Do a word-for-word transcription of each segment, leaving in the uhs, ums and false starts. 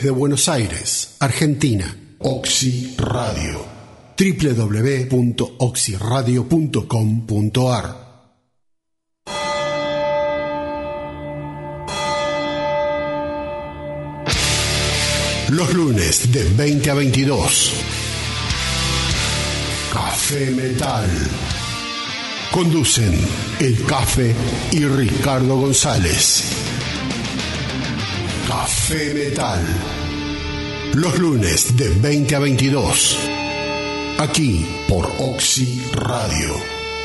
desde Buenos Aires, Argentina. Oxy Radio. doble u doble u doble u punto oxy radio punto com punto a r. Los lunes de veinte a veintidós. Café Metal. Conducen El Café y Ricardo González. Café Metal. Los lunes de veinte a veintidós. Aquí por Oxy Radio.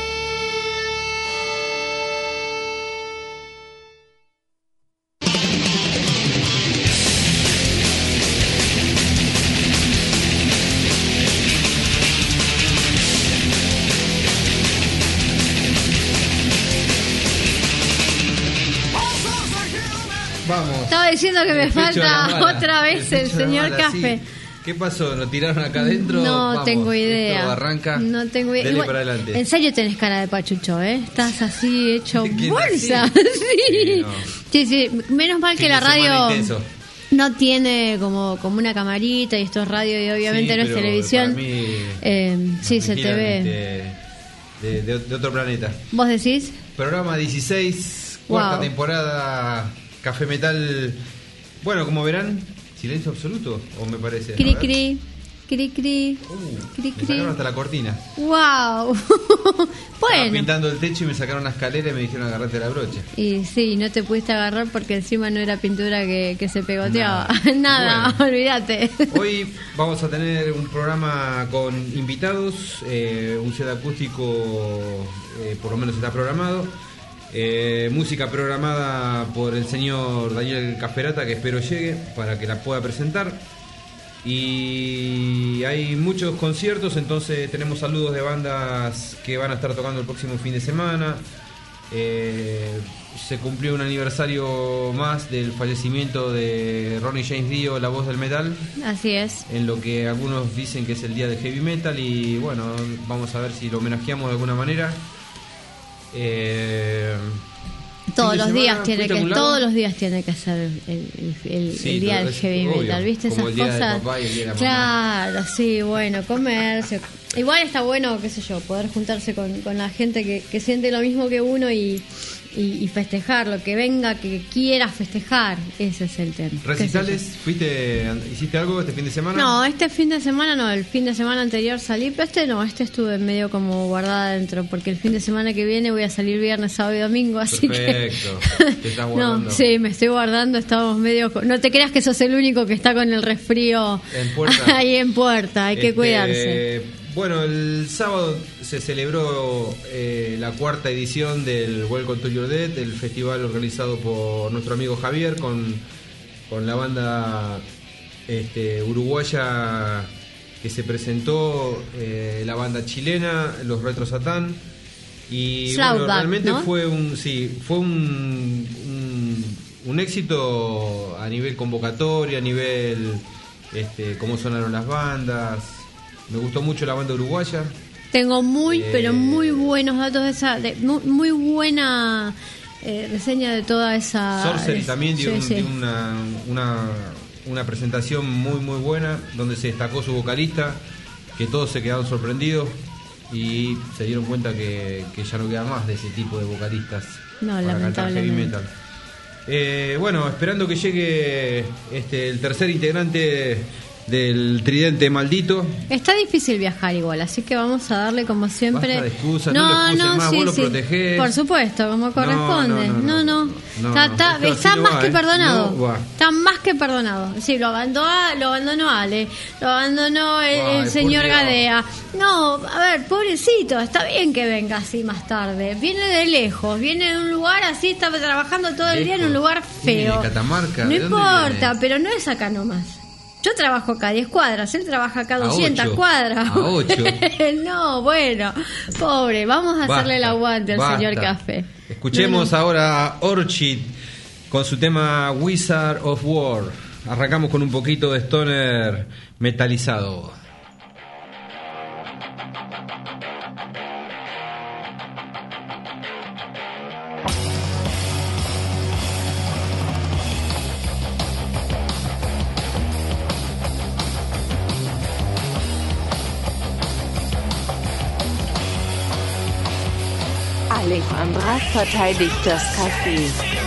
Vamos. Estaba diciendo que me falta otra vez el, el señor mala, Café. Sí. ¿Qué pasó? ¿Lo tiraron acá adentro? No Vamos, tengo idea. Esto arranca. No tengo idea. Dele para adelante. En serio tenés cara de pachucho, ¿eh? Estás así hecho bolsa. Sí, sí. No. sí, sí. Menos mal fin que la radio intenso. no tiene como, como una camarita y esto es radio y obviamente sí, no es televisión. Para mí, eh, sí, se te ve. Este, de, de, de otro planeta. ¿Vos decís? Programa dieciséis, cuarta wow. temporada, Café Metal. Bueno, como verán, silencio absoluto, o me parece. Cri, cri, cri, cri, uh, cri, me cri. sacaron hasta la cortina. ¡Wow! Bueno. Estaba pintando el techo y me sacaron la escalera y me dijeron agarrate la brocha. Y sí, no te pudiste agarrar porque encima no era pintura que, que se pegoteaba. Nada, Nada bueno. Olvídate. Hoy vamos a tener un programa con invitados, eh, un set acústico, eh, por lo menos está programado. Eh, música programada por el señor Daniel Casperata, que espero llegue para que la pueda presentar. Y hay muchos conciertos, entonces tenemos saludos de bandas que van a estar tocando el próximo fin de semana. Eh, se cumplió un aniversario más del fallecimiento de Ronnie James Dio, la voz del metal. Así es. En lo que algunos dicen que es el día del heavy metal, y bueno, vamos a ver si lo homenajeamos de alguna manera. Eh, todos los días tiene que todos los días tiene que ser el, el, el, sí, el día del heavy obvio, metal, ¿viste? Esas el día cosas. Del papá y el día de la claro, mamá. Sí, bueno, comerse. Igual está bueno, qué sé yo, poder juntarse con, con la gente que, que siente lo mismo que uno y, y, y festejar lo que venga, que quiera festejar. Ese es el tema. ¿Recitales? ¿Fuiste, hiciste algo este fin de semana? No, este fin de semana no, el fin de semana anterior salí, pero este no, este estuve medio como guardada adentro, porque el fin de semana que viene voy a salir viernes, sábado y domingo, así Perfecto. que... Te estás guardando. No, sí, me estoy guardando, estamos medio... No te creas que sos el único que está con el resfrío en puerta. ahí en puerta, hay que este, cuidarse. Bueno, el sábado se celebró eh, la cuarta edición del Welcome to Your Dead, el festival organizado por nuestro amigo Javier con, con la banda este, uruguaya que se presentó, eh, la banda chilena, los Retro Satán, y Slowback, bueno, realmente ¿no? fue un sí fue un, un, un éxito a nivel convocatoria, a nivel este, cómo sonaron las bandas. Me gustó mucho la banda uruguaya. Tengo muy, eh, pero muy buenos datos de esa, de, muy, muy buena eh, reseña de toda esa. Sorcery es, también dio, sí, un, sí. dio una, una, una presentación muy muy buena, donde se destacó su vocalista, que todos se quedaron sorprendidos y se dieron cuenta que, que ya no queda más de ese tipo de vocalistas No, para cantar heavy lamentablemente. metal. Eh, bueno, esperando que llegue este el tercer integrante del tridente maldito. Está difícil viajar igual, así que vamos a darle como siempre. Basta de excusas, no, no lo excuses más, sí, vos lo sí. protegés. Por supuesto, como corresponde. No, no, No, no, no. no. Está, No, está, esto está así no más va, que ¿eh? perdonado. No va. Está más que perdonado. Sí, lo abandonó, lo abandonó Ale, lo abandonó el, Ay, el por señor Dios. Gadea. No, a ver, pobrecito, está bien que venga así más tarde. Viene de lejos, viene de un lugar así, está trabajando todo el día en un lugar Viene feo. de Catamarca, No ¿de dónde importa, viene? pero no es acá nomás. Yo trabajo acá a diez cuadras, él trabaja acá a doscientas ocho. cuadras. A ocho. No, bueno, pobre, vamos a Basta, hacerle el aguante al basta. señor Café. Escuchemos No, no. ahora a Orchid con su tema Wizard of War. Arrancamos con un poquito de stoner metalizado. Andras verteidigt das Café.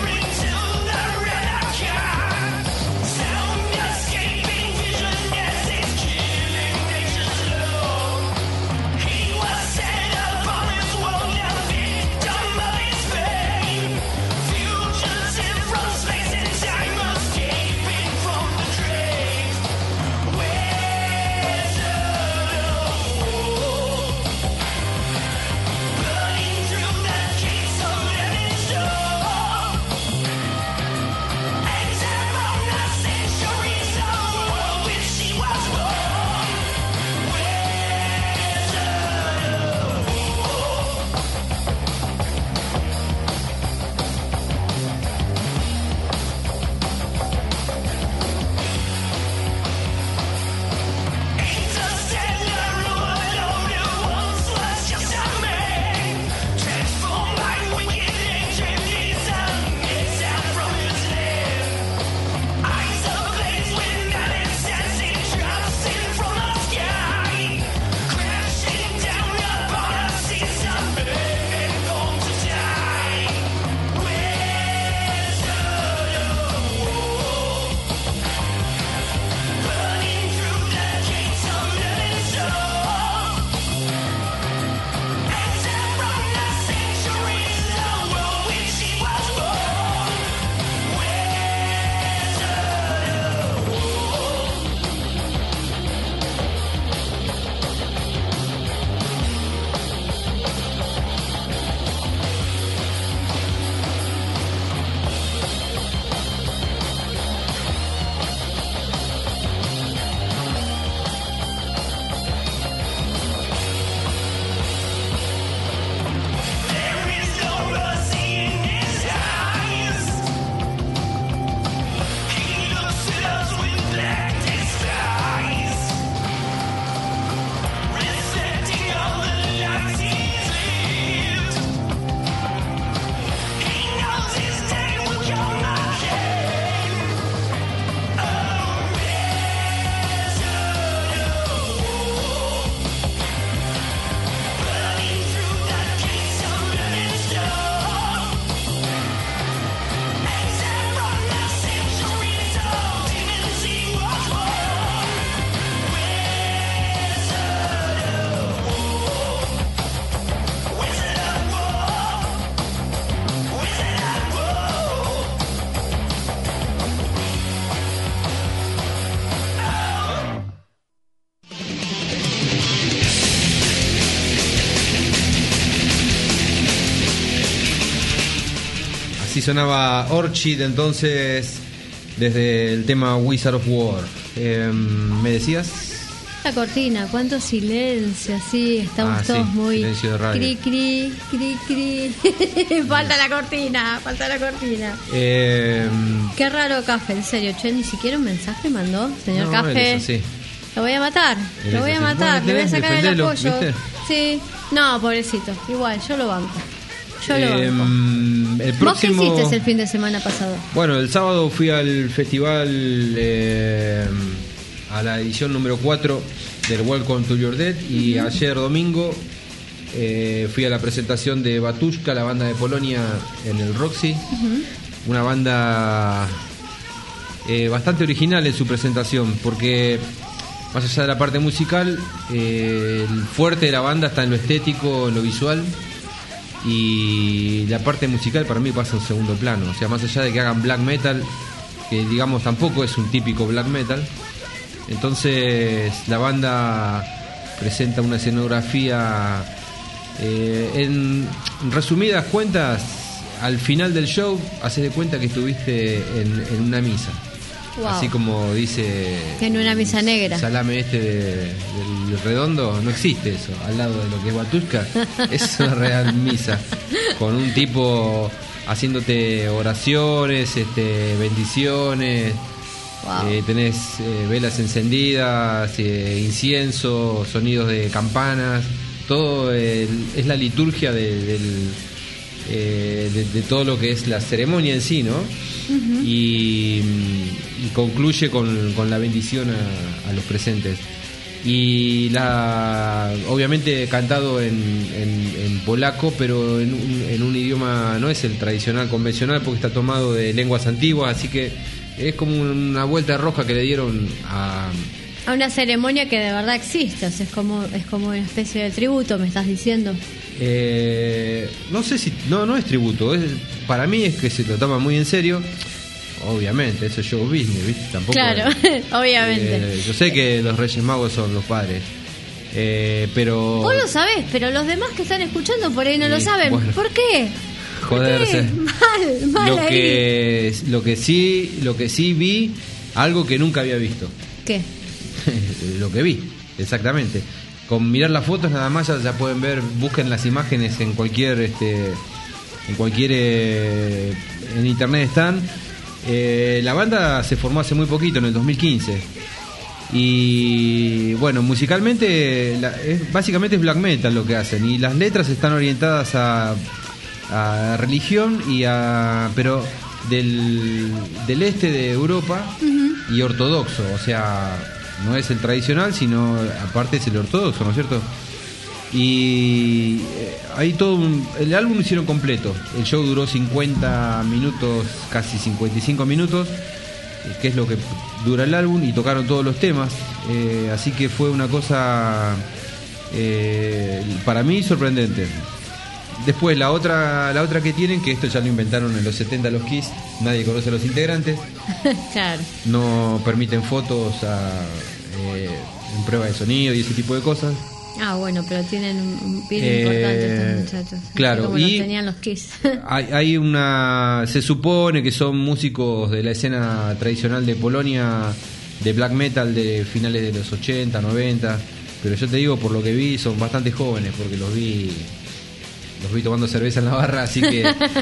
Así sonaba Orchid entonces desde el tema Wizard of War. Eh, ¿Me decías? La cortina, cuánto silencio, así, estamos ah, todos sí, muy silencio de radio. cri cri, cri cri. Falta la cortina, falta la cortina. Eh, Qué raro Café, en serio, che, ni siquiera un mensaje mandó, señor no, Café. él es así. Lo voy a matar, Él lo es voy a así. matar, Bueno, le voy a sacar el defendelo, apoyo. ¿viste? Sí, no, pobrecito, igual, yo lo banco. Yo lo Eh, banco. el próximo... ¿Vos qué hiciste el fin de semana pasado? Bueno, el sábado fui al festival, eh, a la edición número cuatro del Welcome to Your Dead, y uh-huh. ayer domingo eh, fui a la presentación de Batushka, la banda de Polonia, en el Roxy. Uh-huh. Una banda eh, bastante original en su presentación, porque más allá de la parte musical, eh, el fuerte de la banda está en lo estético, en lo visual, y la parte musical para mí pasa en segundo plano. O sea, más allá de que hagan black metal, que digamos tampoco es un típico black metal, entonces la banda presenta una escenografía, eh, en resumidas cuentas, al final del show haces de cuenta que estuviste en, en una misa. Wow. Así como dice en una misa negra. Salame este de, del redondo, no existe eso. Al lado de lo que es Batushka, es una real misa, con un tipo haciéndote oraciones, este, bendiciones. Wow. Eh, tenés eh, velas encendidas, eh, incienso, sonidos de campanas, todo el, es la liturgia de, del, eh, de, de todo lo que es la ceremonia en sí, ¿no? Uh-huh. y, y concluye con, con la bendición a, a los presentes. y la obviamente cantado en, en, en polaco, pero en un, en un idioma no es el tradicional convencional porque está tomado de lenguas antiguas, así que es como una vuelta roja que le dieron a a una ceremonia que de verdad existe, o sea, es como es como una especie de tributo, me estás diciendo. eh, no sé si no no es tributo, es, para mí es que se lo toma muy en serio. Obviamente, eso es show business, ¿viste? Tampoco. Claro, es, obviamente. Eh, yo sé que los Reyes Magos son los padres, eh, pero. Vos lo sabés, pero los demás que están escuchando por ahí no Sí, lo saben. bueno. ¿Por qué? ¿Por Joderse. qué? Mal, mal Lo ahí. que, lo que sí, lo que sí vi, algo que nunca había visto. ¿Qué? Lo que vi, exactamente. Con mirar las fotos nada más ya, ya pueden ver, busquen las imágenes en cualquier, este, en cualquier, eh, en internet están. Eh, la banda se formó hace muy poquito, en el dos mil quince. Y bueno, musicalmente, la, es, básicamente es black metal lo que hacen. Y las letras están orientadas a, a religión, y a pero del, del este de Europa, uh-huh. y ortodoxo. O sea, no es el tradicional, sino aparte es el ortodoxo, ¿no es cierto? Y ahí todo un, el álbum lo hicieron completo. El show duró cincuenta minutos, casi cincuenta y cinco minutos, que es lo que dura el álbum, y tocaron todos los temas. Eh, así que fue una cosa eh, para mí sorprendente. Después la otra la otra que tienen, que esto ya lo inventaron en los setenta los Kiss, nadie conoce a los integrantes. Claro. No permiten fotos a, eh, en prueba de sonido y ese tipo de cosas. Ah, bueno, pero tienen un, un pin Eh, importante estos muchachos. claro, como y los tenían los Kiss. hay, hay una, se supone que son músicos de la escena tradicional de Polonia, de black metal de finales de los ochenta, noventa, pero yo te digo, por lo que vi, son bastante jóvenes, porque los vi los vi tomando cerveza en la barra, así que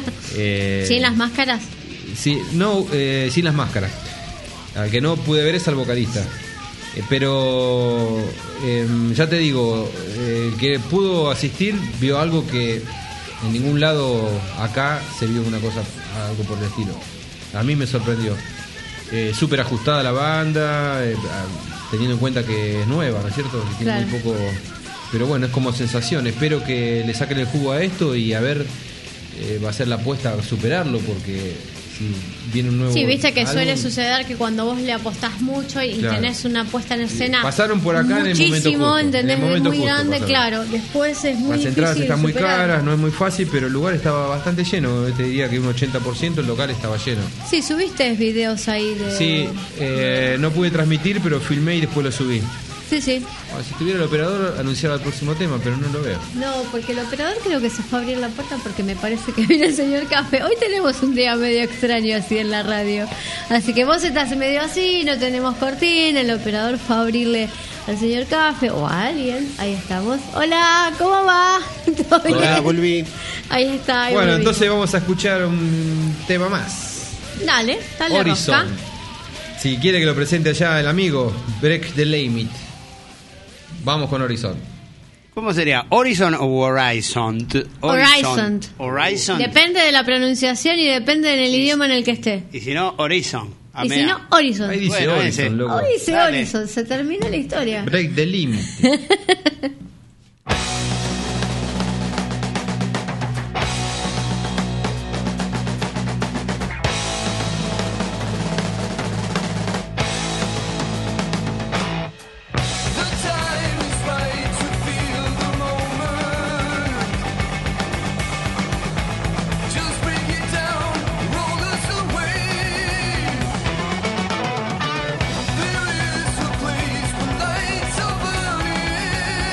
eh, ¿Sin las máscaras? sí, no, eh, sin las máscaras. Al que no pude ver es al vocalista. Eh, pero eh, ya te digo, eh, el que pudo asistir vio algo que en ningún lado acá se vio, una cosa, algo por el estilo. A mí me sorprendió. Eh, súper ajustada la banda, eh, teniendo en cuenta que es nueva, ¿no es cierto? Que tiene Claro. muy poco. Pero bueno, es como sensación. Espero que le saquen el jugo a esto y a ver, eh, va a ser la apuesta a superarlo, porque si viene un nuevo. Sí, viste que álbum, suele suceder que cuando vos le apostás mucho y Claro. tenés una puesta en escena Pasaron por acá en el momento muchísimo, justo, en el ¿entendés? momento muy justo grande, pasaron. claro. Después es muy Las entradas difícil están muy superar. caras, no es muy fácil, pero el lugar estaba bastante lleno. Te diría que un ochenta por ciento el local estaba lleno. Sí, subiste videos ahí de... Sí, eh, no pude transmitir, pero filmé y después lo subí. Sí, sí. Bueno, si tuviera el operador, anunciaba el próximo tema, pero no lo veo. No, porque el operador creo que se fue a abrir la puerta porque me parece que viene el señor Café. Hoy tenemos un día medio extraño así en la radio. Así que vos estás medio así, no tenemos cortina, el operador fue a abrirle al señor Café o a alguien. Ahí estamos. Hola, ¿cómo va? ¿Todo bien? Hola, volví. Ahí está. ahí Bueno, volví. entonces vamos a escuchar un tema más. Dale, dale Horizon. rosca. Si quiere que lo presente allá el amigo, Break the Limit. Vamos con Horizon. ¿Cómo sería? ¿Horizon o Horizon? Horizon. Horizon. Depende de la pronunciación y depende del Sí. idioma en el que esté. Y si no, Horizon. Y si no, Horizon. Ahí dice Bueno, Horizon, ese. loco. Hoy dice Dale. Horizon, se termina la historia. Break the Limit. There is a place where lights are burning.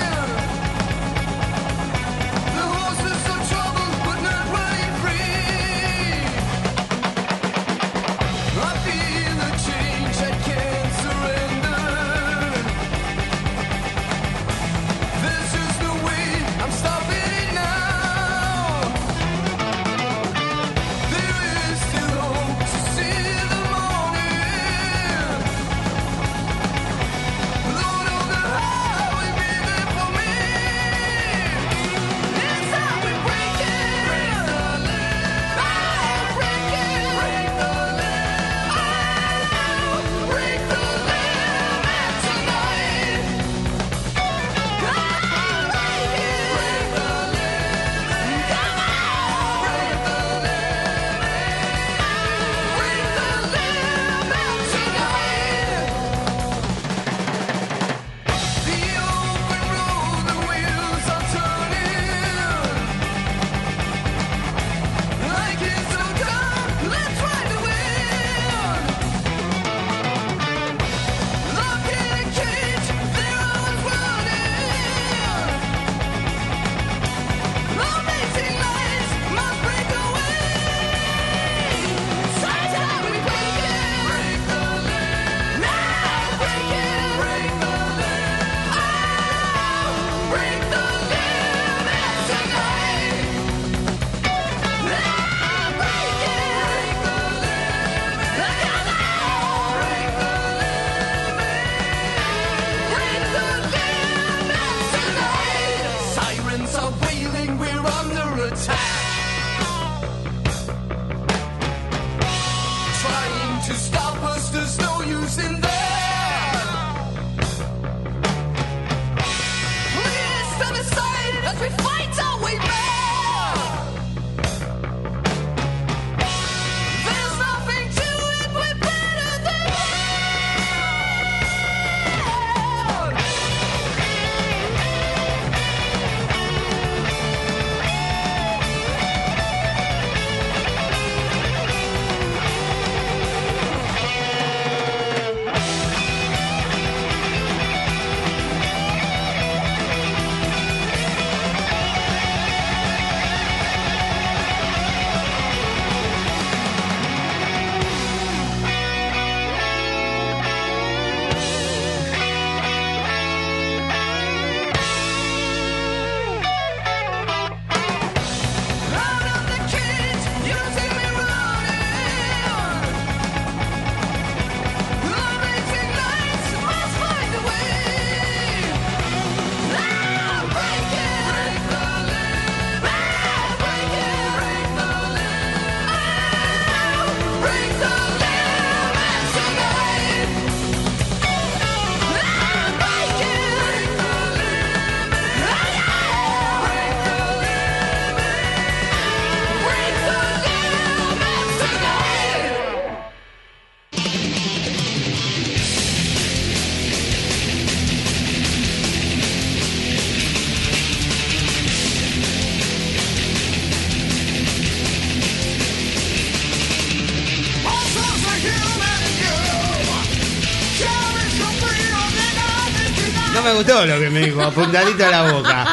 no me gustó lo que me dijo, apuntadito a la boca.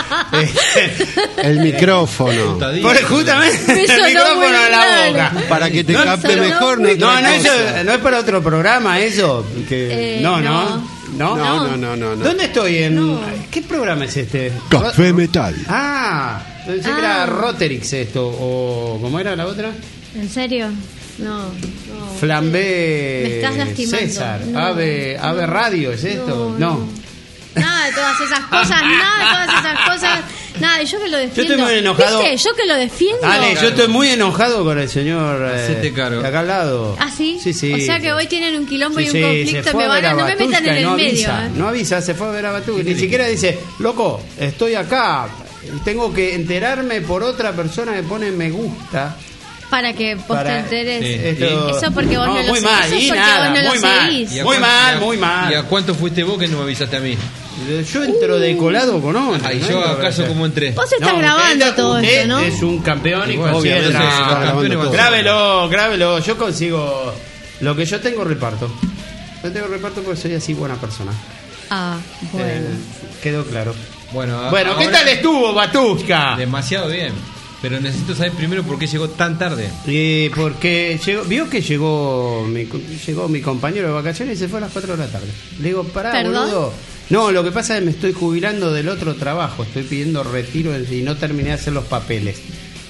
El micrófono. Por, justamente Eso el no micrófono muy a la claro. boca. Para que te No, capte pero- mejor. no, No, otra no, eso, cosa. no es para otro programa eso. Que, Eh, no, no, no. no. No, no, no, no, no. ¿Dónde estoy? En, No. ¿Qué programa es este? Café Metal. Ah, pensé que era Ah. Roterix esto. O ¿cómo era la otra? ¿En serio? No, no. Flambé. Me estás lastimando. César. No, Ave, Ave no. Radio, ¿es esto? No, No. no. Nada de todas esas cosas, nada de todas esas cosas. Nada, y yo que lo defiendo. estoy muy enojado. ¿Viste? Yo que lo defiendo. Ale, yo estoy muy enojado con el señor eh, Hacete cargo. de acá al lado. ¿Ah, sí? Sí, sí. O sea que hoy tienen un quilombo Sí, y un sí, se conflicto. fue Me a van ver a, a no me metan Batushka en y el no medio. avisa, ¿eh? no avisa, se fue a ver a Batushka. Ni siquiera dice, loco, estoy acá. Tengo que enterarme por otra persona que pone me gusta. Para que vos Para- te enteres. Sí. Esto- Eso porque vos no lo muy seguís. mal, Eso es y porque nada, vos no lo muy mal. seguís. ¿Y a Muy cuánto- mal, y a- muy mal. ¿Y a cuánto fuiste vos que no me avisaste a mí? Yo entro de colado con otro. Ay, ¿no? ¿yo acaso cómo entré? Vos estás No, grabando usted- todo usted esto, ¿no? es un campeón y Igual, considera- sí, a veces los campeones van- Grábelo, grábelo. Yo consigo lo que yo tengo reparto. Yo tengo reparto porque soy así buena persona. Ah, bueno. Eh, quedó claro. Bueno, a- Bueno, ¿qué ahora- tal estuvo, Batushka? Demasiado bien. Pero necesito saber primero por qué llegó tan tarde. Eh, porque llegó, vio que llegó mi, llegó mi compañero de vacaciones y se fue a las cuatro de la tarde. Le digo, pará, ¿Perdón? boludo. No, lo que pasa es que me estoy jubilando del otro trabajo. Estoy pidiendo retiro y no terminé de hacer los papeles.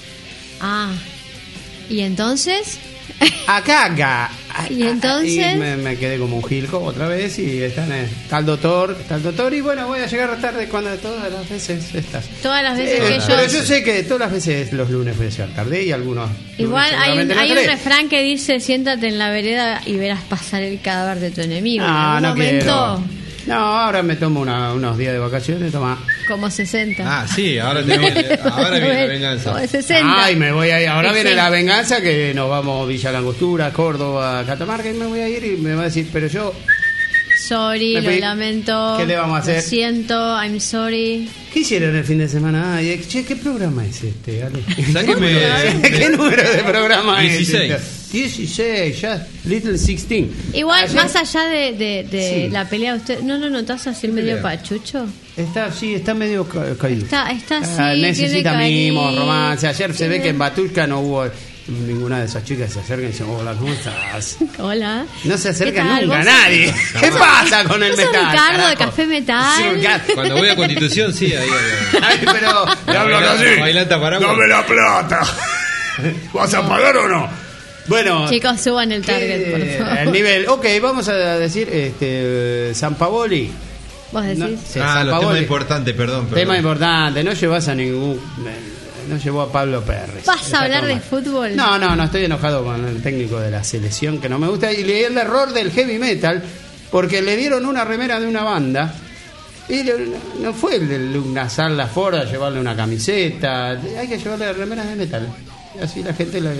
Ah. ¿Y entonces? Acá, acá. ¿Y entonces? Y me, me quedé como un gilco otra vez y están, eh, está el doctor, está el doctor y bueno, voy a llegar tarde cuando todas las veces estas. Todas las veces Eh, que pero yo... yo sé que todas las veces los lunes voy a llegar tarde y algunos. Igual lunes hay un, seguramente no hay un estaré. refrán que dice, siéntate en la vereda y verás pasar el cadáver de tu enemigo. en No, algún no momento, quiero. No, ahora me tomo una- unos días de vacaciones, toma. como sesenta. Ah, sí, ahora, te viene, ahora viene la Como venganza. de sesenta. Ay, me voy a ir. Ahora viene Sí. la venganza que nos vamos a Villa Langostura, Córdoba, Catamarca y me voy a ir y me va a decir, pero yo, Sorry, Me lo pedí- lamento. ¿Qué le vamos a hacer? Lo siento, I'm sorry. ¿qué hicieron el fin de semana? Ay, che, ¿qué programa es este, Ale? Sáqueme. ¿Qué número de programa dieciséis. es? dieciséis, ya, Little dieciséis. Igual, Ayer- más allá de, de, de Sí. la pelea, usted no lo notas así medio pelea? pachucho. Está, sí, está medio ca- caído. Está, está así, Ah, necesita tiene mimos, cariño, romance. Ayer se ve tiene- que en Batushka no hubo ninguna de esas chicas que se acercan y dicen, hola, ¿cómo estás? Hola. No se acerca ¿Qué tal? nunca ¿Vos nadie. sos- ¿Qué pasa con el ¿Vos sos metal? Ricardo de carajo? Café Metal? Sí, Ricardo. Cuando voy a Constitución, sí, ahí. ahí. Ay, pero Le hablan así. Bailanta paraguas. Dame la plata. ¿Vas a pagar o no? Bueno, Chicos, suban el target, por eh, favor. el nivel. Ok, vamos a decir este San Paoli. Vos decís. No, sí, Ah, San los Paoli. temas importantes, perdón. perdón. Tema importante, no llevas a ningún. No llevó a Pablo Pérez. ¿Vas Está a hablar todo de mal. fútbol? No, no, no estoy enojado con el técnico de la selección que no me gusta. Y leí el error del heavy metal porque le dieron una remera de una banda. Y le- no fue el de una sala Ford a llevarle una camiseta. Hay que llevarle remeras de metal. Y así la gente le.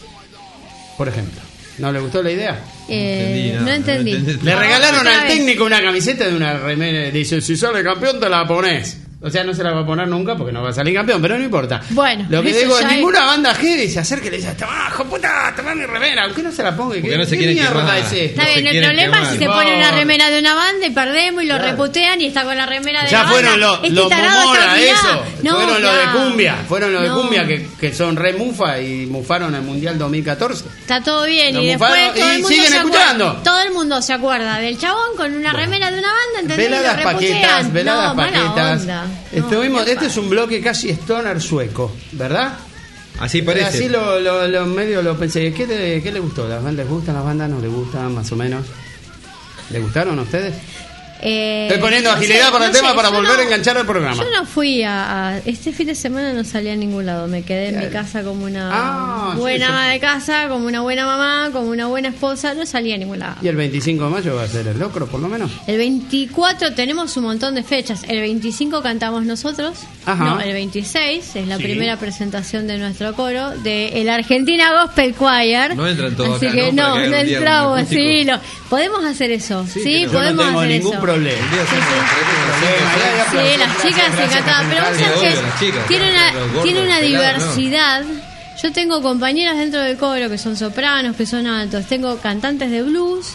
Por ejemplo. ¿No le gustó la idea? Eh, No entendí nada, no entendí. no entendí. Le No, regalaron otra al vez. técnico una camiseta de una remera. Dice, si sale campeón te la pones. O sea, no se la va a poner nunca porque no va a salir campeón, pero no importa. Bueno, lo que eso digo es, ya es- ninguna banda heavy se acerca y le dice, toma, hijo puta, toma mi remera. Aunque no se la ponga. Porque ¿Qué, no se qué quieren mierda quemar. es esto? Está No se bien, el quieren problema es quemar. si se No. pone una remera de una banda y perdemos y lo Claro. reputean y está con la remera de Ya la fueron banda. los Este los tarado momora, está eso. mirá. No, fueron los de claro. cumbia. Fueron los de No. cumbia que, que son re mufa y mufaron el Mundial dos mil catorce. Está todo bien Lo y después mufaron todo y el mundo siguen se escuchando. acuerda. Todo el mundo se acuerda del chabón con una remera de una banda, ¿entendés? Y lo Veladas reputean. paquetas, veladas no, mala paquetas. onda. No, Estuvimos, ¿qué este es pasa? un bloque casi stoner sueco, ¿verdad? Así parece. Así lo, lo, lo medio lo pensé. ¿Qué, te- ¿Qué le gustó? ¿Las bandas les gustan? ¿Las bandas no les gustan? Más o menos. ¿Le gustaron a ustedes? Eh, Estoy poniendo no agilidad sé, para el no tema sé, para yo volver no- a enganchar al programa. Yo no fui a, a- Este fin de semana no salí a ningún lado. Me quedé en mi casa como una Ah, sí, buena sí. ama de casa, como una buena mamá, como una buena esposa. No salí a ningún lado. Y el veinticinco de mayo va a ser el locro, por lo menos. El veinticuatro tenemos un montón de fechas. El veinticinco cantamos nosotros. Ajá. No, el veintiséis es la Sí. primera presentación de nuestro coro de el Argentina Gospel Choir. No entran todos Así acá, que ¿no? no, Para que no haya un día entramos. acústico. Sí, lo, podemos hacer eso. Sí, que no. Yo podemos no tengo hacer ningún eso. problema. Un día Sí, hacemos sí. tres, Problema, cinco, ya, ya, Sí, aplausos. las Gracias, chicas se gracias, encantaban. Pero vos Capitán. sabés obvio, que las chicas, tiene los una, gordos, tiene una pelados, no. diversidad. Yo tengo compañeras dentro del coro que son sopranos, que son altos. Tengo cantantes de blues.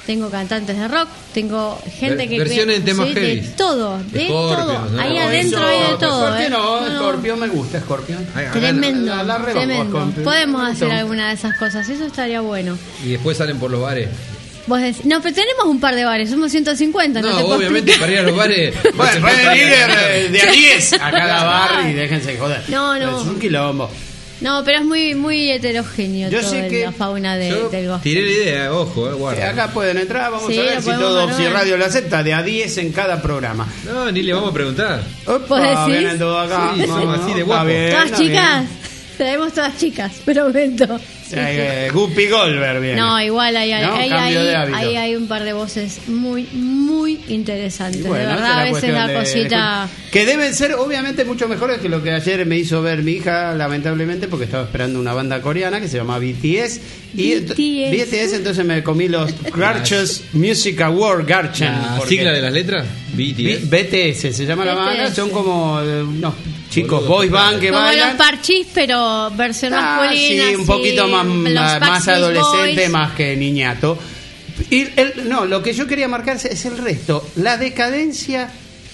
tengo cantantes de rock, tengo gente Ver- que versiones en temas sí, de heavy. todo, de Scorpion, todo. ¿no? Ahí No, adentro eso, hay de todo. Scorpion ¿eh? no, No. Scorpion me gusta, Scorpion. Ay, Tremendo, la- la rebanco, tremendo. Scorpion. Podemos Me hacer gustó. alguna de esas cosas, eso estaría bueno. Y después salen por los bares. Vos decís, no, pero tenemos un par de bares, somos ciento cincuenta. No, No, te puedo obviamente explicar. para ir a los bares. no se Bueno, puede pueden ir parar. de, de a diez a cada bar y déjense joder. No, no. Es un quilombo. No, pero es muy muy heterogéneo Yo toda sé que la fauna de, Yo del gospel. tiré la idea, ojo, eh, Eh, guarda. Acá pueden entrar, vamos Sí, a ver lo si podemos todo armar. Oxy Radio lo acepta, de a diez en cada programa. No, ni le vamos a preguntar. ¿Vos Opa, decís? vienen todos acá. Sí, somos así de Está guapos. bien, Todas está chicas, bien. traemos todas chicas, pero momento. Sí, sí. Eh, Guppy Goldberg viene. No, igual hay, hay, No, hay, cambio de ahí- hábito. ahí hay un par de voces muy, muy interesantes. Bueno, de esa verdad, es a veces cuestión la de- cosita. que deben ser obviamente mucho mejores que lo que ayer me hizo ver mi hija, lamentablemente, porque estaba esperando una banda coreana que se llama B T S. Y B T S. B T S, entonces me comí los Garchos Music Award Garchen. ¿La porque- sigla de las letras? B T S. B T S se llama la B T S. banda, son como eh, unos chicos Boludo, boys band que Como bailan. los parchís, pero versión Ah, masculina. sí, un sí, poquito más, los más, más Backstreet adolescente, Boys. más que niñato. Y el, no, lo que yo quería marcar es el resto, la decadencia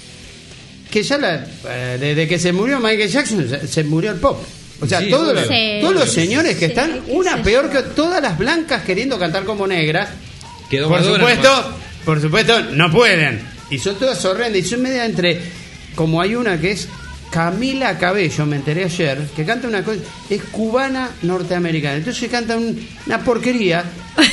que ya la, eh, desde que se murió Michael Jackson se, se murió el pop. O sea, Sí, todos, los, sí. todos los señores que Sí, están, qué una sé peor yo. que todas las blancas queriendo cantar como negras. Quedó Por Madonna supuesto, nomás. por supuesto, no pueden. Y son todas horrendas. Y son media entre. Como hay una que es Camila Cabello, me enteré ayer, que canta una cosa. Es cubana norteamericana. Entonces canta un- una porquería.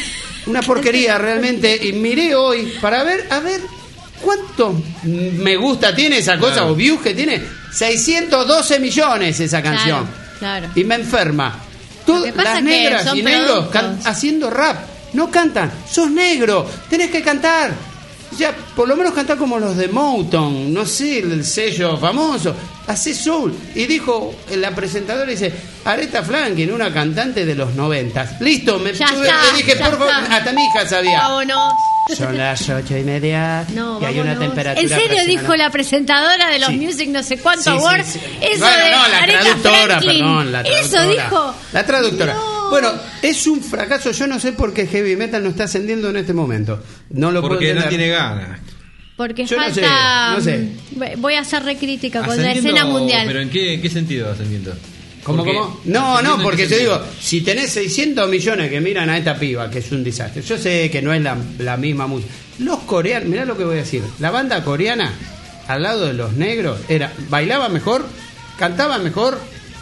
Una porquería realmente. Y miré hoy para ver, a ver. ¿Cuánto me gusta tiene esa cosa Claro. o views que tiene? seiscientos doce millones esa canción. Claro, claro. Y me enferma. Lo Todas que pasa las es que negras son y negros productos. can- haciendo rap. No cantan. Sos negro. Tenés que cantar. O sea, por lo menos cantar como los de Motown. No sé, el sello famoso. Hacé soul. Y dijo la presentadora, dice, Aretha Franklin, una cantante de los noventas. Listo, me, Ya tuve- está, le dije, ya por favor, está. hasta mi hija sabía. Vámonos. Son las ocho y media No, y hay una vámonos. temperatura. ¿En serio aproximada. dijo la presentadora de los Sí. Music no sé cuánto Sí, sí, award? sí. Eso Bueno, de no, la Aretha traductora, Franklin. perdón, la traductora. Eso dijo. La traductora. No. Bueno, es un fracaso. Yo no sé por qué Heavy Metal no está ascendiendo en este momento. No lo puedo Porque no entender. tiene ganas. Porque Yo no falta. sé, no sé. mm, Voy a hacer recrítica con la Ascendiendo, escena mundial. ¿Pero en qué, en qué sentido ascendiendo? ¿Cómo, Porque- cómo? No, ascendiendo no, en porque qué te sentido. digo, si tenés seiscientos millones que miran a esta piba, que es un desastre, yo sé que no es la, la misma música. Los coreanos, mirá lo que voy a decir, la banda coreana, al lado de los negros, era bailaba mejor, cantaba mejor,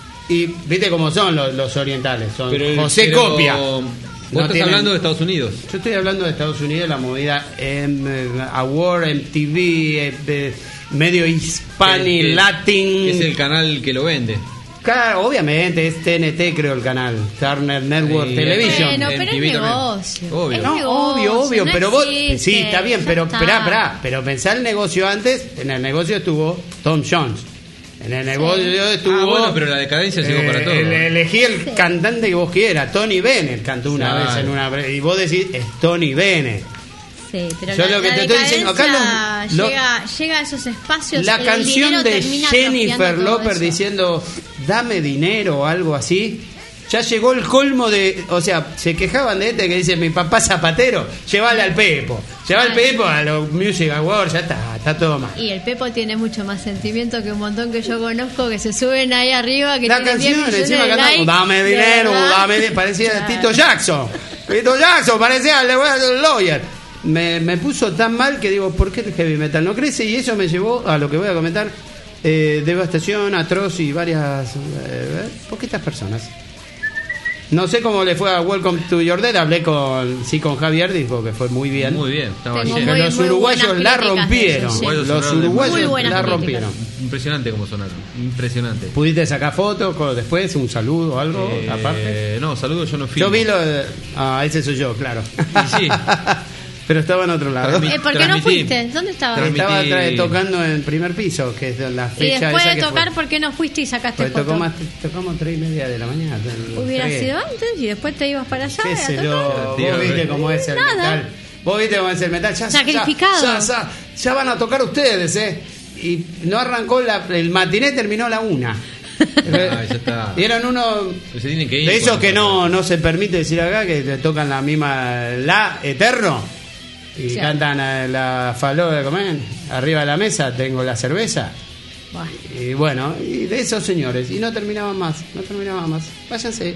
y viste cómo son los, los orientales, son Pero el- José pero Copia. Vos No estás tienen- hablando de Estados Unidos. Yo estoy hablando de Estados Unidos, la movida M, Award, M T V, eh, de medio hispani, Que- que- latin. que es el canal que lo vende. Claro, obviamente es T N T, creo el canal, Turner Network Sí, Television. Bueno, M pero T es V también. negocio. Obvio. Es No, negocio, obvio, obvio, no pero vos, existe, sí, está bien, ya pero está. esperá, esperá, pero pensá el negocio antes, en el negocio estuvo Tom Jones, en el negocio estuvo... Ah, bueno, pero la decadencia llegó para todo. el- elegí el Sí. cantante que vos quieras, Tony Bennett cantó una Claro. vez en una... bre- Y vos decís, es Tony Bennett. Sí, pero Yo la, lo que la te estoy diciendo, acá decadencia los- los- llega, llega a esos espacios. La el canción dinero de termina Jennifer atrofiando todo López eso. diciendo dame dinero o algo así, ya llegó el colmo de, o sea, se quejaban de este que dice mi papá zapatero, llévale al Pepo, lleva al Ay. Pepo a los Music Awards, ya está, está todo mal. Y el Pepo tiene mucho más sentimiento que un montón que yo conozco que se suben ahí arriba, que La tienen diez canción millones encima de cantamos, likes, dame de dinero, verdad. dame dinero, parecía Claro. Tito Jackson, Tito Jackson, parecía el el lawyer. Me, me puso tan mal que digo, ¿por qué el heavy metal no crece? Y eso me llevó a lo que voy a comentar, eh, devastación, atroz y varias eh, poquitas personas. No sé cómo le fue a Welcome to Your Dead, hablé con sí con Javier, dijo que fue muy bien. Muy bien, estaba Tengo lleno. muy- Que los muy uruguayos buenas la críticas de rompieron. ellos, sí. Los Muy uruguayos buenas la críticas. rompieron. Impresionante como sonaron. Impresionante. ¿Pudiste sacar fotos con- después, un saludo o algo Eh, aparte? No, saludos, yo no fui. Yo vi lo de... Ah, ese soy yo, claro. Y sí. Pero estaba en otro lado. Transmi- Eh, ¿Por qué no Transmití. fuiste? ¿Dónde estabas? Transmití. Estaba tra- tocando en primer piso, que es la Y fecha después esa de que tocar, fue. ¿por qué no fuiste y sacaste Pues foto? tocó más, tocamos tres y media de la mañana. Hubiera Tres. sido antes y después te ibas para allá. Qué a sé tocar. yo, Tío, vos viste eh. cómo es el Nada. metal. Vos viste cómo es el metal. Ya, Sacrificado. Ya, ya, ya, ya van a tocar ustedes, ¿eh? Y no arrancó, la, el matiné terminó a la una. Ah, ya está. Y eran unos Se tienen que ir. de esos cuando- que no, no se permite decir acá, que le tocan la misma La Eterno. y Sí. cantan a la falopa, ¿cómo es? Arriba de la mesa tengo la cerveza. Bueno. Y bueno, y de esos señores. Y no terminaban más, no terminaban más. Váyanse.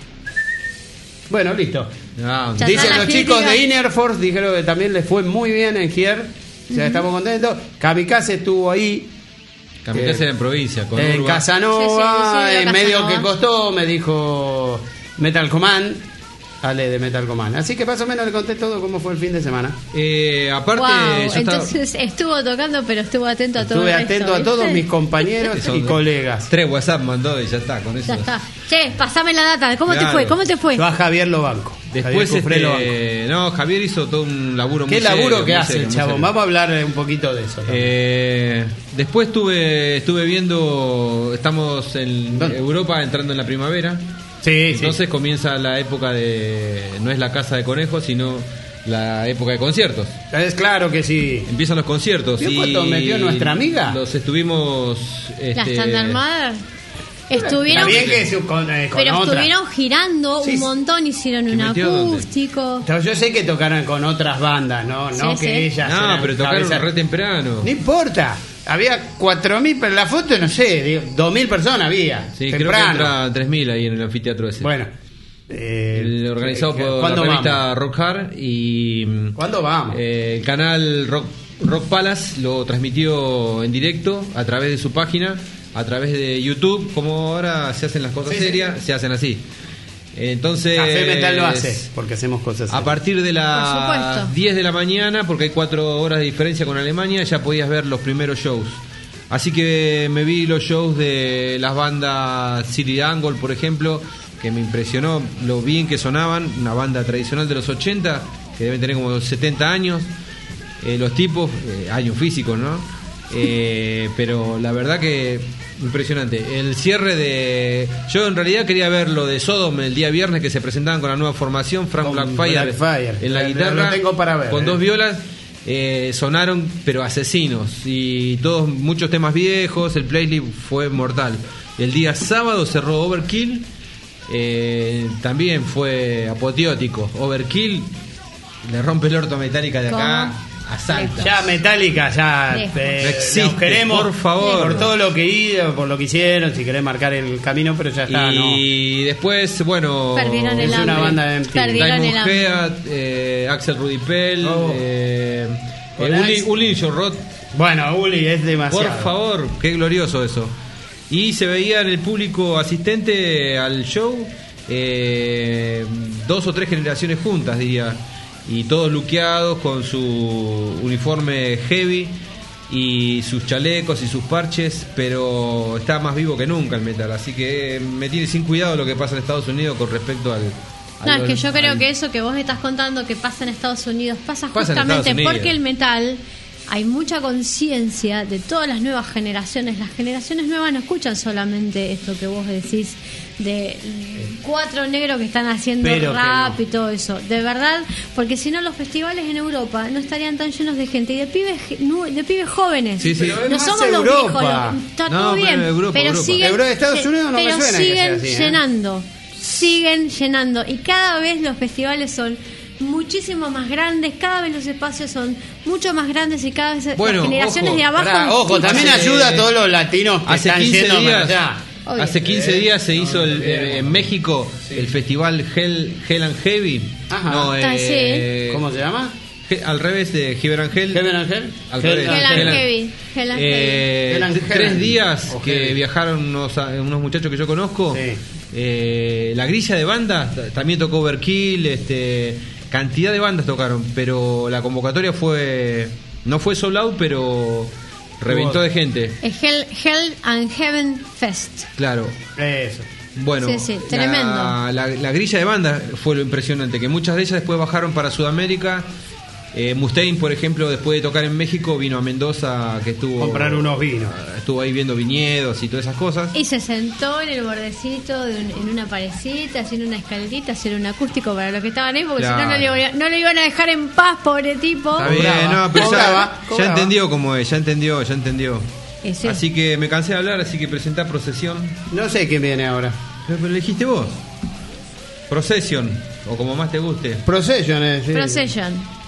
Bueno, listo. Ah, Ya Dicen está la los chicos crítica. de Inner Force, dijeron que también les fue muy bien en Gier. O sea, estamos contentos. Kamikaze estuvo ahí. Kamikaze Eh, en provincia, con En Urba. Casanova, Sí, sí, sí, en de medio Casanova. que costó, me dijo Metal Command. Ale de Metal Command. Así que más o menos le conté todo cómo fue el fin de semana. Eh, aparte, Wow, yo estaba- entonces estuvo tocando, pero estuvo atento a todo Estuve el atento resto, a todos ¿viste? mis compañeros Son y colegas. Tres WhatsApp mandó y ya está, con eso. Ya está. Che, pasame la data. ¿Cómo te Claro. fue? ¿Cómo te fue? Yo a Javier lo banco. Después, Javier Cufré lo banco. este, no, Javier hizo todo un laburo muy ¿Qué laburo serio, que muy hace serio, el muy chabón? serio. Vamos a hablar un poquito de eso. también. Eh, después estuve estuve viendo, estamos en ¿Dónde? Europa entrando en la primavera, sí, entonces comienza la época de, no es la casa de conejos, sino la época de conciertos. sí. Es claro que sí. Empiezan los conciertos. ¿Vio y cuánto metió nuestra amiga? Los estuvimos... La este, Standard Mother. Estuvieron, Está bien que se- con, eh, con pero otra. estuvieron girando Sí, un sí. montón, hicieron ¿Que un metió dónde? acústico. Pero yo sé que tocaron con otras bandas, ¿no? No Sí, que sí. ellas. No, eran pero tocaron cabeza- re temprano. No importa. Había cuatro mil, pero en la foto no sé, digo, dos mil personas había. Sí, creo que temprano. entra tres mil ahí en el anfiteatro ese. Bueno. eh, El organizado eh, por la ¿cuándo revista vamos? Rock Hard y mm, ¿Cuándo vamos? eh, el canal Rock, Rock Palace lo transmitió en directo a través de su página, a través de YouTube, como ahora se hacen las cosas Sí, sí. serias, se hacen así. Entonces, Café Metal lo hace, porque hacemos cosas a así. partir de Por las supuesto. diez de la mañana, porque hay cuatro horas de diferencia con Alemania, ya podías ver los primeros shows. Así que me vi los shows de las bandas City Angle, por ejemplo, que me impresionó lo bien que sonaban, una banda tradicional de los ochenta, que deben tener como setenta años. Eh, los tipos, eh, años físicos, ¿no? Eh, pero la verdad que impresionante. El cierre de... Yo en realidad quería ver lo de Sodom el día viernes, que se presentaban con la nueva formación, Frank Con Blackfire, Blackfire. en la Lo- guitarra, lo tengo para ver, con eh. dos violas. Eh, sonaron pero asesinos y todos muchos temas viejos. El playlist fue mortal. El día sábado cerró Overkill, eh, también fue apoteótico. Overkill le rompe el orto a Metallica de acá a saltas. Ya Metallica, ya Lejos. eh, No existe, los queremos por favor. por todo lo que hizo, por lo que hicieron, si querés marcar el camino, pero ya está, no. Y después, bueno, Perdieron el es una hambre. banda de M T V. Perdieron el Diamond hambre. Head, eh, Axel Rudy Pell, Oh. eh, eh, Hola. Uli, Uli Jorrot. Bueno, Uli es demasiado. Por favor, qué glorioso eso. Y se veía en el público asistente al show eh, dos o tres generaciones juntas, diría. Y todos luqueados con su uniforme heavy y sus chalecos y sus parches, pero está más vivo que nunca el metal. Así que me tiene sin cuidado lo que pasa en Estados Unidos con respecto al... a No, es los- que yo creo al- que eso que vos estás contando que pasa en Estados Unidos pasa Pasa en justamente Estados Unidos. porque el metal hay mucha conciencia de todas las nuevas generaciones. Las generaciones nuevas no escuchan solamente esto que vos decís de mm, cuatro negros que están haciendo Pero que rap no. y todo eso. De verdad, porque si no los festivales en Europa no estarían tan llenos de gente y de pibes nu- de pibes jóvenes. Sí, sí. Pero es No más somos los Europa. viejos, los- está No, todo pero bien, Europa, pero Europa. siguen Euro- Estados Unidos no me pero suena que siguen sea así, ¿eh? llenando, siguen llenando y cada vez los festivales son muchísimo más grandes, cada vez los espacios son mucho más grandes y cada vez Bueno, las generaciones ojo, de abajo. Pará, ojo, también Hace- ayuda a todos los latinos que Hace están quince yendo días, allá. Obvio. hace quince días se hizo el, eh, en México el festival Hell, Hell and Heavy. Ajá. No, Ah, eh, ¿Cómo se llama? He- al revés de Heaven and Hell. ¿Heaven and Hell? Al Hell revés. and Hell and Hell and- Heavy, Hell and Eh, Hell and t- tres Heaven. días O que Heavy. viajaron unos, unos muchachos que yo conozco. Sí. Eh, la grilla de bandas t- también tocó Overkill, este, cantidad de bandas tocaron, pero la convocatoria fue no fue sold out, pero reventó de gente. Es Hell, Hell and Heaven Fest. Claro. Eso. Bueno, Sí, sí, tremendo. La, la- la grilla de bandas fue lo impresionante, que muchas de ellas después bajaron para Sudamérica. Eh, Mustaine, por ejemplo, después de tocar en México, vino a Mendoza, que estuvo Comprar unos vinos. estuvo ahí viendo viñedos y todas esas cosas. Y se sentó en el bordecito de un- en una parecita, haciendo una escalerita, hacer un acústico para los que estaban ahí, porque Claro. si no, no le, iban a- no le iban a dejar en paz, pobre tipo. Está bien, Cobraba, no, pero ya, cobraba, ya cobraba. entendió cómo es, ya entendió, ya entendió. Y sí. Así que me cansé de hablar, así que presentá Procesión. No sé quién viene ahora. Pero, pero elegiste vos. Procession, o como más te guste. Procession, eh, sí. Procession.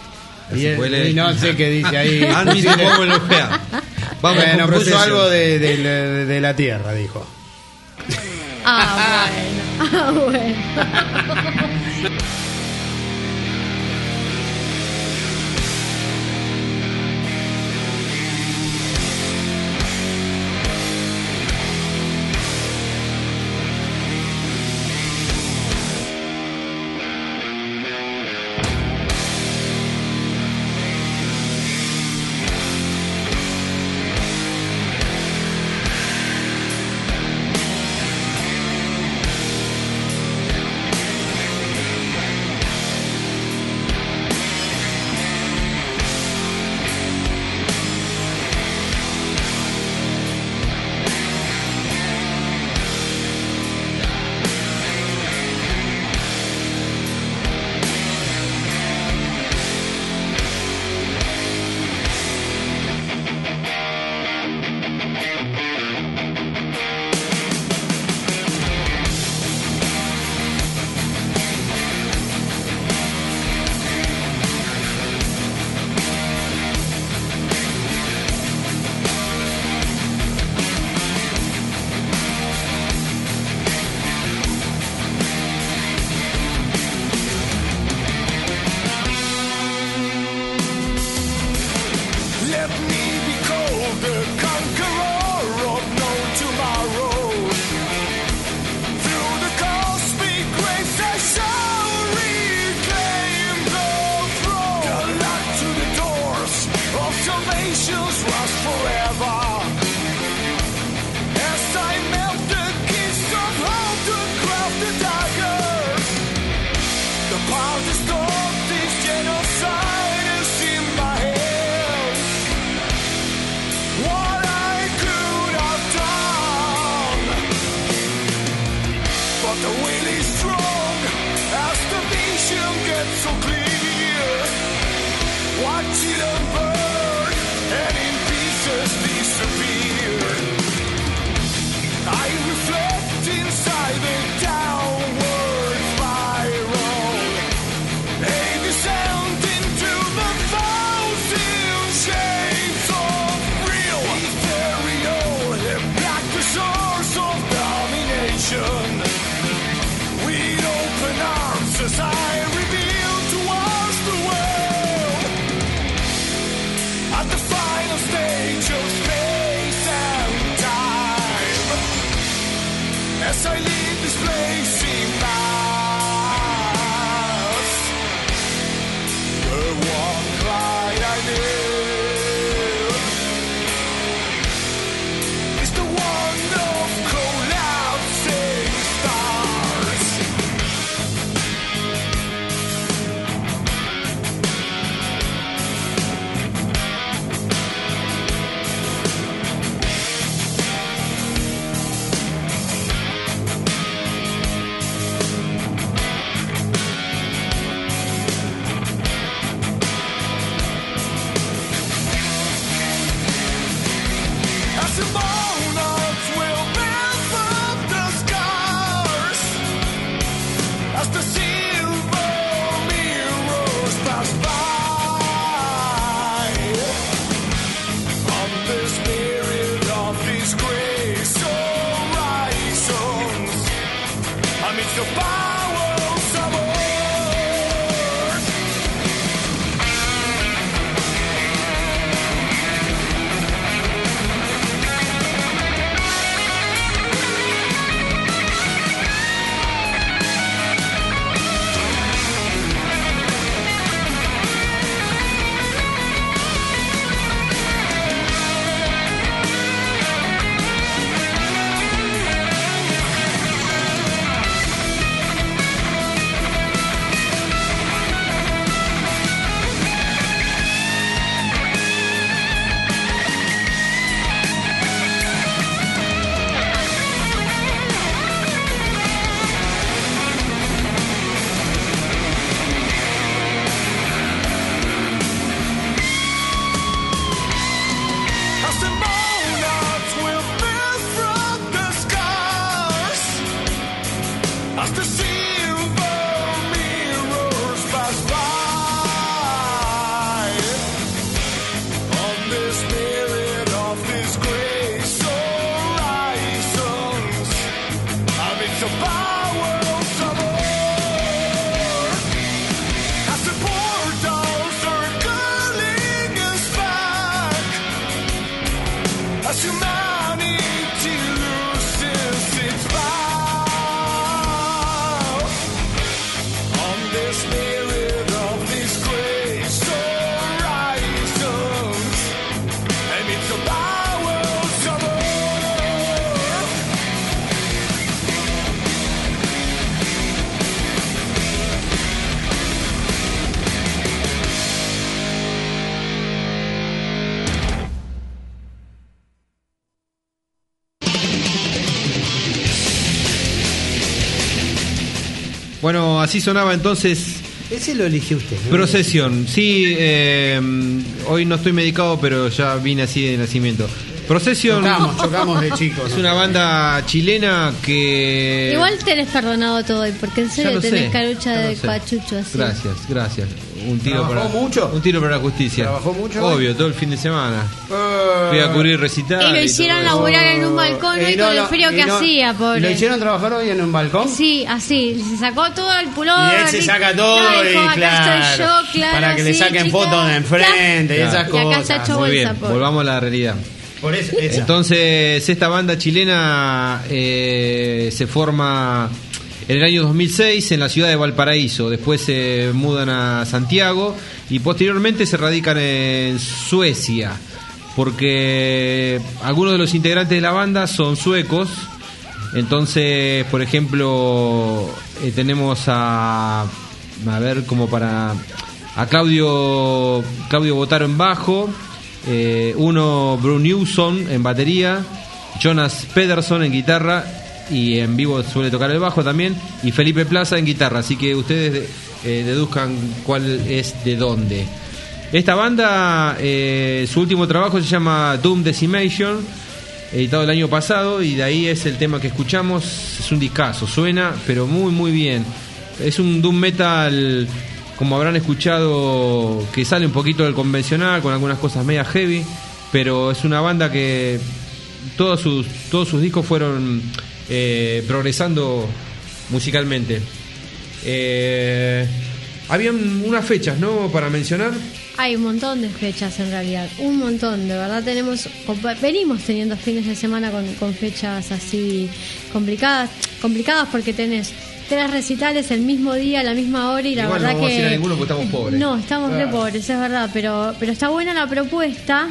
Y, él, puede y no sé qué dice ahí. Andy se pongo el ojea. Vamos Bueno, con puso Procession. algo de, de, de, de la Tierra, dijo. Ah, bueno. Ah, bueno. Watch it burn and in pieces disappear. Bueno, así sonaba entonces Ese lo eligió usted, ¿no? Procesión. Sí, eh, hoy no estoy medicado, pero ya vine así de nacimiento. Procesión Chocamos, chocamos de chicos. es ¿no? una banda chilena que... Igual tenés perdonado todo hoy, porque en Ya serio lo tenés sé, carucha ya lo de sé. pachucho así. Gracias, gracias. Un tiro ¿Trabajó para mucho? Un tiro para la justicia. ¿Trabajó mucho Obvio, hoy? todo el fin de semana. Eh, Fui a cubrir recital. Y lo hicieron todo eso. laburar en un balcón Eh, hoy no, con el no, frío y que no- hacía, pobre. ¿Lo hicieron trabajar hoy en un balcón? Sí, así, se sacó todo el pullover. Y él se dijo, saca todo "Ay, y hijo, acá claro, estoy yo, claro, para que le sí, saquen chicos, fotos de enfrente y claro. esas Y acá cosas. está hecho Muy bien, bolsa, pobre. volvamos a la realidad. Por eso, esa. Entonces, esta banda chilena eh, se forma en el año dos mil seis en la ciudad de Valparaíso. Después se mudan a Santiago y posteriormente se radican en Suecia. Porque algunos de los integrantes de la banda son suecos. Entonces, por ejemplo, eh, tenemos a... A ver, como para... A Claudio, Claudio Botaro en bajo. Eh, uno Brun Newson en batería, Jonas Pederson en guitarra y en vivo suele tocar el bajo también, y Felipe Plaza en guitarra, así que ustedes eh, deduzcan cuál es de dónde. Esta banda, eh, su último trabajo se llama Doom Decimation, editado el año pasado, y de ahí es el tema que escuchamos. Es un discazo, suena pero muy muy bien. Es un doom metal, como habrán escuchado, que sale un poquito del convencional, con algunas cosas media heavy, pero es una banda que todos sus, todos sus discos fueron eh, progresando musicalmente. Eh, habían unas fechas, ¿no?, para mencionar. Hay un montón de fechas en realidad, un montón, de verdad tenemos, venimos teniendo fines de semana con, con fechas así complicadas, complicadas porque tenés tres recitales el mismo día, a la misma hora, y la Igual verdad no vamos que a ir a ninguno porque estamos pobres. No, estamos re pobres, es verdad, pero pero está buena la propuesta.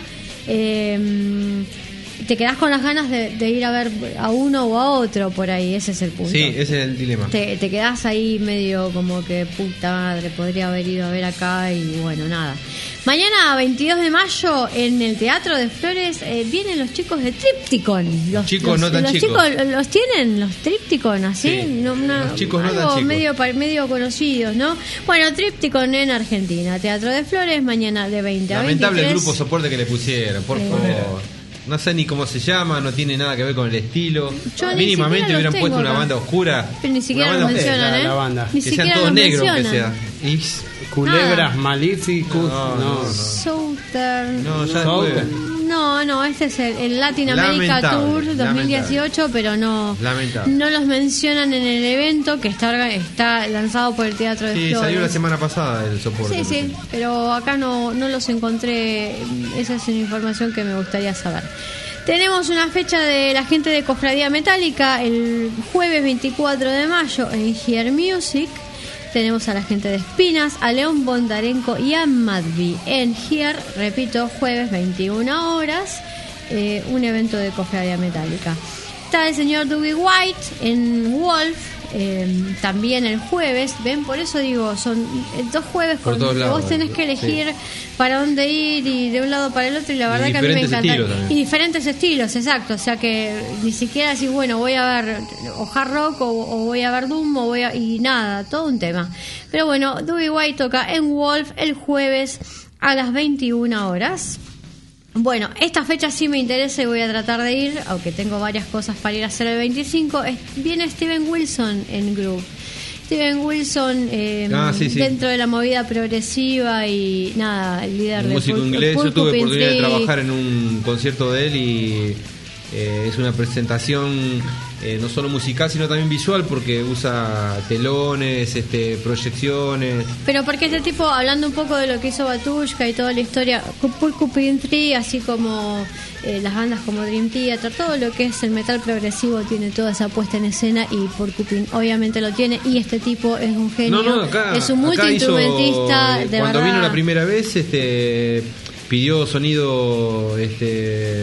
Eh, te quedás con las ganas de, de ir a ver a uno o a otro por ahí, ese es el punto. Sí, ese es el dilema. Te, te quedás ahí medio como que puta madre, podría haber ido a ver acá y bueno, nada. Mañana, veintidós de mayo, en el Teatro de Flores, eh, vienen los chicos de Tripticon. Los Chicos no tan los chicos. ¿Los tienen? ¿Los Tripticon así? Sí, No, una- los chicos no tan algo chicos. Medio, pa- medio conocidos, ¿no? Bueno, Tripticon en Argentina. Teatro de Flores, mañana de veinte a Lamentable el veintitrés. grupo soporte que le pusieron, por Eh. favor. No sé ni cómo se llama, no tiene nada que ver con el estilo. Yo ni Mínimamente siquiera hubieran los puesto tengo una acá. banda oscura. Pero ni siquiera una los banda mencionan, la- ¿eh? la banda. Ni que sean siquiera todos los negros, que mencionan. sea. Y- Culebras Ah. Maléficos. No, No, no, no. Southern. No, ya Southern. después. No, no, este es el, el Latin America Lamentable, Tour dos mil dieciocho, pero no Lamentable. no los mencionan en el evento que está orga- está lanzado por el Teatro de Sí, Flores. salió la semana pasada el soporte. Sí, sí, pero acá no, no los encontré. Esa es una información que me gustaría saber. Tenemos una fecha de la gente de Cofradía Metálica el jueves veinticuatro de mayo en Here Music. Tenemos a la gente de Espinas, a León Bondarenko y a Madvi en Here, repito, jueves veintiuna horas, eh, un evento de Cofradía Metálica. Está el señor Dougie White en Wolf, eh, también el jueves. Ven, por eso digo, son eh, dos jueves Por con- todos que lados, vos tenés que elegir para dónde ir y de un lado para el otro, y la Y verdad que a mí me diferentes encanta. estilos también. Y diferentes estilos, exacto. O sea que ni siquiera decís, bueno, voy a ver o hard rock o, o voy a ver doom o voy a... y nada, todo un tema. Pero bueno, Dougie White toca en Wolf el jueves a las veintiuna horas. Bueno, esta fecha sí me interesa y voy a tratar de ir, aunque tengo varias cosas para ir a hacer el veinticinco. Es- Viene Steven Wilson en Groove. Steven Wilson, eh, Ah, sí, sí. dentro de la movida progresiva y nada, el líder Un de músico Pul- inglés. Yo tuve Porcupine oportunidad de Tree. trabajar en un concierto de él y eh, es una presentación eh, no solo musical sino también visual, porque usa telones, este, proyecciones. Pero porque este tipo, hablando un poco de lo que hizo Batushka y toda la historia, Porcupine Tree, así como eh, las bandas como Dream Theater, todo lo que es el metal progresivo tiene toda esa puesta en escena, y Porcupine obviamente lo tiene, y este tipo es un genio, No, no, acá, es un acá hizo, multiinstrumentista, eh, de cuando verdad. vino la primera vez, este, pidió sonido, este,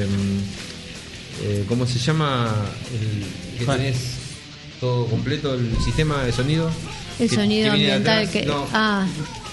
mm, eh, ¿cómo se llama? El, que ¿Cuál? tenés todo completo, el sistema de sonido. El que- sonido que viene de ambiental atrás. que... No. Ah.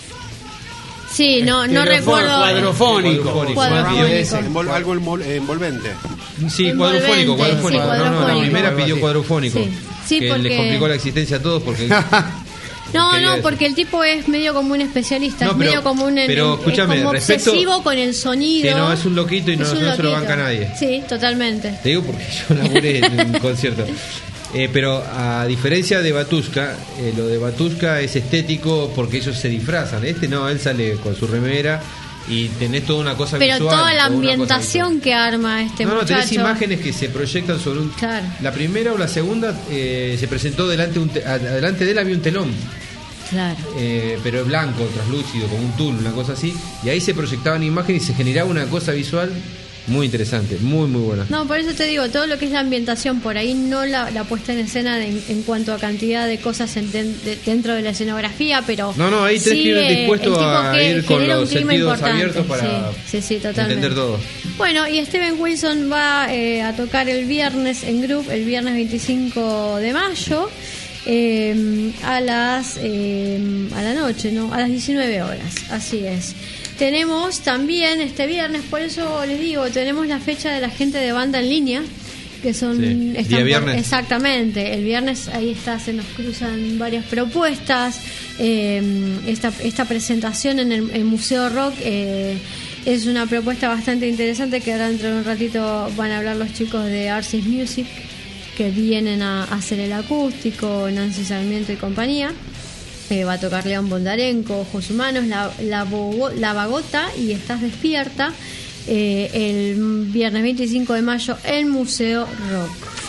Sí, no, no Cuadrofónico, recuerdo... Cuadrofónico. Cuadrofónico. Cuadrofónico. Envol- algo envol- envolvente. Sí, Envolvente, cuadrofónico, cuadrofónico. sí, No, no, la cuadrofónico. primera Algo pidió así. cuadrofónico. Sí, sí, que porque- les complicó la existencia a todos porque No, quería no, decir. porque el tipo es medio como un especialista, No, es pero- medio como un pero es escúchame, como respecto- obsesivo con el sonido. Sí, no, es un loquito y no- Es un no se lo loquito. banca nadie. Sí, totalmente. Te digo porque yo laburé en un concierto. Eh, pero a diferencia de Batushka, eh, lo de Batushka es estético porque ellos se disfrazan. Este no, él sale con su remera y tenés toda una cosa Pero visual. toda la toda una cosa ambientación visual. que arma este No, no, tenés muchacho. imágenes que se proyectan sobre un... Claro. La primera o la segunda eh, se presentó delante, un te- adelante de él había un telón. Claro. Eh, pero es blanco, translúcido, como un tul, una cosa así. Y ahí se proyectaban imágenes y se generaba una cosa visual muy interesante, muy, muy buena. No, por eso te digo, todo lo que es la ambientación, por ahí no la, la puesta en escena de- en cuanto a cantidad de cosas en- de- de- dentro de la escenografía, pero No, no, ahí tenés sí, que ir eh, dispuesto el tipo a que ir con genera un los clima sentidos importante. abiertos para Sí, sí, sí, totalmente. entender todo. Bueno, y Steven Wilson va eh, a tocar el viernes en Group, el viernes veinticinco de mayo, eh, a las eh, a la noche, ¿no? A las diecinueve horas, así es. Tenemos también este viernes, por eso les digo, tenemos la fecha de la gente de banda en línea, que son Sí, están día por- viernes. exactamente, el viernes ahí está, se nos cruzan varias propuestas. eh, esta, esta presentación en el, el Museo Rock eh, es una propuesta bastante interesante que ahora dentro de un ratito van a hablar los chicos de Arcis Music, que vienen a, a hacer el acústico, Nancy Sarmiento y compañía. Eh, va a tocar León Bondarenko, Ojos Humanos, La, la, Bogo- la Bagota y Estás Despierta, eh, el viernes veinticinco de mayo en Museo Rock.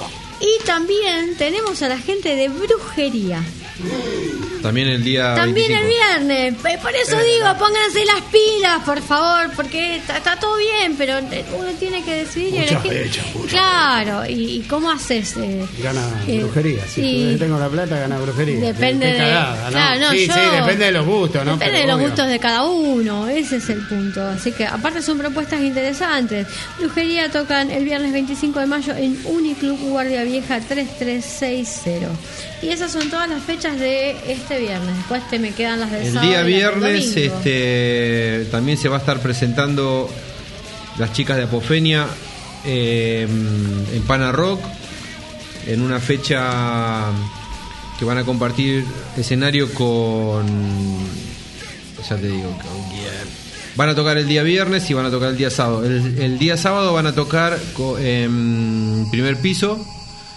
Y también tenemos a la gente de Brujería. También el día También veinticinco. el viernes. Pe- Por eso digo, pónganse las pilas, por favor, porque está, está todo bien, pero uno tiene que decidir. y Mucha elegir. fecha, mucha Claro, ¿y, y cómo haces? Eh, Gana eh, brujería. Si y- yo tengo la plata, gana brujería. Depende Qué de- cagada, ¿no? claro, no, sí, yo- sí, depende de los gustos, ¿no? Depende Pero de los obvio. gustos de cada uno, ese es el punto. Así que, aparte, son propuestas interesantes. Brujería tocan el viernes veinticinco de mayo en Uniclub Guardia Vieja tres tres seis cero. Y esas son todas las fechas de este viernes. Después te me quedan las del El sábado día y las del viernes domingo. este, también se va a estar presentando las chicas de Apofenia eh, en Pana Rock, en una fecha que van a compartir escenario con... Ya te digo, con quién. Van a tocar el día viernes y van a tocar el día sábado. El, el día sábado van a tocar co- en primer piso.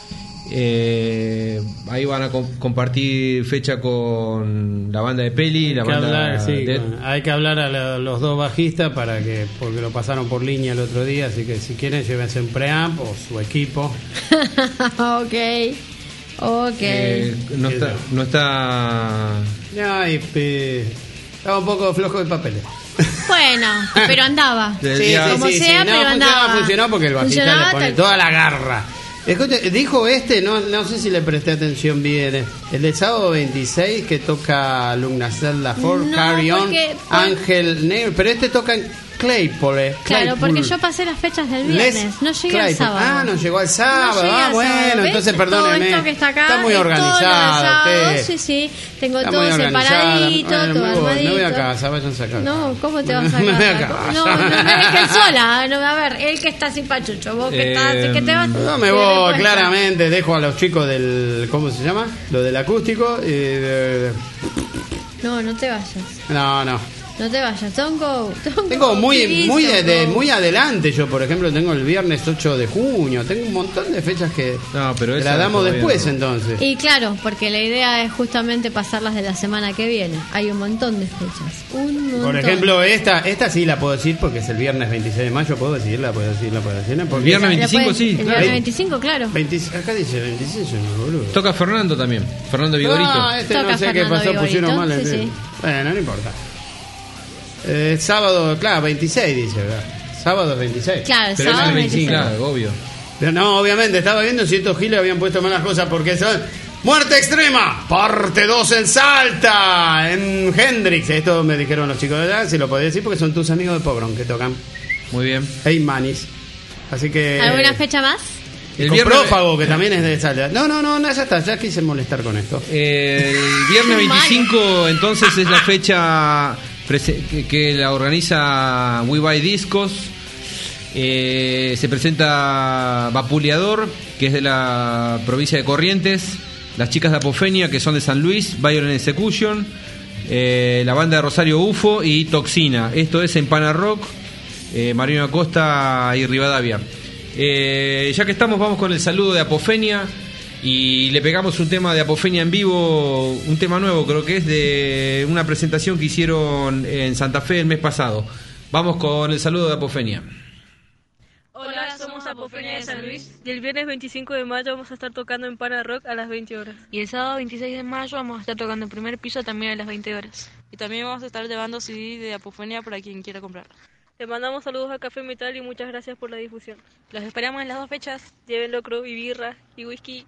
Eh, ahí van a com- compartir fecha con la banda de Peli, la Hay que banda hablar, sí, de- con- hay que hablar a la- los dos bajistas para que, porque lo pasaron por línea el otro día, así que si quieren llévense un preamp o su equipo. ok, ok. eh, no está, no está Ay, pe- estaba un poco flojo de papeles. Bueno, pero andaba. del Sí, día- sí, Como sí, sea, sí. No, pero funcionó, andaba. funcionó porque el bajista Funcionaba le pone tal- toda la garra. Escuche, dijo este, no, no sé si le presté atención bien, eh, el del sábado veintiséis que toca Lugna Zelda Ford, No, Carry On, porque- por- Ángel Negro, pero este toca en Claypole. eh, Claro, Claypool. porque yo pasé las fechas del Les viernes. No llegué al Claypool. sábado. Ah, no llegó al sábado. No llegué ah, al bueno, sábado. ¿Ves? entonces Todo perdóneme. esto que está acá muy es todo lo del organizado. sábado. usted. Sí, sí. Tengo Está todo muy organizada. separadito, Bueno, todo me voy, armadito. me voy a casa, váyanse a casa. No, ¿cómo te vas a Me voy a casa? casa. No, no me dejes sola. No, a ver, él que está sin pachucho, vos que Eh, estás, que te vas. No me te voy, repuesta. claramente. Dejo a los chicos del. ¿Cómo se llama? Lo del acústico. Y de- No, no te vayas. no, no. No te vayas. Don't go. Don't Tengo go, muy, please, muy, don't de- go. muy adelante. Yo, por ejemplo, tengo el viernes ocho de junio. Tengo un montón de fechas que. No, pero que esa la damos todavía después, no. entonces. Y claro, porque la idea es justamente pasarlas de la semana que viene. Hay un montón de fechas. Un montón. Por ejemplo, esta esta sí la puedo decir porque es el viernes veintiséis de mayo. ¿Puedo decirla? ¿Puedo decirla? ¿Puedo decirla? Porque El viernes La veinticinco, puedes- sí, El claro. viernes veinticinco, claro. veinte acá dice veintiséis, no, boludo. Toca Fernando también, Fernando Vigorito. Ah, este Toca no sé qué Fernando pasó, pusieron Vigorito, mal. el- sí, sí. Bueno, no importa. Eh, sábado, claro, veintiséis dice, ¿verdad? Sábado veintiséis. Claro, el Pero es sábado el veinticinco, veinticinco. claro, obvio. Pero no, obviamente, estaba viendo si estos giles habían puesto malas cosas porque son Muerte Extrema, parte dos en Salta, en Hendrix. Esto me dijeron los chicos de allá, si lo podés decir porque son tus amigos de Pogrom que tocan. Muy bien. Hey Manis. Así que. ¿Alguna fecha más? El El viernes- Prófago, que también es de Salta. No, no, no, no, ya está, ya quise molestar con esto. Eh, el viernes veinticinco entonces es la fecha prese- que, que la organiza We Buy Discos. Eh, se presenta Vapuleador, que es de la provincia de Corrientes. las chicas de Apofenia, que son de San Luis, Violent Execution, eh, la banda de Rosario U F O y Toxina. Esto es en Pana Rock, eh, Mariano Acosta y Rivadavia. Eh, ya que estamos, vamos con el saludo de Apofenia y le pegamos un tema de Apofenia en vivo, un tema nuevo, creo que es de una presentación que hicieron en Santa Fe el mes pasado. Vamos con el saludo de Apofenia. Hola, somos Apofenia de San Luis y el viernes veinticinco de mayo vamos a estar tocando en Pana Rock a las veinte horas. Y el sábado veintiséis de mayo vamos a estar tocando en primer piso también a las veinte horas. Y también vamos a estar llevando C D de Apofenia para quien quiera comprarlo. Le mandamos saludos a Café Metal y muchas gracias por la difusión. Los esperamos en las dos fechas. Lleven locro y birra y whisky.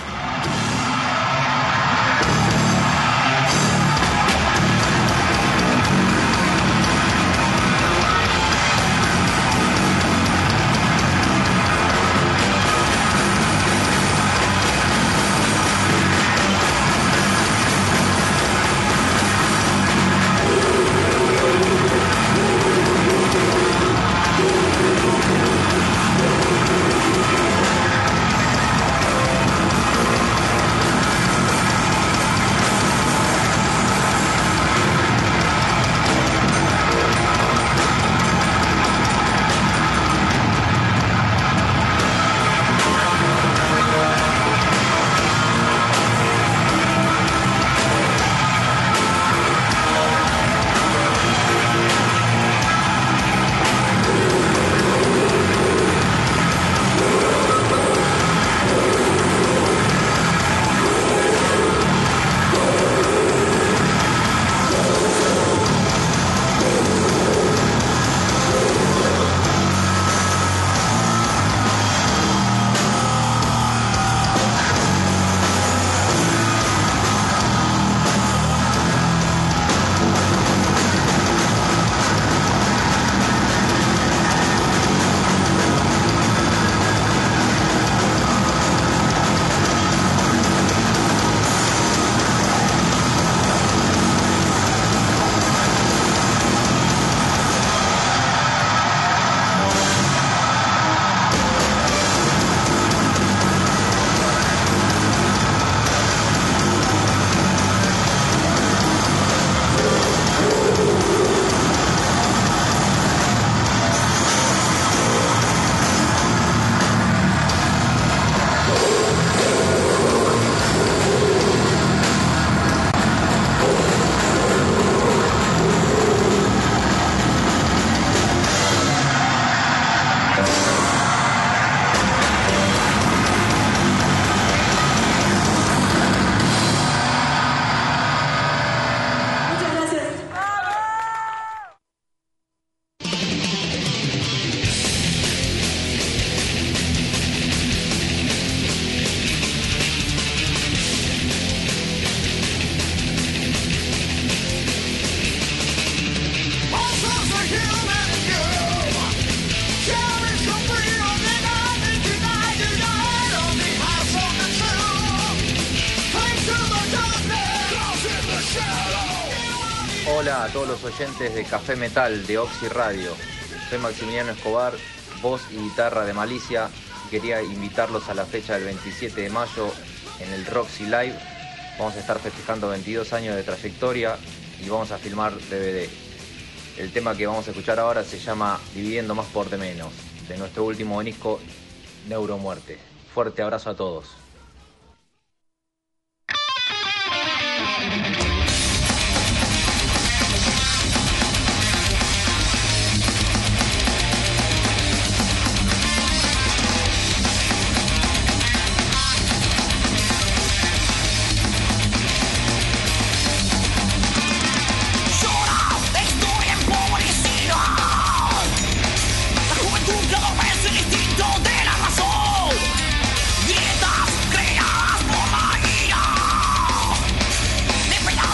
Hola a todos los oyentes de Café Metal de Oxy Radio. Soy Maximiliano Escobar, voz y guitarra de Malicia. Quería invitarlos a la fecha del veintisiete de mayo en el Roxy Live. Vamos a estar festejando veintidós años de trayectoria y vamos a filmar D V D. El tema que vamos a escuchar ahora se llama Dividiendo Más por de Menos, de nuestro último disco Neuromuerte. Fuerte abrazo a todos. Grietas creadas por la ira.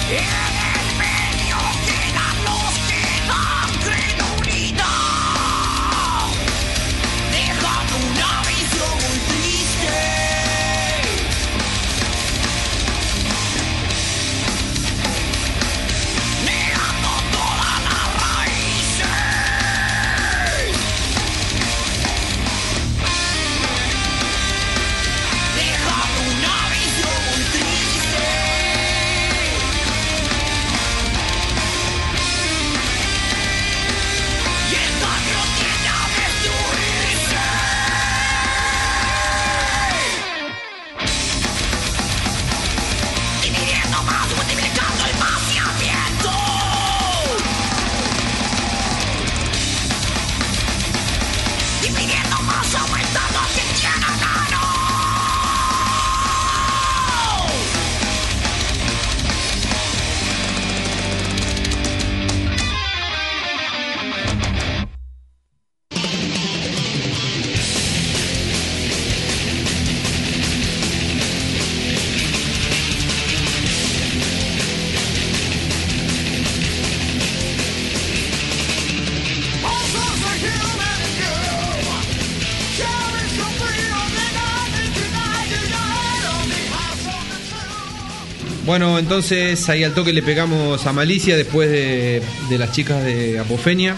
Bueno, entonces ahí al toque le pegamos a Malicia después de, de las chicas de Apofenia.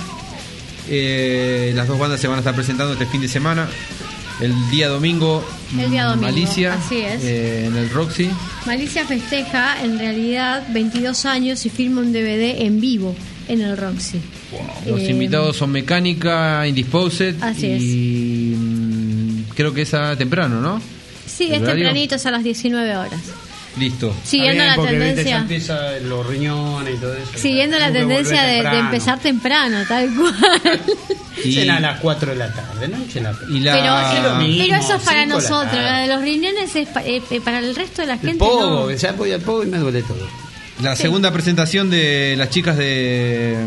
Eh, las dos bandas se van a estar presentando este fin de semana. El día domingo, el día domingo Malicia, así es. Eh, en el Roxy. Malicia festeja en realidad veintidós años y firma un D V D en vivo en el Roxy. Wow. Los eh, invitados son Mecánica, Indisposed así y mmm, creo que es a temprano, ¿no? Sí, ¿El es horario? tempranito, es a las diecinueve horas. Listo. Siguiendo la tendencia. Ya empieza los riñones y todo eso. Siguiendo la tendencia de, de empezar temprano, tal cual. Y cena a las cuatro de la tarde, ¿no? La... Y la... Pero, mismo, pero eso es para nosotros. La, la de los riñones es pa, eh, para el resto de la gente. El pogo, no. ya voy al pogo y me duele todo. La Sí. segunda presentación de las chicas de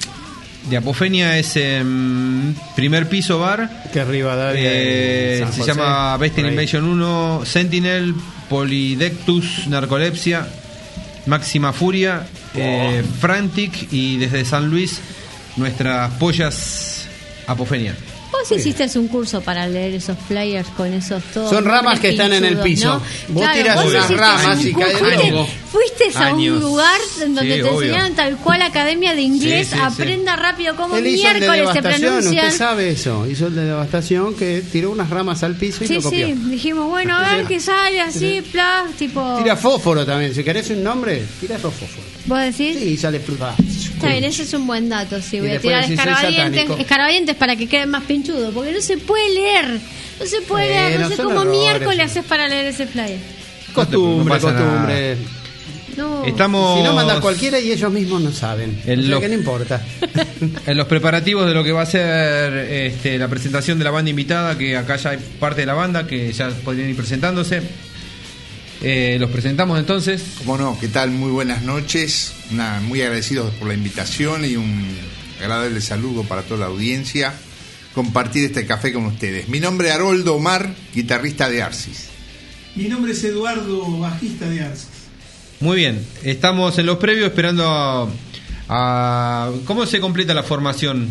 de Apofenia es en primer piso bar. Que Rivadavia. Eh, San se José, llama Bestial Invasion uno, Sentinel, Polydectus, Narcolepsia, Máxima Furia, oh. eh, Frantic y desde San Luis nuestras pollas Apofenia. Vos hiciste un curso para leer esos flyers con esos todos. Son ramas que están en el piso. ¿No? Vos Claro, tirás vos unas hiciste ramas un y curso, caen fuiste, algo. fuiste a Años. un lugar en donde Sí, te obvio. enseñaron tal cual Academia de Inglés, Sí, sí, aprenda rápido cómo Él hizo el de miércoles se devastación, pronuncia. usted sabe eso. Hizo el de devastación que tiró unas ramas al piso y Sí, lo copió. sí, dijimos, bueno, a ver qué sale así, plas, tipo. Tira fósforo también. Si querés un nombre, tira fósforo. ¿Vos decís? Sí, sale plas. Está bien, ese es un buen dato. Sí, Y voy a después tirar decís, soy escarbadientes, satánico. escarbadientes para que queden más pinchudo, porque no se puede leer. No se puede Eh, leer, no, no sé son cómo errores. miércoles haces para leer ese flyer. Costumbre, No pasa costumbre. No. Estamos Si no mandas cualquiera y ellos mismos no saben. En O sea lo- que no importa. En los preparativos de lo que va a ser este, la presentación de la banda invitada, que acá ya hay parte de la banda que ya podrían ir presentándose. Eh, los presentamos entonces. Cómo no, ¿qué tal? Muy buenas noches. Una, muy agradecidos por la invitación y un agradable saludo para toda la audiencia. Compartir este café con ustedes. Mi nombre es Haroldo Omar, guitarrista de Arsis. Mi nombre es Eduardo, bajista de Arsis. Muy bien, estamos en los previos esperando a, a- ¿cómo se completa la formación?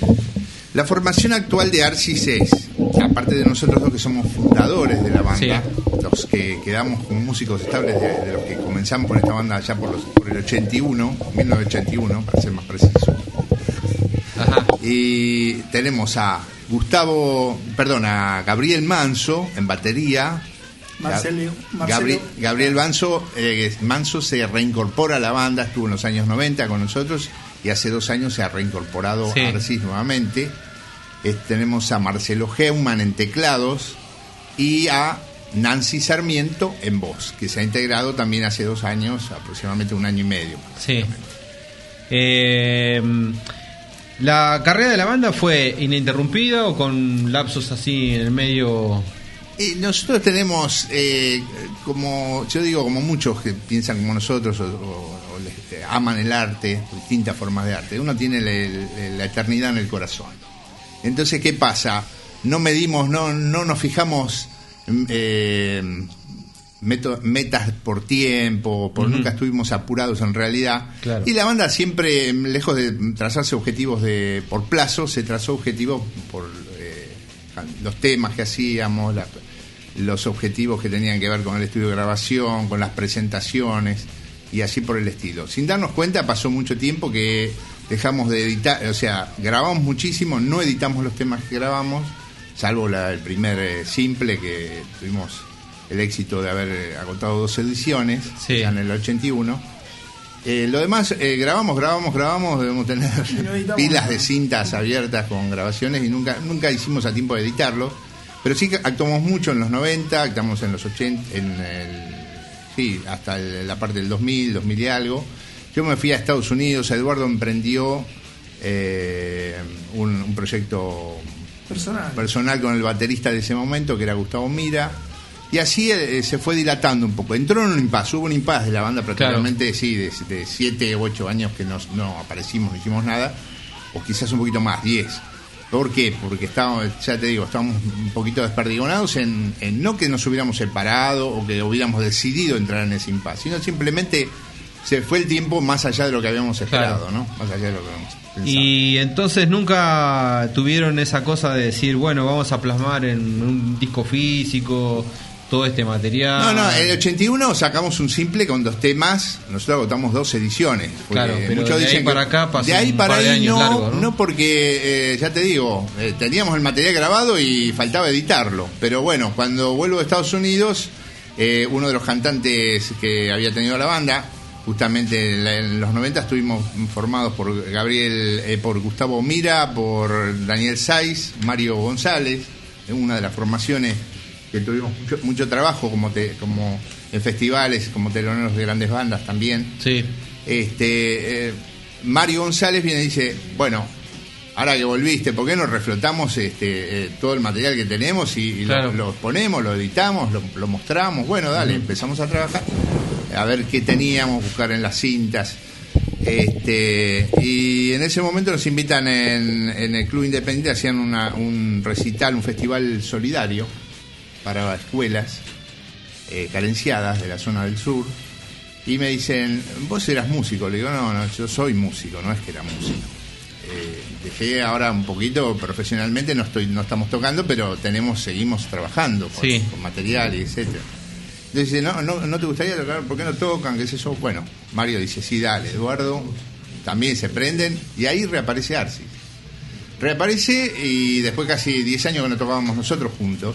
La formación actual de Arsis es, aparte de nosotros dos que somos fundadores de la banda, Sí. los que quedamos como músicos estables de, de los que comenzamos con esta banda allá por, los, por el ochenta y uno, mil novecientos ochenta y uno, para ser más preciso. Ajá. Y tenemos a Gustavo, perdón, a Gabriel Manso en batería. Marcelo, Marcelo. Gabriel, Gabriel Manso, eh, Manso se reincorpora a la banda, estuvo en los años noventa con nosotros y hace dos años se ha reincorporado Sí. a Arsis nuevamente. Eh, tenemos a Marcelo Heumann en teclados y a Nancy Sarmiento en voz, que se ha integrado también hace dos años, aproximadamente un año y medio. Sí. Eh, ¿La carrera de la banda fue ininterrumpida o con lapsos así en el medio? Y nosotros tenemos, eh, como yo digo, como muchos que piensan como nosotros o, o- o les- eh, aman el arte, distintas formas de arte. Uno tiene la, la- la eternidad en el corazón. Entonces, ¿qué pasa? No medimos, no, no nos fijamos eh, meto, metas por tiempo, por Uh-huh. nunca estuvimos apurados en realidad. Claro. Y la banda siempre, lejos de trazarse objetivos de por plazo, se trazó objetivos por eh, los temas que hacíamos, la, los objetivos que tenían que ver con el estudio de grabación, con las presentaciones y así por el estilo. Sin darnos cuenta, pasó mucho tiempo que dejamos de editar, o sea, grabamos muchísimo, no editamos los temas que grabamos, salvo la, el primer eh, simple que tuvimos el éxito de haber eh, agotado dos ediciones, Sí. ya en el ochenta y uno. Eh, lo demás, eh, grabamos, grabamos, grabamos, debemos tener no editamos pilas nada. de cintas abiertas con grabaciones y nunca nunca hicimos a tiempo de editarlo, pero sí que actuamos mucho en los noventa, actuamos en los ochenta, en el, sí, hasta el- la parte del dos mil, dos mil y algo. Yo me fui a Estados Unidos, Eduardo emprendió eh, un, un proyecto Personal. personal con el baterista de ese momento, que era Gustavo Mira, y así eh, se fue dilatando un poco. Entró en un impasse, hubo un impasse de la banda prácticamente, sí, de, de siete u ocho años que nos, no aparecimos, no hicimos nada, o quizás un poquito más, diez. ¿Por qué? Porque estábamos, ya te digo, estábamos un poquito desperdigonados en, en no que nos hubiéramos separado o que hubiéramos decidido entrar en ese impasse, sino simplemente se fue el tiempo más allá de lo que habíamos esperado, Claro. ¿no? Más allá de lo que habíamos pensado. Y entonces nunca tuvieron esa cosa de decir, bueno, vamos a plasmar en un disco físico todo este material. No, no, en el ochenta y uno sacamos un simple con dos temas, nosotros agotamos dos ediciones. porque Claro, pero muchos de ahí dicen para que- acá pasó de ahí un para par de ahí años no, largos, ¿no? no porque, eh, ya te digo, eh, teníamos el material grabado y faltaba editarlo. Pero bueno, cuando vuelvo a Estados Unidos, eh, uno de los cantantes que había tenido la banda, justamente en, la- en los noventa estuvimos formados por Gabriel, eh, por Gustavo Mira, por Daniel Saiz, Mario González, en una de las formaciones que tuvimos mucho, mucho trabajo como te, como en festivales, como teloneros de grandes bandas también. Sí. Este eh, Mario González viene y dice, bueno, ahora que volviste, ¿por qué no reflotamos este eh, todo el material que tenemos y, y Claro. lo, lo ponemos, lo editamos, lo, lo mostramos? Bueno, dale, Ujú. empezamos a trabajar, a ver qué teníamos, buscar en las cintas. Este, y en ese momento nos invitan en, en el Club Independiente, hacían una, un recital, un festival solidario para escuelas eh, carenciadas de la zona del sur, y me dicen, vos eras músico. Le digo, no, no, yo soy músico, no es que era músico. Eh, dejé ahora un poquito profesionalmente, no estoy, no estamos tocando, pero tenemos, seguimos trabajando con, Sí. con material y etcétera. Entonces dice, no, no, no te gustaría tocar, ¿por qué no tocan? ¿Qué es eso? Bueno, Mario dice, sí, dale, Eduardo, también se prenden, y ahí reaparece Arsis. Reaparece y después casi diez años que no tocábamos nosotros juntos.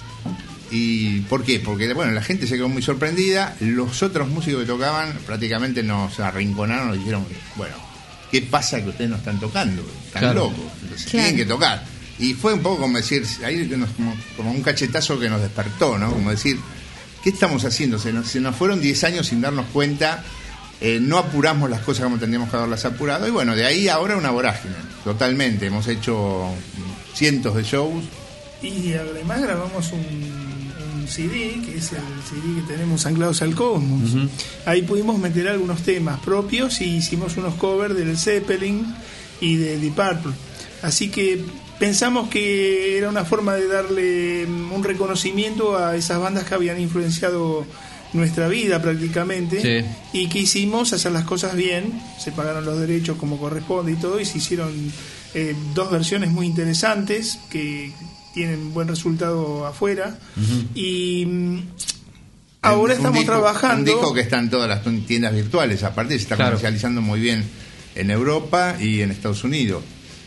¿Y por qué? Porque bueno, la gente se quedó muy sorprendida, los otros músicos que tocaban prácticamente nos arrinconaron, nos dijeron, bueno, ¿qué pasa que ustedes no están tocando? Están Claro. locos, entonces Claro. tienen que tocar. Y fue un poco como decir, ahí nos- como, como un cachetazo que nos despertó, ¿no? Como decir, ¿qué estamos haciendo? Se nos, se nos fueron diez años sin darnos cuenta, eh, no apuramos las cosas como tendríamos que haberlas apurado, y bueno, de ahí ahora una vorágine, totalmente. Hemos hecho cientos de shows. Y además grabamos un, un C D, que es el C D que tenemos anclados al Cosmos. Ujú. Ahí pudimos meter algunos temas propios y hicimos unos covers del Zeppelin y de Deep Purple. Así que pensamos que era una forma de darle un reconocimiento a esas bandas que habían influenciado nuestra vida prácticamente. Sí. Y que hicimos hacer las cosas bien, se pagaron los derechos como corresponde y todo, y se hicieron eh, dos versiones muy interesantes que tienen buen resultado afuera. Y mm, ahora Un estamos disco- trabajando. Un disco que está en todas las tiendas virtuales, aparte se está Claro. comercializando muy bien en Europa y en Estados Unidos.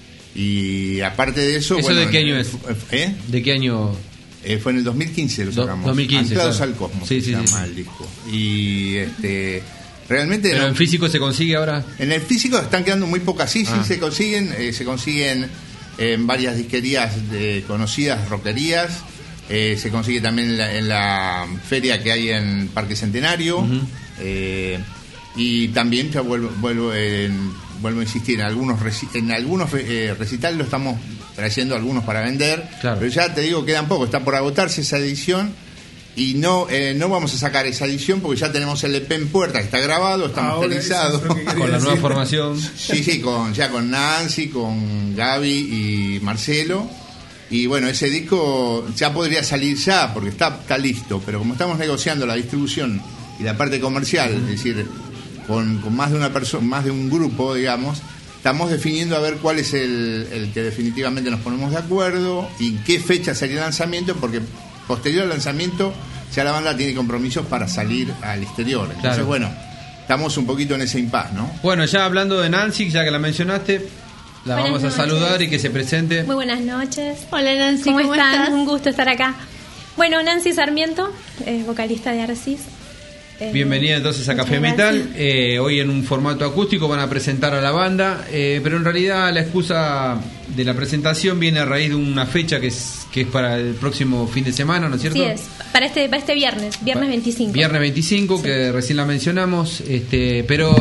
Y aparte de eso... ¿Eso bueno, de qué año eh, es? ¿Eh? ¿De qué año? Eh, fue en el dos mil quince lo Do- sacamos. dos mil quince, Anclados claro. al Cosmos, Sí, se sí, llama sí, sí. el disco. Y este realmente... ¿Pero no- en físico se consigue ahora? en el físico están quedando muy pocas, sí, Ah. sí se consiguen, eh, se consiguen en varias disquerías de conocidas, rockerías, eh, se consigue también en la, en la feria que hay en Parque Centenario, Ujú. eh, y también ya vuelvo, vuelvo, en- vuelvo a insistir, en algunos reci- en algunos eh, recitales lo estamos trayendo algunos para vender, Claro. pero ya te digo, quedan pocos, está por agotarse esa edición. Y no eh, no vamos a sacar esa edición porque ya tenemos el E P en puerta, que está grabado, está Ahora, masterizado. eso es lo que quería Con la nueva decir. formación. Sí, sí, con, ya con Nancy, con Gaby y Marcelo. Y bueno, ese disco ya podría salir ya, porque está, está listo, pero como estamos negociando la distribución y la parte comercial, es decir, con, con más de una persona, más de un grupo, digamos, estamos definiendo a ver cuál es el, el que definitivamente nos ponemos de acuerdo y en qué fecha sería el lanzamiento, porque posterior al lanzamiento ya la banda tiene compromisos para salir al exterior. Entonces, claro. bueno, estamos un poquito en ese impasse, ¿no? Bueno, ya hablando de Nancy, ya que la mencionaste, la Buenas vamos a noches. saludar y que se presente. Muy buenas noches. Hola Nancy, ¿Cómo, ¿cómo están? estás? Un gusto estar acá. Bueno, Nancy Sarmiento, eh, vocalista de Arcis. Eh, Bienvenida entonces a Café muchas Metal. gracias. Eh, hoy en un formato acústico van a presentar a la banda, eh, pero en realidad la excusa de la presentación viene a raíz de una fecha que es que es para el próximo fin de semana, ¿no es cierto? Sí, es. Para este, para este viernes, viernes veinticinco. Viernes veinticinco, sí. Que recién la mencionamos, este, pero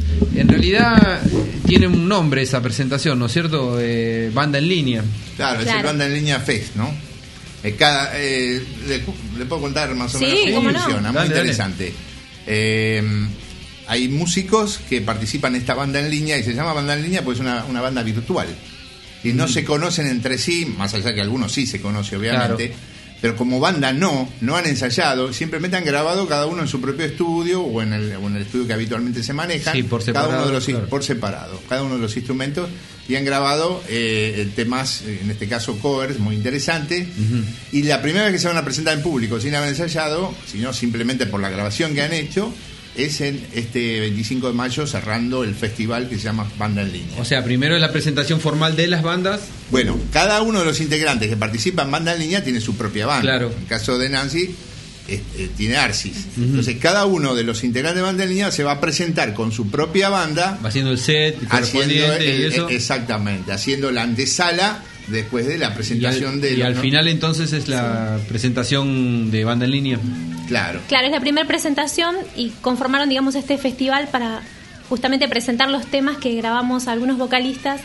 en realidad tiene un nombre esa presentación, ¿no es cierto? Eh, banda en línea. Claro, Claro. es el Banda en Línea Fest, ¿no? Eh, cada, eh, le, le puedo contar más o Sí, menos cómo cómo no. funciona, muy Dale, dale. interesante. Eh, hay músicos que participan en esta banda en línea y se llama banda en línea porque es una, una banda virtual. Y no Mm. se conocen entre sí, más allá que algunos sí se conocen, obviamente. Claro. Pero como banda no, no han ensayado, simplemente han grabado cada uno en su propio estudio o en el, o en el estudio que habitualmente se manejan, Sí, por cada uno separado, de los claro. por separado, cada uno de los instrumentos, y han grabado eh, temas, en este caso covers, muy interesantes. Ujú. Y la primera vez que se van a presentar en público sin haber ensayado, sino simplemente por la grabación que han hecho, es en este veinticinco de mayo cerrando el festival que se llama Banda en Línea. O sea, primero es la presentación formal de las bandas. Bueno, cada uno de los integrantes que participan en Banda en Línea tiene su propia banda. Claro. En el caso de Nancy, eh, eh, tiene Arcis. Ujú. Entonces, cada uno de los integrantes de Banda en Línea se va a presentar con su propia banda, Va haciendo el set haciendo correspondiente el- y eso. exactamente, haciendo la antesala después de la Y presentación al, de y los- al ¿no? final entonces es la presentación de banda en línea. Claro. Claro, es la primera presentación y conformaron, digamos, este festival para justamente presentar los temas que grabamos algunos vocalistas.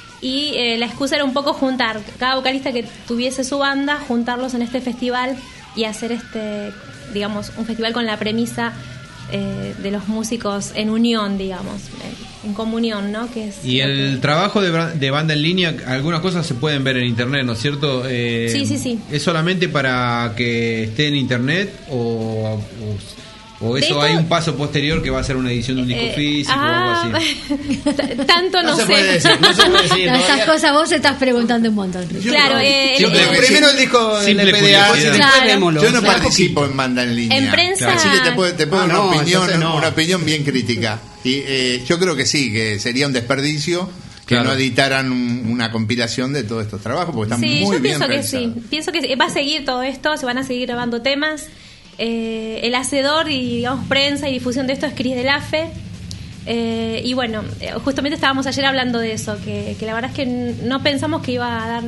Y eh, la excusa era un poco juntar cada vocalista que tuviese su banda, juntarlos en este festival y hacer este, digamos, un festival con la premisa eh, de los músicos en unión, digamos, en, en comunión, ¿no? Que es Y lo el que- trabajo de, bra- de banda en línea, algunas cosas se pueden ver en internet, ¿no es cierto? Eh, Sí, sí, sí. ¿Es solamente para que esté en internet o, o, o De eso esto- hay un paso posterior que va a ser una edición de un disco Eh, físico ah, o algo así? t- tanto no, No se sé. puede decir, no se puede decir. No, esas todavía. cosas vos estás preguntando un montón. Claro, eh, el- Simple- el- Primero el disco del Simple P D A y curiosidad. después Claro. vémoslo. Yo no Claro. participo en Banda en Línea. En prensa- Así que te puedo, te puedo Ah, dar no, una opinión, entonces no. una opinión bien crítica. Y eh, yo creo que sí, que sería un desperdicio que Claro. no editaran un- una compilación de todos estos trabajos, porque están Sí, muy yo bien pienso que pensados. sí. Pienso que va a seguir todo esto, se van a seguir grabando temas. Eh, el hacedor y, digamos, prensa y difusión de esto es Cris del Afe. Eh, y bueno, eh, justamente estábamos ayer hablando de eso, que, que la verdad es que n- no pensamos que iba a dar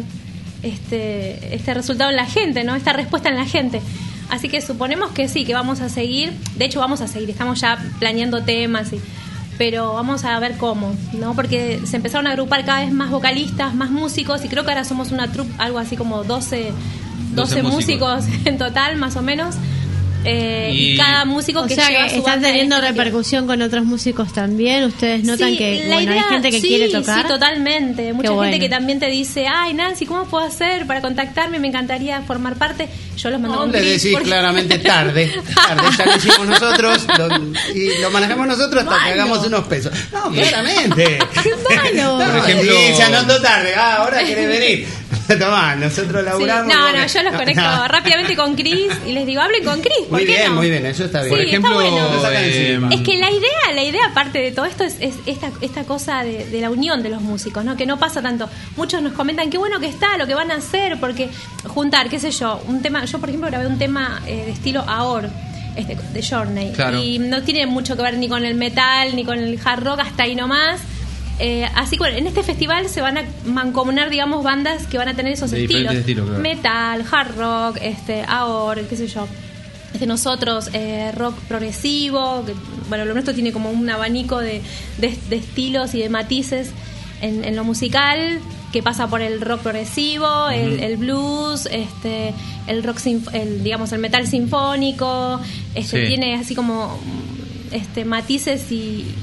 este, este resultado en la gente, ¿no? Esta respuesta en la gente. Así que suponemos que sí, que vamos a seguir. De hecho, vamos a seguir. Estamos ya planeando temas y pero vamos a ver cómo, ¿no? Porque se empezaron a agrupar cada vez más vocalistas, más músicos, y creo que ahora somos una troupe, algo así como doce, doce, doce músicos. en total, más o menos. Eh, y, Y- cada músico O que sea lleva que su están banda en teniendo este festival. repercusión con otros músicos también. Ustedes notan Sí, que la bueno, idea- hay gente que sí, quiere tocar. Sí, totalmente. Mucha Qué gente bueno. que también te dice, ay, Nancy, ¿cómo puedo hacer para contactarme? Me encantaría formar parte. Yo los mando No, con le Cris, decís porque- claramente tarde, tarde, ya lo hicimos nosotros lo- y lo manejamos nosotros hasta que Malo. hagamos unos pesos. No, claramente. ¡Qué malo! No, Por ejemplo- y se anotó tarde, ah, ahora querés venir. Tomá, nosotros Sí, laburamos. no, porque- no, yo los conecto No. rápidamente con Cris y les digo, hablen con Cris. ¿por Muy qué bien, no? muy bien, eso está bien. Por Sí, está ejemplo, bueno. Lo sacan eh, encima. Es que la idea, la idea aparte de todo esto es, es esta, esta cosa de, de la unión de los músicos, ¿no? Que no pasa tanto. Muchos nos comentan qué bueno que está, lo que van a hacer, porque juntar, qué sé yo, un tema, yo por ejemplo grabé un tema eh, de estilo Aor, este, de Journey, Claro. y no tiene mucho que ver ni con el metal, ni con el hard rock, hasta ahí nomás. Eh, así que bueno, en este festival se van a mancomunar, digamos, bandas que van a tener esos De estilos. diferentes estilos, claro. Metal, hard rock, este, Aor, qué sé yo. Este, nosotros, eh, rock progresivo, que, bueno, lo nuestro tiene como un abanico de, de, de estilos y de matices en, en lo musical, que pasa por el rock progresivo, el, el blues, este, el rock, sinf- el, digamos, el metal sinfónico, este, Sí. tiene así como este, matices y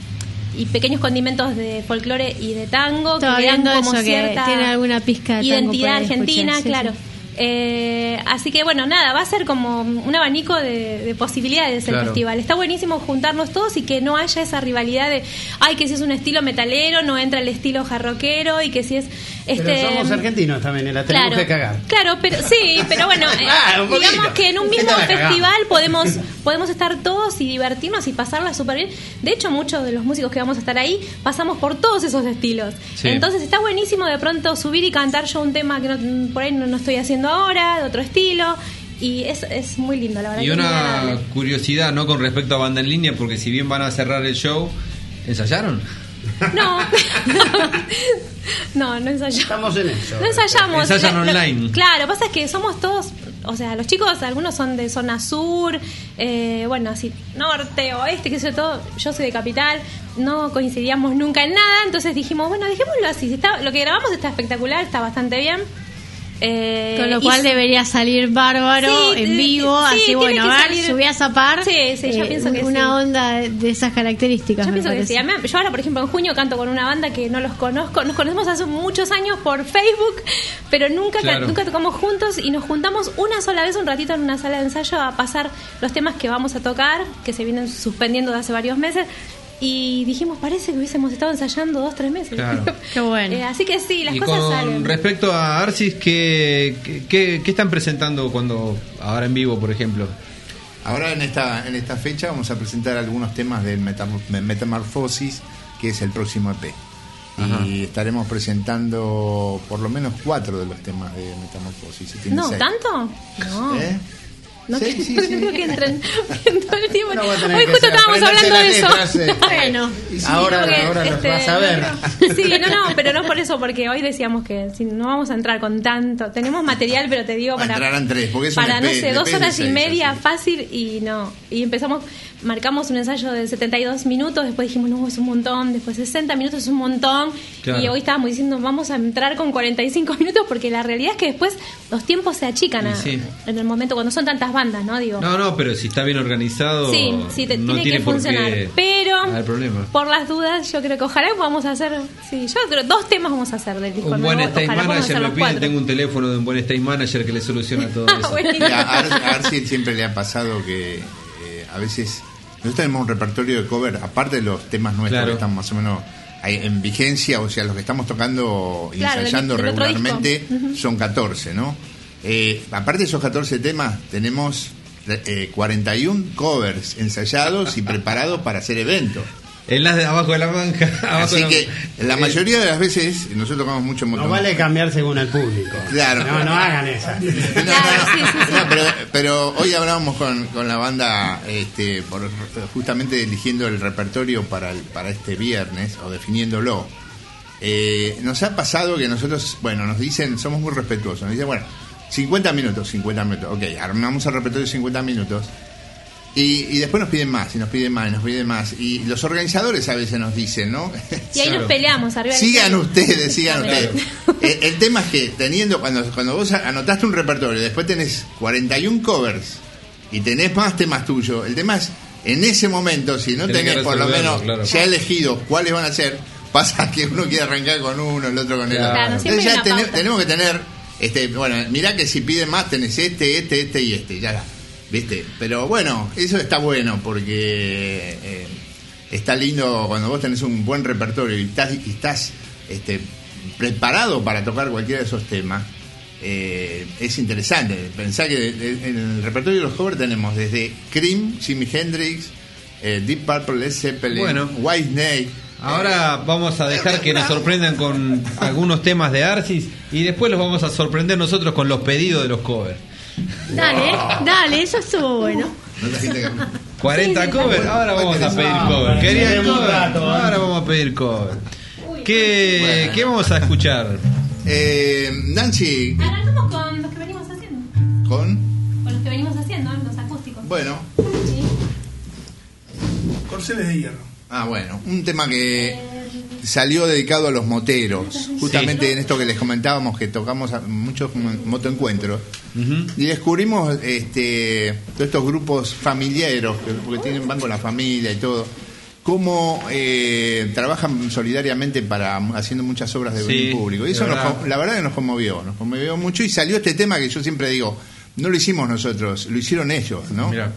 y pequeños condimentos de folclore y de tango. Estaba que le dan viendo como eso, que cierta tiene alguna pizca de tango identidad por ahí, argentina, escuché, sí, claro. sí. Eh, así que bueno, nada, va a ser como un abanico de, de posibilidades el Claro. festival. Está buenísimo juntarnos todos y que no haya esa rivalidad de, ay, que si es un estilo metalero no entra el estilo jarroquero y que si es este Pero somos argentinos también, y la tenemos claro, que cagar. claro, pero sí, pero bueno, eh, Ah, un digamos poquito. que en un mismo Esta la cagamos. festival podemos podemos estar todos y divertirnos y pasarla súper bien. De hecho, muchos de los músicos que vamos a estar ahí pasamos por todos esos estilos. Sí. Entonces está buenísimo de pronto subir y cantar yo un tema que no, por ahí no, no estoy haciendo ahora, de otro estilo. Y es, es muy lindo, la verdad. Y que es muy una agradable. curiosidad, ¿no? Con respecto a banda en línea, porque si bien van a cerrar el show, ¿ensayaron? No. no, no ensayamos. Estamos en eso. No ensayamos. Ensayan La- la- online. Claro, pasa es que somos todos, o sea, los chicos, algunos son de zona sur, eh, bueno, así, norte, oeste, que sé yo, todo. Yo soy de capital, no coincidíamos nunca en nada, entonces dijimos, bueno, dejémoslo así. Si está, lo que grabamos está espectacular, está bastante bien. Eh, Con lo y cual s- debería salir bárbaro Sí, en sí, vivo, sí, así tiene bueno, que a ver, salir- subí a zapar. Sí, sí, yo pienso que una sí. onda de- de esas características. Yo me pienso que parece. sí. A mí- Yo ahora, por ejemplo, en junio canto con una banda que no los conozco. Nos conocemos hace muchos años por Facebook, pero nunca, Claro. nunca tocamos juntos y nos juntamos una sola vez un ratito en una sala de ensayo a pasar los temas que vamos a tocar, que se vienen suspendiendo de hace varios meses. Y dijimos, parece que hubiésemos estado ensayando dos, tres meses. Claro. Qué bueno. Eh, así que sí, las Y cosas con salen. respecto a Arsis, ¿qué, qué, qué- qué están presentando cuando ahora en vivo, por ejemplo? Ahora en esta en esta fecha vamos a presentar algunos temas del Metam- Metamorfosis, que es el próximo E P. Ajá. Y estaremos presentando por lo menos cuatro de los temas de Metamorfosis. y tiene No, seis. ¿tanto? No. ¿Eh? No, Sí, que, sí, no sí. creo que entren todo el tiempo. No va a tener Hoy que justo ser, estábamos hablando de aprenderse eso. las letras, eh. Bueno, Y sí, ahora- porque, ahora los este, vas a ver. Sí, no, no, pero no por eso, porque hoy decíamos que si no vamos a entrar con tanto. Tenemos material, pero te digo, para. Entrarán tres, porque es un para, E no P, sé, E P dos de horas y seis, media así. fácil y no. Y empezamos, marcamos un ensayo de setenta y dos minutos, después dijimos, no, es un montón, después sesenta minutos es un montón. Claro. Y hoy estábamos diciendo, vamos a entrar con cuarenta y cinco minutos, porque la realidad es que después los tiempos se achican Y a- sí. en el momento cuando son tantas bandas, ¿no? Digo. No, no, pero si está bien organizado, Sí, sí, te- no tiene, tiene que por funcionar. qué Pero, haber problema. por las dudas, yo creo que ojalá vamos a hacer. Sí, yo creo dos temas vamos a hacer del disco Un nuevo. buen stage Ojalá podamos manager hacer me los piden, cuatro. tengo un teléfono de un buen stage manager que le soluciona todo Ah, eso. buenísimo. Mira, a Ar- a Arsi siempre le ha pasado que eh, a veces nosotros tenemos un repertorio de cover, aparte de los temas nuestros Claro. que están más o menos ahí en vigencia, o sea, los que estamos tocando, Claro, ensayando del- del otro regularmente, disco. Ujú. son catorce, ¿no? Eh, aparte de esos catorce temas, tenemos eh, cuarenta y uno covers ensayados y preparados para hacer eventos. El as de abajo de la manja. abajo Así de la- que la Eh, mayoría de las veces, nosotros tocamos mucho en No moto. vale cambiar según el público. Claro. No, no hagan esa. No, no, no, pero, pero hoy hablábamos con, con la banda este, por, justamente eligiendo el repertorio para, el- para este viernes o definiéndolo. Eh, nos ha pasado que nosotros, bueno, nos dicen, somos muy respetuosos, nos dicen, bueno, cincuenta minutos, cincuenta minutos, ok, armamos el repertorio de cincuenta minutos. Y, y después nos piden más, y nos piden más, y nos piden más. Y los organizadores a veces nos dicen, ¿no? Y ahí nos peleamos arriba del Sigan escenario. ustedes, sigan Claro. ustedes. El, el tema es que teniendo, cuando, cuando vos anotaste un repertorio, después tenés cuarenta y uno covers y tenés más temas tuyos, el tema es, en ese momento, si no Tenés que tenés por lo resolverlo, menos claro. ya elegido cuáles van a ser, pasa que uno quiere arrancar con uno, el otro con el otro. Claro, siempre Entonces ya hay una tene- pauta. tenemos que tener, este, bueno, mirá que si piden más tenés este, este, este y este, ya está. ¿Viste? Pero bueno, eso está bueno porque eh, está lindo cuando vos tenés un buen repertorio y estás, y estás este, preparado para tocar cualquiera de esos temas. Eh, es interesante. Pensá que de- de- en el repertorio de los covers tenemos desde Cream, Jimi Hendrix, eh, Deep Purple, Led Zeppelin, Bueno. Whitesnake. Ahora vamos a dejar que nos sorprendan con algunos temas de Arsis y después los vamos a sorprender nosotros con los pedidos de los covers. Dale, dale, eso estuvo bueno. ¿No trajiste que- cuarenta Sí, sí, covers, está ahora vamos a pedir cover. ¿Querían cover? Ahora vamos a pedir cover. ¿Qué, Bueno. ¿Qué vamos a escuchar? Eh, Nancy, Arrancamos con los que venimos haciendo. con. Con los que venimos haciendo, los acústicos. Bueno, Sí. Corceles de hierro. ah, bueno, un tema que salió dedicado a los moteros, justamente Sí. en esto que les comentábamos, que tocamos a muchos motoencuentros. Ujú. Y descubrimos este, todos estos grupos familiares que porque tienen, van con la familia y todo. cómo eh, trabajan solidariamente para haciendo muchas obras de bien Sí, público. Y de eso nos verdad. con- la verdad que nos conmovió, nos conmovió mucho y salió este tema que yo siempre digo, no lo hicimos nosotros, lo hicieron ellos, ¿no? Mirá.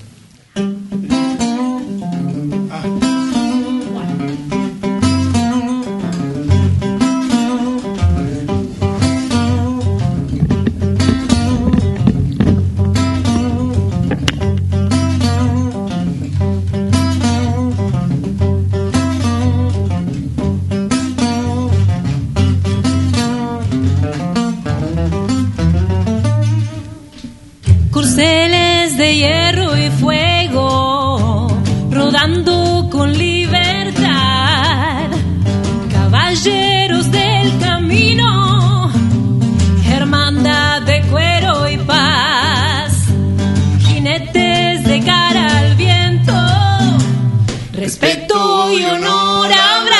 Corceles de hierro y fuego, rodando con libertad. Caballeros del camino, hermandad de cuero y paz. Jinetes de cara al viento, respeto y honor habrá.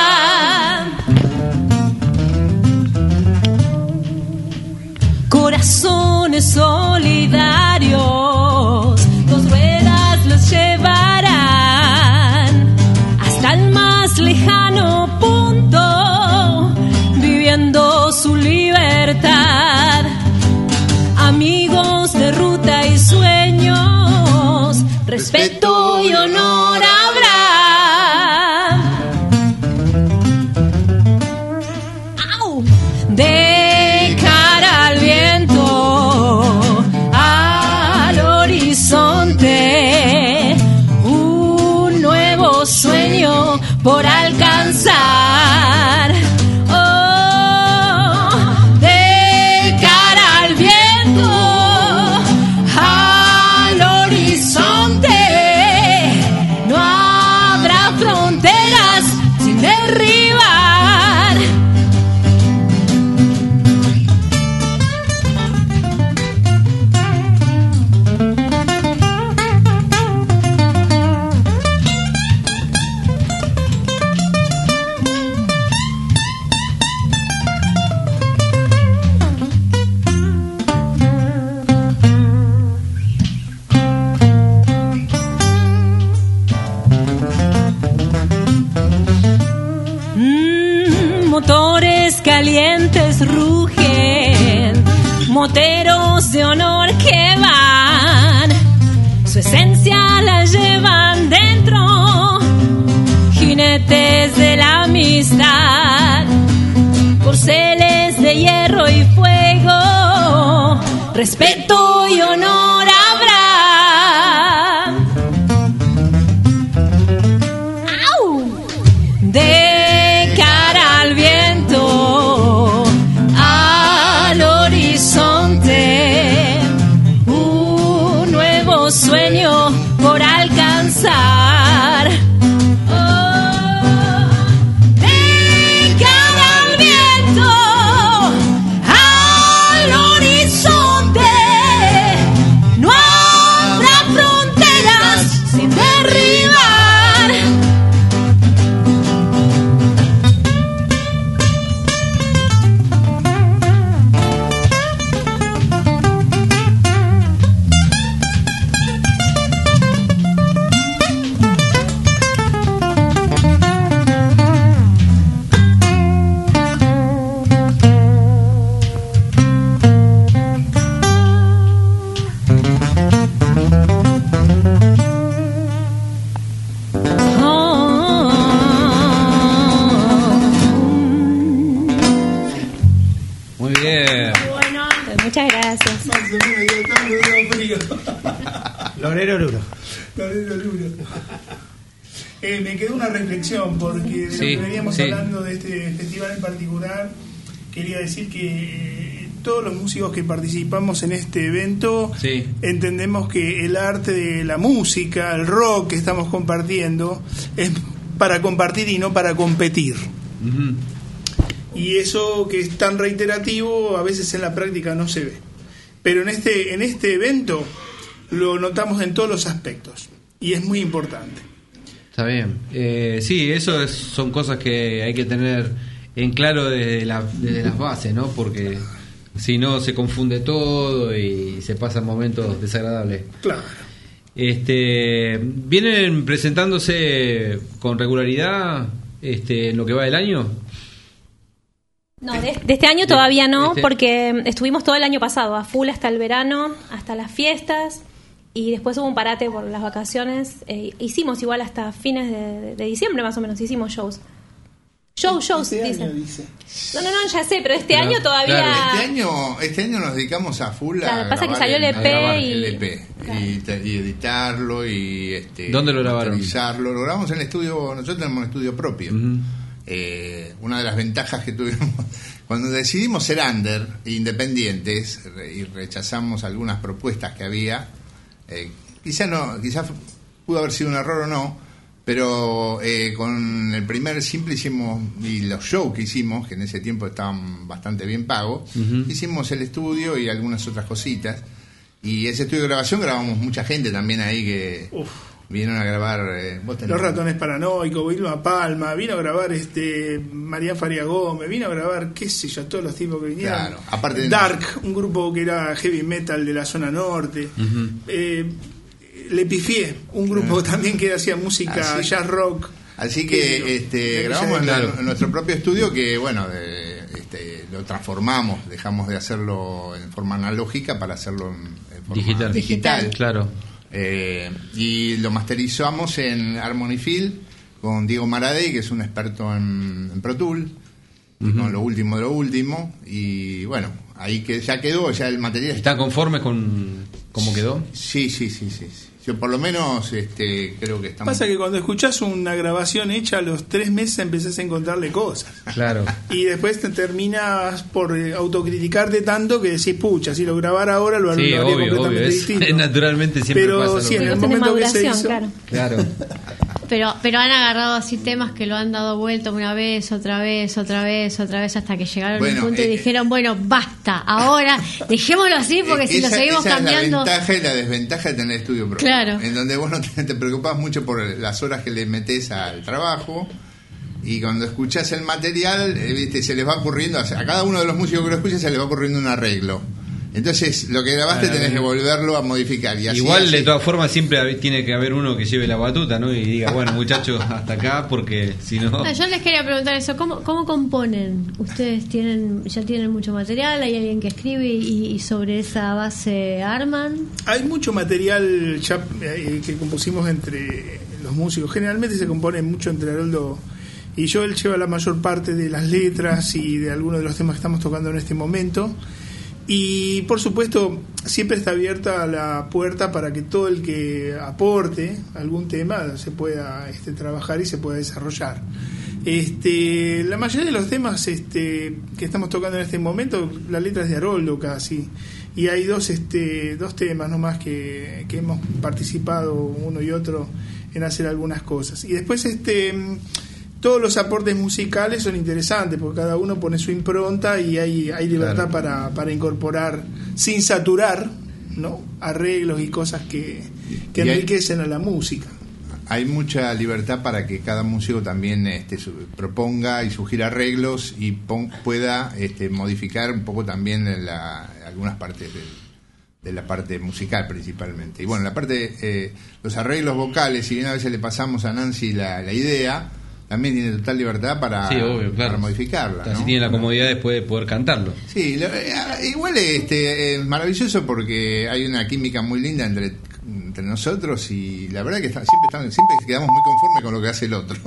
Corazones solidarios, dos ruedas los llevarán hasta el más lejano punto, viviendo su libertad. Amigos de ruta y sueños, respeto y honor habrá. ¡Au! De cara al viento, al horizonte, un nuevo sueño por alcanzar. Oh, de cara al viento, al horizonte, no habrá fronteras sin derribar. Mm, motores calientes rugen, moteros de honor que van, su esencia la llevan dentro, jinetes de la amistad, corceles de hierro y fuego, respeto y honor habrá. ¡Au! De cara al viento, al horizonte, un nuevo sueño por alcanzar. Oh, de cara al viento, al horizonte, no habrá fronteras sin derribar. Muy bien. Bueno, muchas gracias. Lorero Luro. Lorero Luro. Eh, me quedó una reflexión porque de Sí, lo que veníamos sí. hablando de este festival en particular, quería decir que eh, todos los músicos que participamos en este evento Sí. entendemos que el arte de la música, el rock que estamos compartiendo, es para compartir y no para competir. Ujú. Y eso que es tan reiterativo a veces en la práctica no se ve, pero en este en este evento lo notamos en todos los aspectos y es muy importante. Está bien. Eh, sí, eso es- son cosas que hay que tener en claro desde, la- desde las bases, ¿no? Porque si no se confunde todo y se pasan momentos desagradables. Claro. Este, ¿vienen presentándose con regularidad este, en lo que va del año? No, de, de este año todavía no, este... porque estuvimos todo el año pasado a full hasta el verano, hasta las fiestas, y después hubo un parate por las vacaciones. Eh, hicimos igual hasta fines de, de diciembre más o menos, hicimos shows. Show, shows, este dicen. Año, dice. No, no, no, ya sé, pero este Claro, año todavía... Claro, este año, este año nos dedicamos a full a Claro, pasa que grabar salió el E P y- el E P, y, te- y editarlo y este, ¿Dónde lo grabaron? masterizarlo. Lo grabamos en el estudio, nosotros tenemos un estudio propio. Uh-huh. Eh, una de las ventajas que tuvimos cuando decidimos ser under, independientes, re- y rechazamos algunas propuestas que había, eh, quizá no, quizá pudo haber sido un error o no, pero eh, con el primer simple hicimos, y los shows que hicimos, que en ese tiempo estaban bastante bien pagos, Uh-huh. hicimos el estudio y algunas otras cositas, y ese estudio de grabación grabamos mucha gente también ahí que Uf. vinieron a grabar. eh, vos tenés- Los Ratones Paranoicos, Vilma Palma, vino a grabar este María Faria Gómez, vino a grabar, qué sé yo, todos los tipos que vinieron. Claro, aparte de- Dark, un grupo que era heavy metal de la zona norte. Uh-huh. Eh, Le Pifié, un grupo también que hacía música Así- jazz rock. Así Qué sé yo, que este, de grabamos en, aquella la- época. en nuestro propio estudio que, bueno, de- este, lo transformamos, dejamos de hacerlo en forma analógica para hacerlo en, en forma Digital. digital. Claro. Eh, y lo masterizamos en Harmony Field con Diego Maradei, que es un experto en, en Pro Tool, y Ujú. con lo último de lo último. Y bueno, ahí que ya quedó, ya el material ¿Están conformes con cómo quedó? Sí, sí, sí, sí. sí. Yo por lo menos este, creo que estamos... Pasa que cuando escuchás una grabación hecha, a los tres meses empezás a encontrarle cosas. Claro. Y después te terminas por eh, autocriticarte tanto que decís, pucha, si lo grabara ahora lo, Sí, lo haría obvio, completamente obvio. Es, distinto. naturalmente siempre Pero pasa lo sí, en mismo. el Tenés momento que se maduración, hizo... claro. Claro. Pero, pero han agarrado así temas que lo han dado vuelta una vez, otra vez, otra vez, otra vez, hasta que llegaron a Bueno, un punto eh, y dijeron, bueno, basta, ahora dejémoslo así porque Eh, si lo esa- seguimos esa cambiando... es la ventaja y la desventaja de tener estudio propio. Claro. En donde vos no te, te preocupás mucho por las horas que le metés al trabajo, y cuando escuchás el material, eh, viste, se les va ocurriendo, a cada uno de los músicos que lo escucha se les va ocurriendo un arreglo. Entonces, lo que grabaste Claro. tenés que volverlo a modificar. Y así, Igual, así. de todas formas, siempre hab- tiene que haber uno que lleve la batuta, ¿no? Y diga, bueno, muchachos, hasta acá, porque si no... No, yo les quería preguntar eso, ¿cómo, cómo componen? ¿Ustedes tienen ya tienen mucho material? ¿Hay alguien que escribe y, y sobre esa base arman? Hay mucho material ya eh, que compusimos entre los músicos. Generalmente se compone mucho entre Haroldo y yo. Él lleva la mayor parte de las letras y de algunos de los temas que estamos tocando en este momento. Y por supuesto, siempre está abierta la puerta para que todo el que aporte algún tema se pueda este, trabajar y se pueda desarrollar. Este, la mayoría de los temas este, que estamos tocando en este momento, la letra es de Haroldo casi. Y hay dos, este, dos temas nomás que, que hemos participado uno y otro en hacer algunas cosas. Y después este todos los aportes musicales son interesantes porque cada uno pone su impronta y hay, hay libertad Claro. para, para incorporar sin saturar, ¿no? Arreglos y cosas que, que Y hay- enriquecen a la música. Hay mucha libertad para que cada músico también este, su- proponga y sugiera arreglos y pon- pueda este, modificar un poco también en la, algunas partes del- de la parte musical principalmente. Y bueno, la parte, eh, los arreglos vocales, si bien a veces le pasamos a Nancy la, la idea, también tiene total libertad para, Sí, obvio, claro. para modificarla. Así ¿no? tiene la comodidad después de poder cantarlo. Sí, lo- eh, igual este, es maravilloso porque hay una química muy linda entre, entre nosotros y la verdad que está- siempre, estamos, siempre quedamos muy conformes con lo que hace el otro.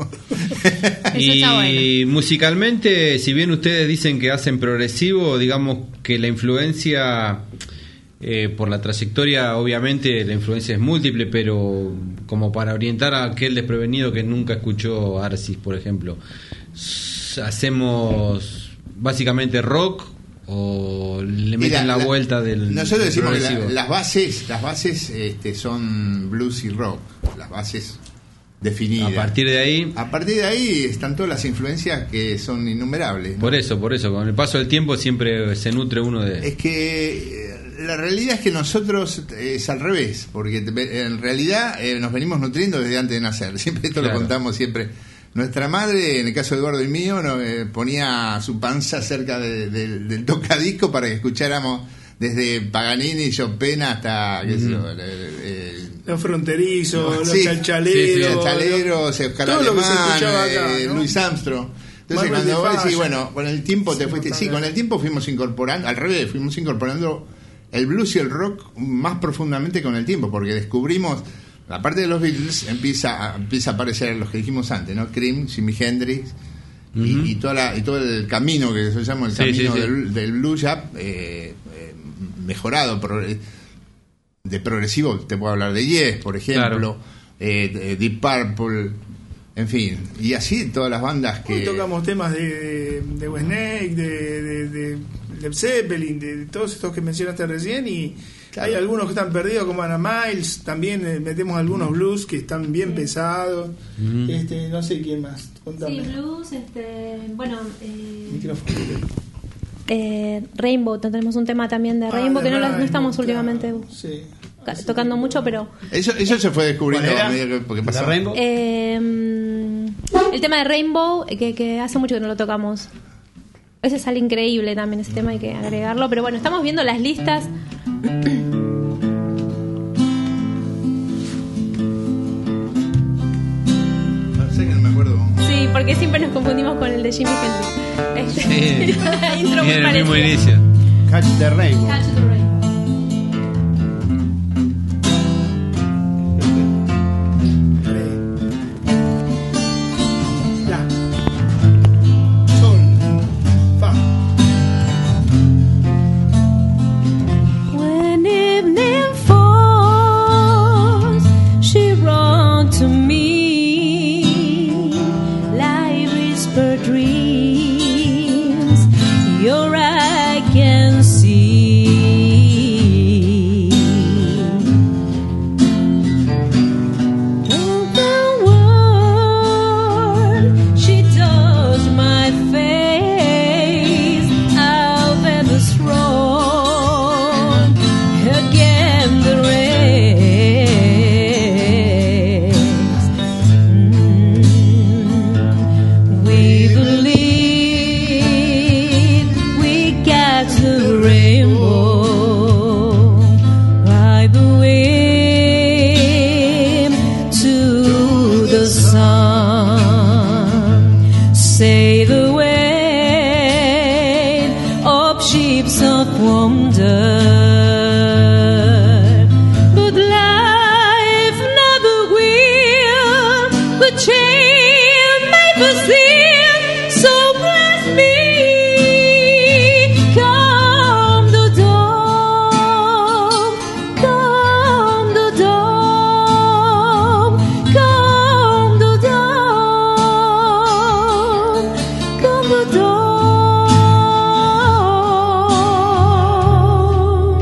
Y musicalmente, si bien ustedes dicen que hacen progresivo, digamos que la influencia, eh, por la trayectoria, obviamente la influencia es múltiple, pero como para orientar a aquel desprevenido que nunca escuchó Arsis, por ejemplo, s- hacemos básicamente rock o le meten Mira, la, vuelta del Nosotros del decimos que la- progresivo? las bases, las bases este, son blues y rock, las bases definidas. A partir de ahí, A partir de ahí están todas las influencias que son innumerables, ¿no? por eso, por eso, con el paso del tiempo siempre se nutre uno de... Es que eh, la realidad es que nosotros eh, es al revés, porque te- en realidad eh, nos venimos nutriendo desde antes de nacer. Siempre esto Claro. lo contamos siempre. Nuestra madre, en el caso de Eduardo y mío, no, eh, ponía su panza cerca de- de- del tocadisco para que escucháramos desde Paganini, Chopin hasta qué sé yo, Ujú. el, el- Los fronterizos, los sí, chalchaleros. Sí, sí, chalchaleros, Oscar todo lo que se Alemán, escuchaba acá, eh, ¿no? Luis Armstrong. Entonces, Manuel cuando de vos decís, Falla. bueno, con el tiempo te fuiste. Sí, con el tiempo fuimos incorporando, al revés, fuimos incorporando el blues y el rock más profundamente con el tiempo, porque descubrimos. La parte de los Beatles empieza a, empieza a aparecer los que dijimos antes, ¿no? Cream, Jimi Hendrix uh-huh. y, y, toda la, y todo el camino que se llama el sí, camino sí, sí. Del, del blues ya eh, eh, mejorado, pro, de progresivo. Te puedo hablar de Yes, por ejemplo, claro. eh, de Deep Purple, en fin, y así todas las bandas que hoy tocamos temas de de Whitesnake, de, de, de Led Zeppelin, de, de todos estos que mencionaste recién y hay algunos que están perdidos como Anna Miles, también eh, metemos algunos blues que están bien pesados, mm. este, no sé quién más, contame. Sí, blues, este, bueno, eh, micrófono. Eh, Rainbow, tenemos un tema también de Ah, Rainbow de que no, Rainbow, no estamos claro, últimamente sí. ca- tocando mucho, pero eso eso eh, se fue descubriendo a medida que porque pasaba. Rainbow. Eh, el tema de Rainbow que, que hace mucho que no lo tocamos. Ese sale increíble también, ese tema hay que agregarlo, pero bueno, estamos viendo las listas. Sí, porque siempre nos confundimos con el de Jimi Hendrix. Este, sí. La intro muy en el parecida. mismo inicio. Catch the Rainbow. Catch the Rainbow. La. Sol. Fa. When evening falls, she wrote to me. Dreams, your eye can see. All the world, she touched my face. I've ever thrown again the race. Mm. We believe we got the rainbow, ride the wind to the sun, say the way of ships of wonder. But life never will, but change may persist. So bless me, come the dawn, come the dawn, come the dawn, come the dawn.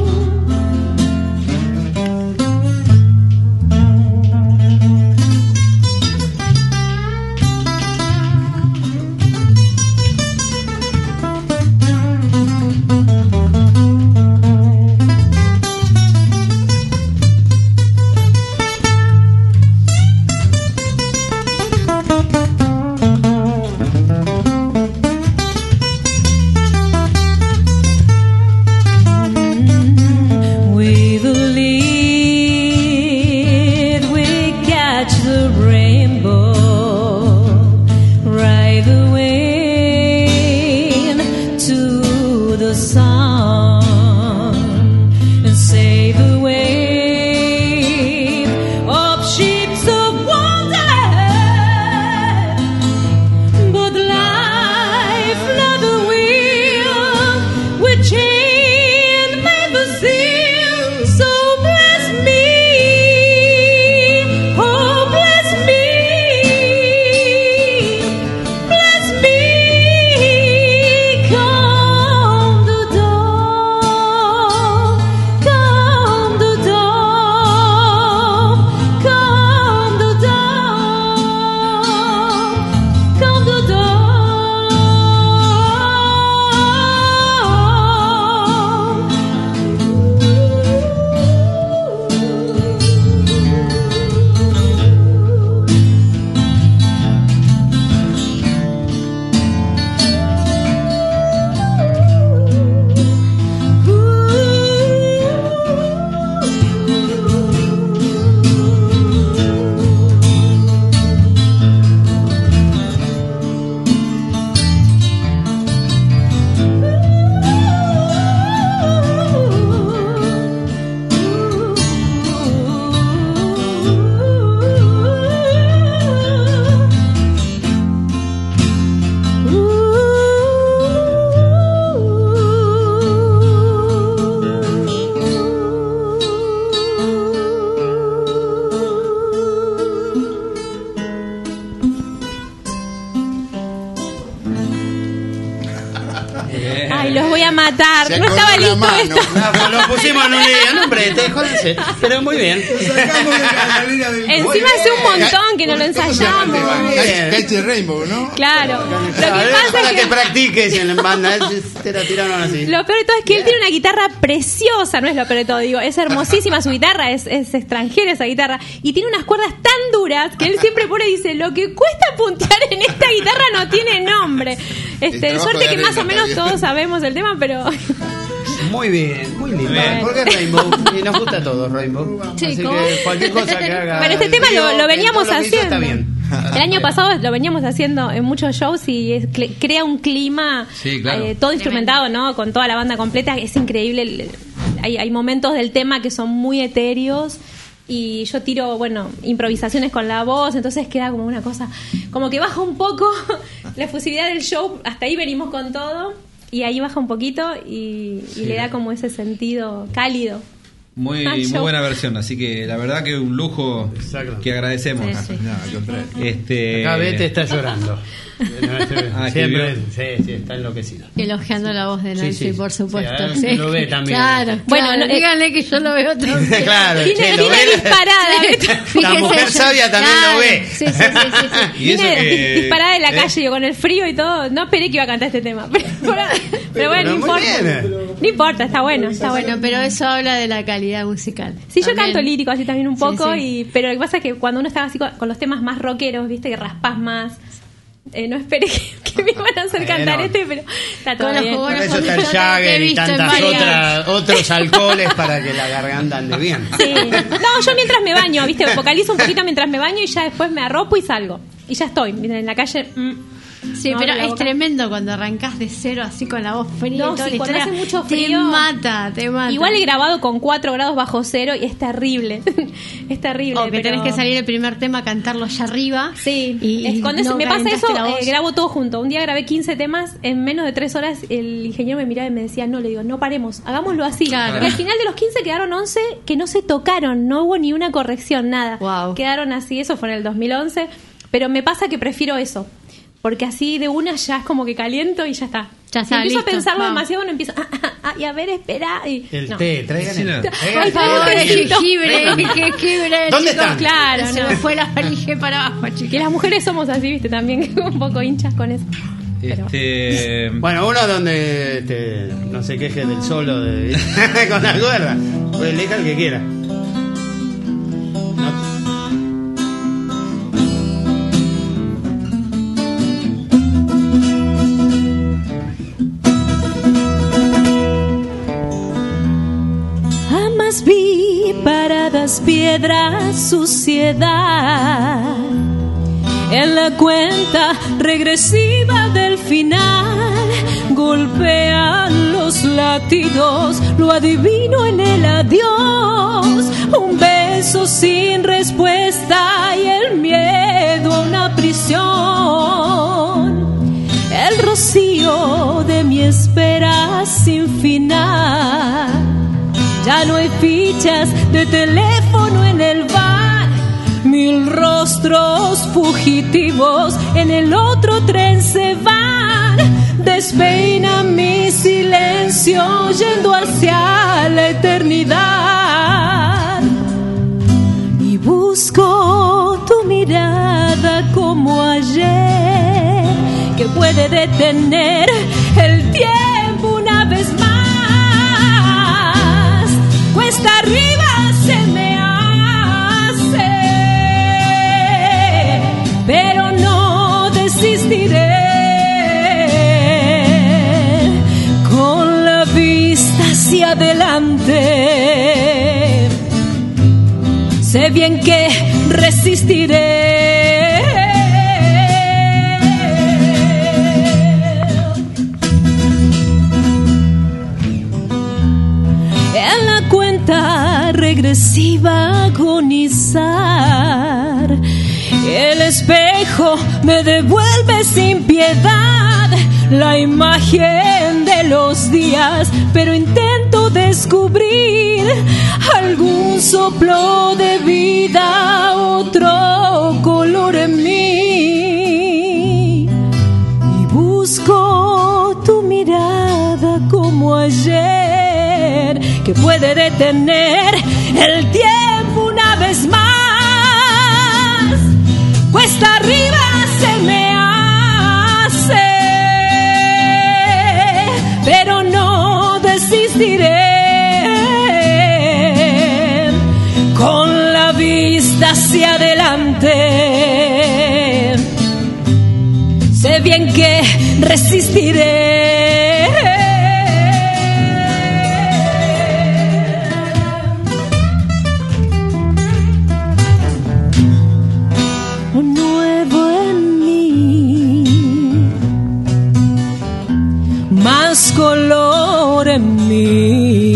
Ay, los voy a matar. Se No estaba acordó la listo mano. esto. No, lo pusimos en un día, no, hombre, te jódense. Pero muy bien. Encima hace un montón que no lo ensayamos. Catchy Rainbow, ¿no? Claro. Lo que A ver, pasa para es que que practiques en banda, te la tiraron así. lo peor de todo es que él tiene una guitarra preciosa, no es lo peor de todo, digo, es hermosísima su guitarra, es, es extranjera esa guitarra, y tiene unas cuerdas tan duras que él siempre pone y dice, lo que cuesta puntear en esta guitarra no tiene nombre. Este, trabajo suerte de que más arreglo o menos está bien. todos sabemos el tema, pero Muy bien, muy lindo. Bien. Porque es Rainbow, y nos gusta a todos Rainbow. Sí, Así ¿cómo? que cualquier cosa que haga. Pero este tema el lo- tío, lo veníamos todo lo que hizo haciendo. Está bien. el año pasado lo veníamos haciendo en muchos shows y es- cre- crea un clima Sí, claro. eh, todo instrumentado, ¿no? Con toda la banda completa, es increíble. el- Hay, hay momentos del tema que son muy etéreos y yo tiro, bueno, improvisaciones con la voz, entonces queda como una cosa, como que baja un poco la efusividad del show, hasta ahí venimos con todo y ahí baja un poquito y, y le da como ese sentido cálido. Muy, Ah, muy yo- buena versión, así que la verdad que un lujo Exacto. que agradecemos. Sí, sí. No, al contrario. Este, Acá Bete está llorando. Ah, Siempre, escribió. sí, sí, está enloquecido. Elogiando la voz de Nancy, Sí, sí. por supuesto. Sí, a él lo ve también. Claro, Bueno, bueno, no, eh, díganle que yo lo veo también. Claro, Vine, che, lo vine ve. disparada. Fíjese, La mujer yo- sabia también lo ve. Sí, sí, sí, sí, sí. Y eso Vine que- disparada de la ¿eh? calle yo con el frío y todo. No esperé que iba a cantar este tema. Pero, pero bueno, no muy importa. bien. No importa, está bueno, está bueno. Bueno, pero eso habla de la calidad musical. Sí, yo También. canto lírico así también un poco, Sí, sí. y pero lo que pasa es que cuando uno está así con, con los temas más rockeros, viste, que raspas más, eh, no esperé que, que me iban a hacer Bueno. cantar este, pero está todo Con los bien. jugones Por eso está el Yo te he Jagger y visto en tantas varias. otras otros alcoholes para que la garganta ande bien. Sí. No, yo mientras me baño, viste, vocalizo un poquito mientras me baño y ya después me arropo y salgo. Y ya estoy, ¿viste? En la calle. mm, Sí, no pero abro la es boca. tremendo cuando arrancás de cero así con la voz fría. No, y toda sí, la cuando historia. hace mucho Te frío- mata, te mata. Igual he grabado con cuatro grados bajo cero y es terrible. es terrible. O que pero- tenés que salir el primer tema a cantarlo allá arriba. Sí, Y- es- y cuando eso- no me pasa calentaste eso, la voz. eh, grabo todo junto. Un día grabé quince temas, en menos de tres horas el ingeniero me miraba y me decía, no, le digo, no paremos, hagámoslo así. Claro. Y al final de los quince quedaron once que no se tocaron, no hubo ni una corrección, nada. Wow. Quedaron así, eso fue en el dos mil once, pero me pasa que prefiero eso. Porque así de una ya es como que caliento y ya está. Ya Si está, empiezo listo, a pensarlo vamos. demasiado, no empiezo, ah, ah, ah, y a ver, espera. Y, El no. té, traigan el té. Ay, por favor, el Tecito. jengibre, el jengibre. ¿Dónde chicos. están? Claro, Se no. me fue la elige para abajo, chicos. Que las mujeres somos así, viste, también un poco hinchas con eso. Este, Bueno, uno donde este, no se queje del solo de, con la cuerda. Pues elija el que quiera. No- Jamás vi paradas piedras, suciedad en la cuenta regresiva del final. Golpean los latidos, lo adivino en el adiós. Un beso sin respuesta y el miedo a una prisión. El rocío de mi espera sin final. Ya no hay fichas de teléfono en el bar. Mil rostros fugitivos en el otro tren se van. Despeina mi silencio yendo hacia la eternidad. Y busco tu mirada como ayer, que puede detener el tiempo una vez más. Cuesta arriba se me hace, pero no desistiré. Con la vista hacia adelante, sé bien que resistiré. En la cuenta regresiva agonizar, el espejo me devuelve sin piedad la imagen de los días, pero intento descubrir algún soplo de vida, otro color en mí, y busco tu mirada como ayer, que puede detener el tiempo una vez más. Cuesta arriba se me hace, pero no desistiré. Con la vista hacia adelante, sé bien que resistiré. Un nuevo en mí, más color en mí.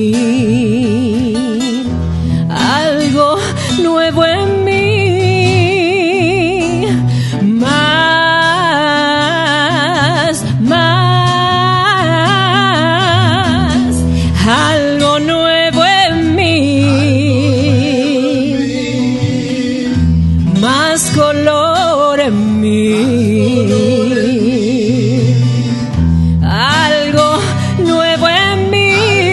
Nuevo en mí, más, más, algo nuevo en mí, más color en mí, algo nuevo en mí.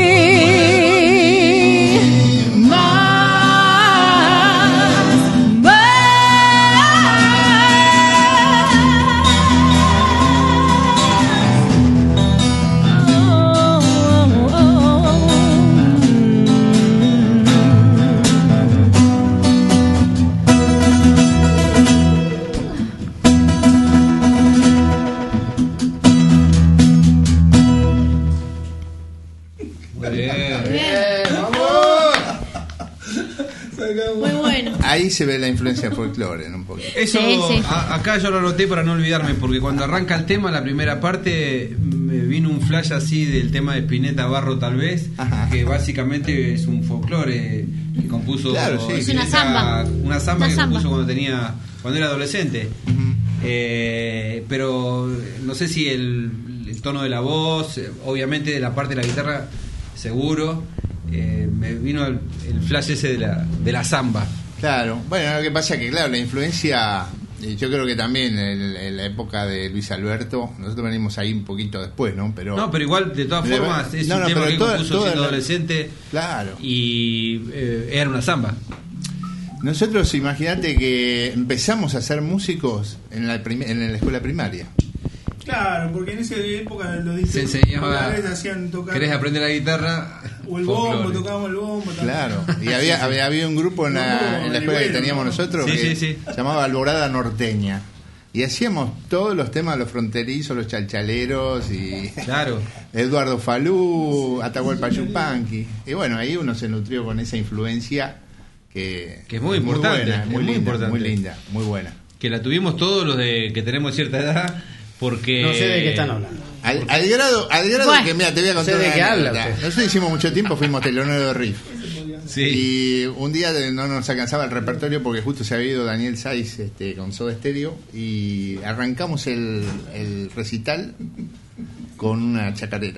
Ahí se ve la influencia del folclore en un poquito. Eso, Sí, sí. a- acá yo lo anoté para no olvidarme, porque cuando arranca el tema, la primera parte, me vino un flash así del tema de Spinetta Barro, tal vez, Ajá. que básicamente es un folclore que compuso. Claro, sí. Es una Spinetta, samba. Una samba Una que samba. compuso cuando tenía, cuando era adolescente. Eh, pero no sé si el, el tono de la voz, eh, obviamente de la parte de la guitarra, seguro. Eh, me vino el, el flash ese de la, de la samba. Claro, bueno, lo que pasa es que, claro, la influencia, eh, yo creo que también en, en la época de Luis Alberto, nosotros venimos ahí un poquito después, ¿no? Pero No, pero igual, de todas De- formas, es no, un no, tema pero que toda- compuso toda siendo la- adolescente. Claro. Y eh, era una samba. Nosotros, imagínate que empezamos a ser músicos en la, prim- en la escuela primaria. Claro, porque en esa época lo dice. Se enseñaba. Hacían tocar. ¿Querés aprender la guitarra? O el bombo, Folclore. tocábamos el bombo también. Claro, y había, había, había un grupo en la, en la escuela que teníamos nosotros Sí, que sí, sí. se llamaba Alborada Norteña. Y hacíamos todos los temas, los fronterizos, los chalchaleros y Claro. Eduardo Falú, Atahualpa Yupanqui. Y bueno, ahí uno se nutrió con esa influencia que, Que es muy importante, buena, es muy, muy linda, importante. muy linda, muy buena. Que la tuvimos todos los de que tenemos cierta edad, porque. No sé de qué están hablando. Al, al grado, al grado Bueno. que, mira, te voy a contar No sé de una qué habla anécdota. usted. Nosotros hicimos mucho tiempo, fuimos telonero de Riff. Sí. Y un día de- no nos alcanzaba el repertorio porque justo se había ido Daniel Saiz este, con Soda Stereo y arrancamos el, el recital con una chacarera.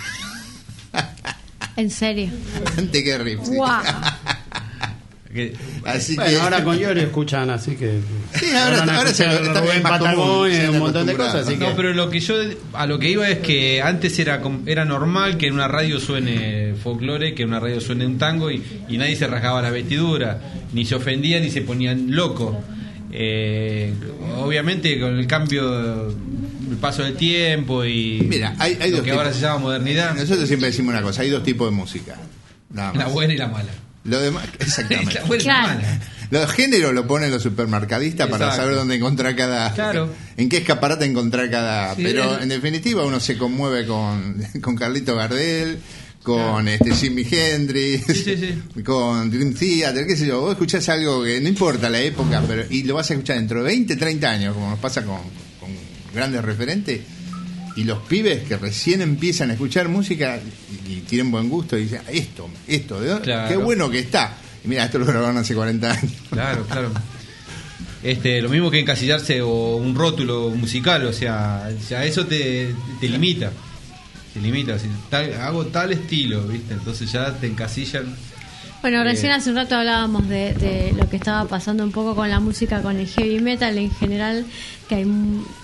En serio. Antes que Riff. sí. Guau. que- Así Bueno, que ahora con Yori escuchan, así que. Sí, ahora- van a ahora escuchar se- está Rubén más común, Patagón y se han un montón de acostumbrado. cosas, así que. No, pero lo que yo a lo que iba es que antes era com- era normal que en una radio suene folclore, que en una radio suene un tango y, y nadie se rasgaba la vestidura, ni se ofendía ni se ponían loco. Eh, obviamente con el cambio, el paso del tiempo y Mira, hay, hay lo dos que tipos. ahora se llama modernidad, Nosotros siempre decimos una cosa, hay dos tipos de música. Nada más. la buena y la mala. Lo demás, exactamente. La buena y la Claro. mala. Los géneros lo ponen los supermercadistas para Exacto. saber dónde encontrar cada. Claro. En qué escaparate encontrar cada. Sí, pero es- en definitiva uno se conmueve con, con Carlito Gardel, con este Jimi Hendrix, Sí, sí, sí. con Dream Theater, qué sé yo. Vos escuchás algo que no importa la época, pero y lo vas a escuchar dentro de veinte, treinta años, como nos pasa con, con grandes referentes. Y los pibes que recién empiezan a escuchar música y, y tienen buen gusto y dicen, esto, esto, ¿de dónde? Claro. Qué bueno que está. Y mira, esto lo grabaron hace cuarenta años. Claro, claro. Este, lo mismo que encasillarse o un rótulo musical, o sea, ya eso te, te limita. Te limita, si tal- hago tal estilo, ¿viste? Entonces ya te encasillan. Bueno, recién Eh, hace un rato hablábamos de, de lo que estaba pasando un poco con la música, con el heavy metal en general, que hay, m-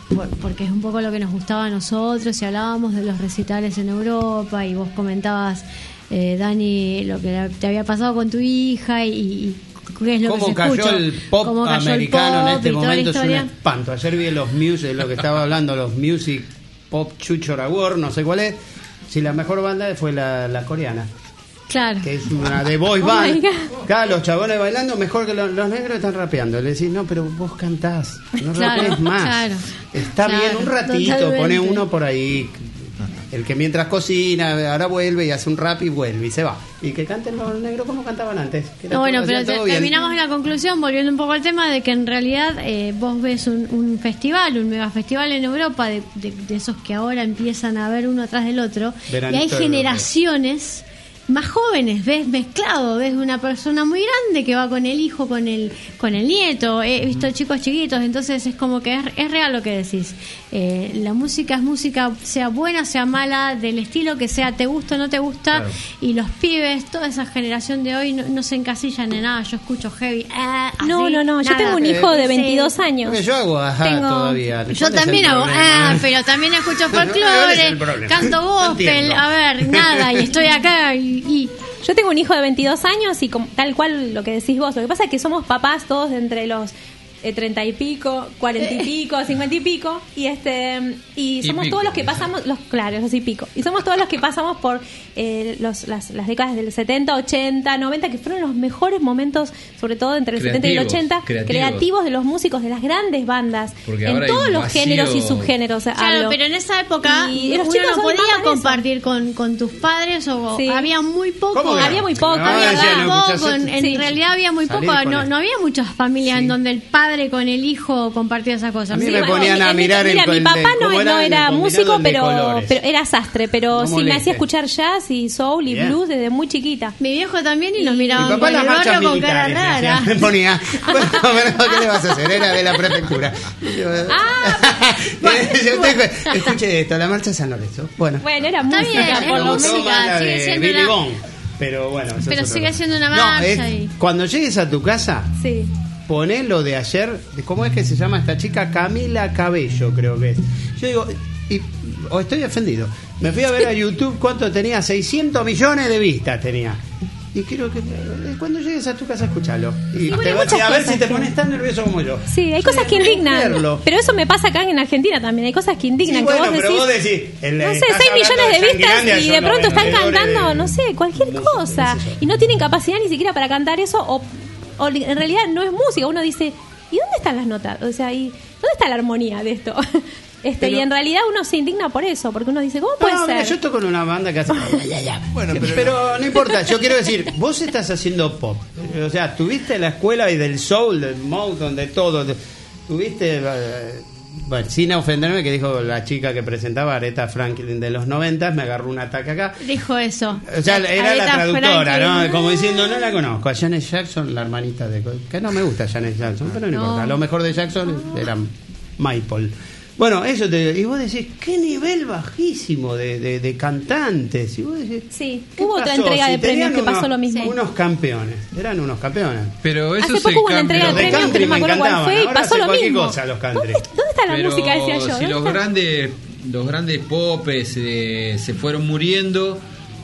por- porque es un poco lo que nos gustaba a nosotros, y hablábamos de los recitales en Europa, y vos comentabas, eh, Dani, lo que te había pasado con tu hija, y, y qué es lo ¿Cómo que se cayó escucha. el pop Cómo cayó el americano pop en este y toda la momento? Es un historia. espanto. Ayer vi los music, lo que estaba hablando, los Music Pop Chucho Award, no sé cuál es. Si la mejor banda fue la, la coreana, Claro. que es una de boy Oh band. my God. Claro, los chabones bailando mejor que los, los negros están rapeando. Le decís, no, pero vos cantás, no Claro, rapees más. claro. Está Claro, bien, un ratito, totalmente. pone uno por ahí. El que mientras cocina, ahora vuelve y hace un rap y vuelve y se va. Y que canten los negros como cantaban antes. Que era No, bueno, todo- pero hacían te- todo bien. terminamos en la conclusión, volviendo un poco al tema de que en realidad eh, vos ves un, un festival, un mega festival en Europa, de, de- de esos que ahora empiezan a ver uno atrás del otro, Veranito y hay europeo. generaciones más jóvenes, ves mezclado, ves una persona muy grande que va con el hijo, con el con el nieto, he visto chicos chiquitos, entonces es como que es, es real lo que decís. Eh, la música es música, sea buena, sea mala, del estilo que sea, te gusta o no te gusta, Claro. y los pibes, toda esa generación de hoy no, no se encasillan en nada, yo escucho heavy. ah, No, así, no, no. Yo nada. tengo un hijo de Sí. veintidós años. Porque yo hago ajá Tengo- todavía. ¿Cuál Yo es también el hago, problema? ah, pero también escucho ¿Cuál es folclore, el problema? canto No gospel, entiendo. a ver, nada, y estoy acá y, y Yo tengo un hijo de veintidós años y como- tal cual lo que decís vos. Lo que pasa es que somos papás todos de entre los eh, treinta y pico, cuarenta y pico, cincuenta y pico, y este y Y somos pico. todos los que pasamos, los claro, los y pico, y somos todos los que pasamos por eh, los, las, las décadas del setenta, ochenta, noventa, que fueron los mejores momentos, sobre todo entre el setenta y el Creativos, ochenta, creativos. creativos de los músicos, de las grandes bandas, Porque en ahora hay todos un los vacío. géneros y subgéneros. Claro, hablo. pero en esa época Y los uno chicos no hoy podía maman eso. compartir con, con tus padres, o Sí. había muy poco. ¿Cómo que no? Había muy poco, No, Había decía, muy no escuchás poco, en, esto. en Sí. realidad había muy Salir poco, con no, él. no había muchas familias en donde el padre con el hijo compartía esas cosas. A mí Sí, me bueno, ponían a en mi- mirar el- mira, mi el- papá no, cómo no era el era combinado músico, de pero, colores. pero era sastre, pero No sí me moleste. hacía escuchar jazz y soul y Bien. blues desde muy chiquita. Mi viejo también, y nos Mi miraban papá con en las el marchas barrio con cara militares rara. decía, me ponía, bueno, pero ¿qué le vas a hacer? Era de la prefectura. Y yo, Ah, yo te- escuche esto, la marcha de San Lorenzo. Bueno, bueno, era Está música, bien, por es lo me gustó menos. música, más la sigue de siendo Billy una- Bond, pero bueno, eso es Pero otra sigue cosa. siendo una No, marcha es- y- cuando llegues a tu casa, Sí. poné lo de ayer, de ¿cómo es que se llama esta chica? Camila Cabello, creo que es. Yo digo, y, o estoy ofendido. Me fui a ver a YouTube cuánto tenía, seiscientos millones de vistas tenía. Y quiero que eh, cuando llegues a tu casa escuchalo. Y, bueno, te hay vas muchas a ver cosas si te que- pones tan nervioso como yo. Sí, hay cosas que indignan. verlo. Pero eso me pasa acá en Argentina también. Hay cosas que indignan. Sí, que bueno, vos pero decís, vos decís, el- no sé, estás seis hablando millones de de vistas Yanquilandia, y son de los pronto están vendedores cantando, de- no sé, cualquier música, cosa. qué sé yo. Y no tienen capacidad ni siquiera para cantar eso, o, o li- en realidad no es música. Uno dice, ¿y dónde están las notas? O sea, ¿y dónde está la armonía de esto? Este, Pero- y en realidad uno se indigna por eso, porque uno dice, ¿cómo puede No, ser? mira, yo toco en una banda que hace. Bueno, pero, Pero no importa, yo quiero decir, vos estás haciendo pop. O sea, tuviste la escuela y del soul, del Motown, de todo. de- Tuviste, eh, bueno, sin ofenderme, que dijo la chica que presentaba, Aretha Franklin de los noventas, me agarró un ataque acá. Dijo eso. O sea, era la Aretha traductora, Franklin. ¿no? Como diciendo, no la conozco. A Janet Jackson, la hermanita de... Que no me gusta Janet Jackson, pero no, No. importa. Lo mejor de Jackson era Michael. Bueno, eso te digo. Y vos decís, qué nivel bajísimo de, de, de cantantes. Y vos decís, Sí, ¿qué hubo otra pasó? entrega Si de premios tenían que pasó unos- lo mismo. Unos campeones, eran unos campeones. Pero eso Hace es el poco hubo una cambio. entrega de Los de premios que country no me me acuerdo cuál encantaban, fue y ahora pasó hacen lo cualquier mismo. cosa los country. ¿Dónde, dónde está la Pero música? Decía yo. si ¿Dónde los está? grandes los grandes popes eh, se fueron muriendo,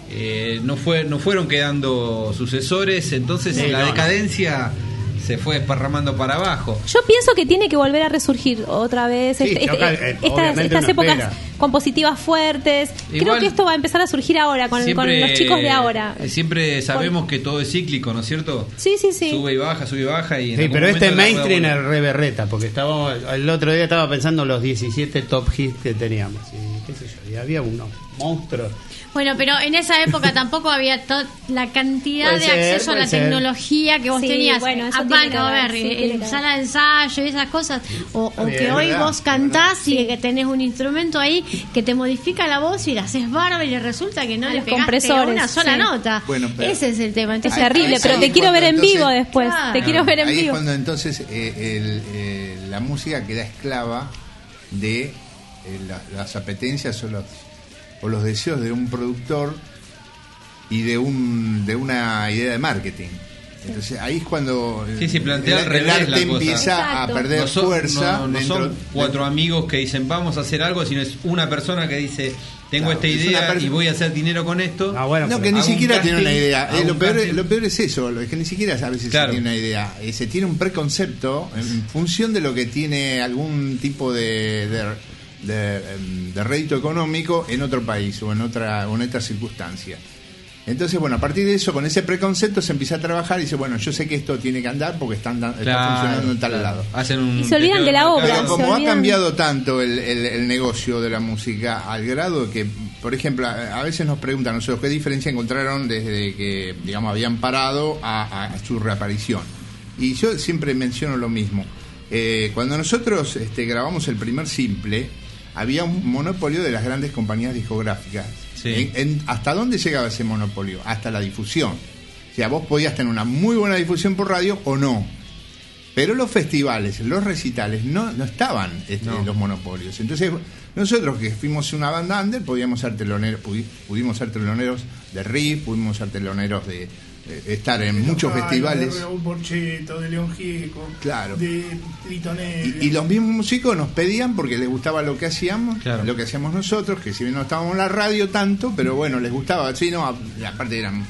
eh, no fue no fueron quedando sucesores, entonces Sí, la no, no. decadencia se fue esparramando para abajo. Yo pienso que tiene que volver a resurgir otra vez Sí, este- yo este- acá, eh, estas, obviamente estas uno épocas espera. compositivas fuertes. Creo Igual- que esto va a empezar a surgir ahora con, con los chicos de ahora. eh, Siempre sabemos que todo es cíclico, ¿no es cierto? Sí, sí, sí. Sube y baja, sube y baja. Y en Sí, algún pero este momento la rueda mainstream vuelve. es re berreta, porque estábamos, el otro día estaba pensando en los diecisiete top hits que teníamos. Y qué sé yo, y había unos monstruos. Bueno, pero en esa época tampoco había to- la cantidad Puede de ser, acceso a puede la ser. tecnología que vos Sí, tenías. bueno, eso a tiene banco, que a ver, ver, sí, en tiene que sala de ensayo y esas cosas. O, o bien, que es hoy verdad, vos es cantás y que tenés un instrumento ahí que te modifica la voz y la haces bárbaro y resulta que no A le los pegaste compresores, una sola sí. nota. Bueno, pero- Ese es el tema. Es Entonces, terrible, ahí- pero ahí te es quiero ver en cuando vivo entonces- después. Claro. Te quiero ver en Ahí es vivo. cuando entonces eh, el, eh, la música queda esclava de eh, la- las apetencias o los, o los deseos de un productor y de un de una idea de marketing. Entonces ahí es cuando sí, sí, plantea el, al revés el arte la cosa. empieza Exacto. a perder No son, fuerza. no, no dentro, son cuatro amigos que dicen vamos a hacer algo, sino es una persona que dice tengo Claro, esta es idea una pers- y voy a hacer dinero con esto. Ah, bueno, no, pero que ni hago un siquiera tiene casting, una idea. hago Eh, lo, un peor, casting. lo peor es eso, es que ni siquiera a veces Claro. se tiene una idea. Eh, se tiene un preconcepto en función de lo que tiene algún tipo de, de, de, em, de rédito económico en otro país o en otra, o en otra circunstancia. Entonces, bueno, a partir de eso, con ese preconcepto se empieza a trabajar y dice, bueno, yo sé que esto tiene que andar porque está, andando, está Claro, funcionando en tal claro. lado. Hacen un Y se olvidan testeo de la mercado. obra. Pero como se ha olvidan. cambiado tanto el, el- el negocio de la música al grado que, por ejemplo, a a veces nos preguntan nosotros qué diferencia encontraron desde que, digamos, habían parado a, a su reaparición. Y yo siempre menciono lo mismo. Eh, cuando nosotros este, grabamos el primer simple, había un monopolio de las grandes compañías discográficas. Sí. En- en- ¿Hasta dónde llegaba ese monopolio? Hasta la difusión. O sea, vos podías tener una muy buena difusión por radio o no. Pero los festivales, los recitales, no, no estaban este, No. los monopolios. Entonces, nosotros que fuimos una banda under, podíamos ser teloneros, pudi- pudimos ser teloneros de Riff, pudimos ser teloneros de, de estar en muchos Ay, festivales. De Raúl Porcheto, de León Gieco, Claro. de Trito Negro. Y, y los mismos músicos nos pedían porque les gustaba lo que hacíamos, Claro. lo que hacíamos nosotros, que si bien no estábamos en la radio tanto, pero bueno, les gustaba, sí, no, aparte eran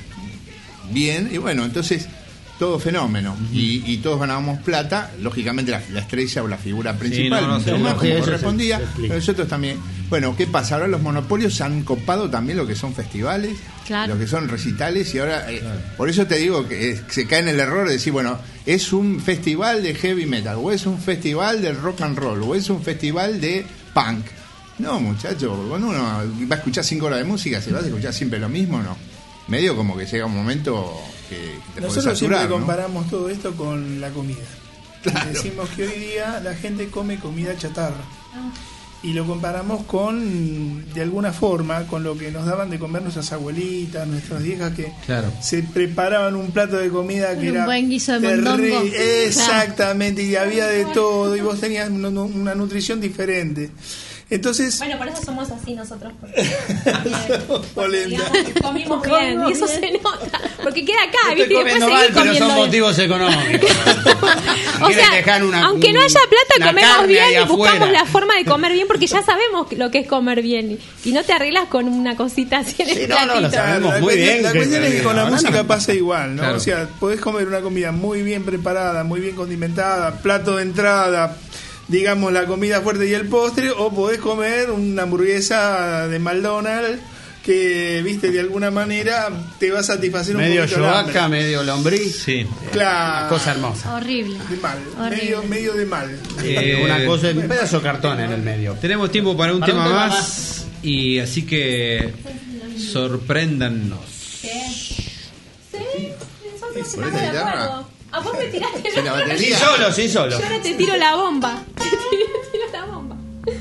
bien, y bueno, entonces todo fenómeno, y, y todos ganábamos plata, lógicamente la, la estrella o la figura principal, no, no, mucho seguro. más Sí, como eso se- correspondía, se explica. pero nosotros también. Bueno, ¿qué pasa? Ahora los monopolios han copado también lo que son festivales, Claro. lo que son recitales, y ahora, eh, por eso te digo que eh, se cae en el error de decir, bueno, es un festival de heavy metal, o es un festival de rock and roll, o es un festival de punk. No, muchacho, cuando uno va a escuchar cinco horas de música, ¿se va a escuchar siempre lo mismo o no? Medio como que llega un momento que, que te podés Nosotros saturar, siempre ¿no? comparamos todo esto con la comida. Claro. Decimos que hoy día la gente come comida chatarra. Y lo comparamos con, de alguna forma, con lo que nos daban de comer nuestras abuelitas, nuestras viejas, que Claro. se preparaban un plato de comida que Un era buen guiso de terri- mondongo. Exactamente, y había de todo, y vos tenías una, una nutrición diferente. Entonces, Bueno, por eso somos así nosotros. Porque, Polenta. digamos, comimos bien, y eso se nota. Porque queda acá, ¿viste? Estoy Y después comiendo seguís mal, pero comiendo son bien. motivos económicos. O Quieren sea, dejar una- aunque no haya plata, una comemos carne bien ahí y buscamos afuera. la forma de comer bien porque ya sabemos lo que es comer bien. Y, y no te arreglas con una cosita así en el Sí, no, no, platito. lo sabemos la muy cuestión, bien la que- cuestión es que con la ahora música no- pasa igual, ¿no? Claro. O sea, podés comer una comida muy bien preparada, muy bien condimentada, plato de entrada, digamos la comida fuerte y el postre, o podés comer una hamburguesa de McDonald's que, viste, de alguna manera te va a satisfacer un Medio poquito el hambre. yovaca, medio lombriz. Sí. Claro. Cosa hermosa. Horrible. De mal, Horrible. medio, medio de mal. Eh, Una cosa, un pedazo de cartón en el medio. Tenemos tiempo para un, Para tema, un tema más, y así que sorpréndanos. ¿Por esa guitarra? A vos me tiraste Sí, la batería. Sí, solo, sí, solo. Yo ahora te tiro la bomba. Te tiro, te tiro la bomba.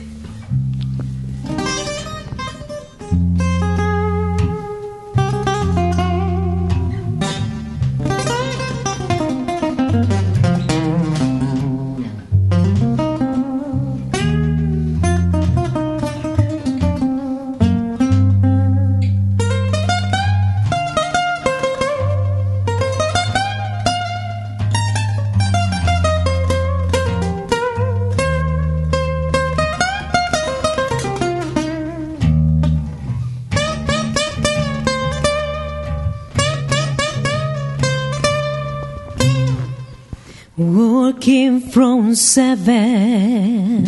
Working from seven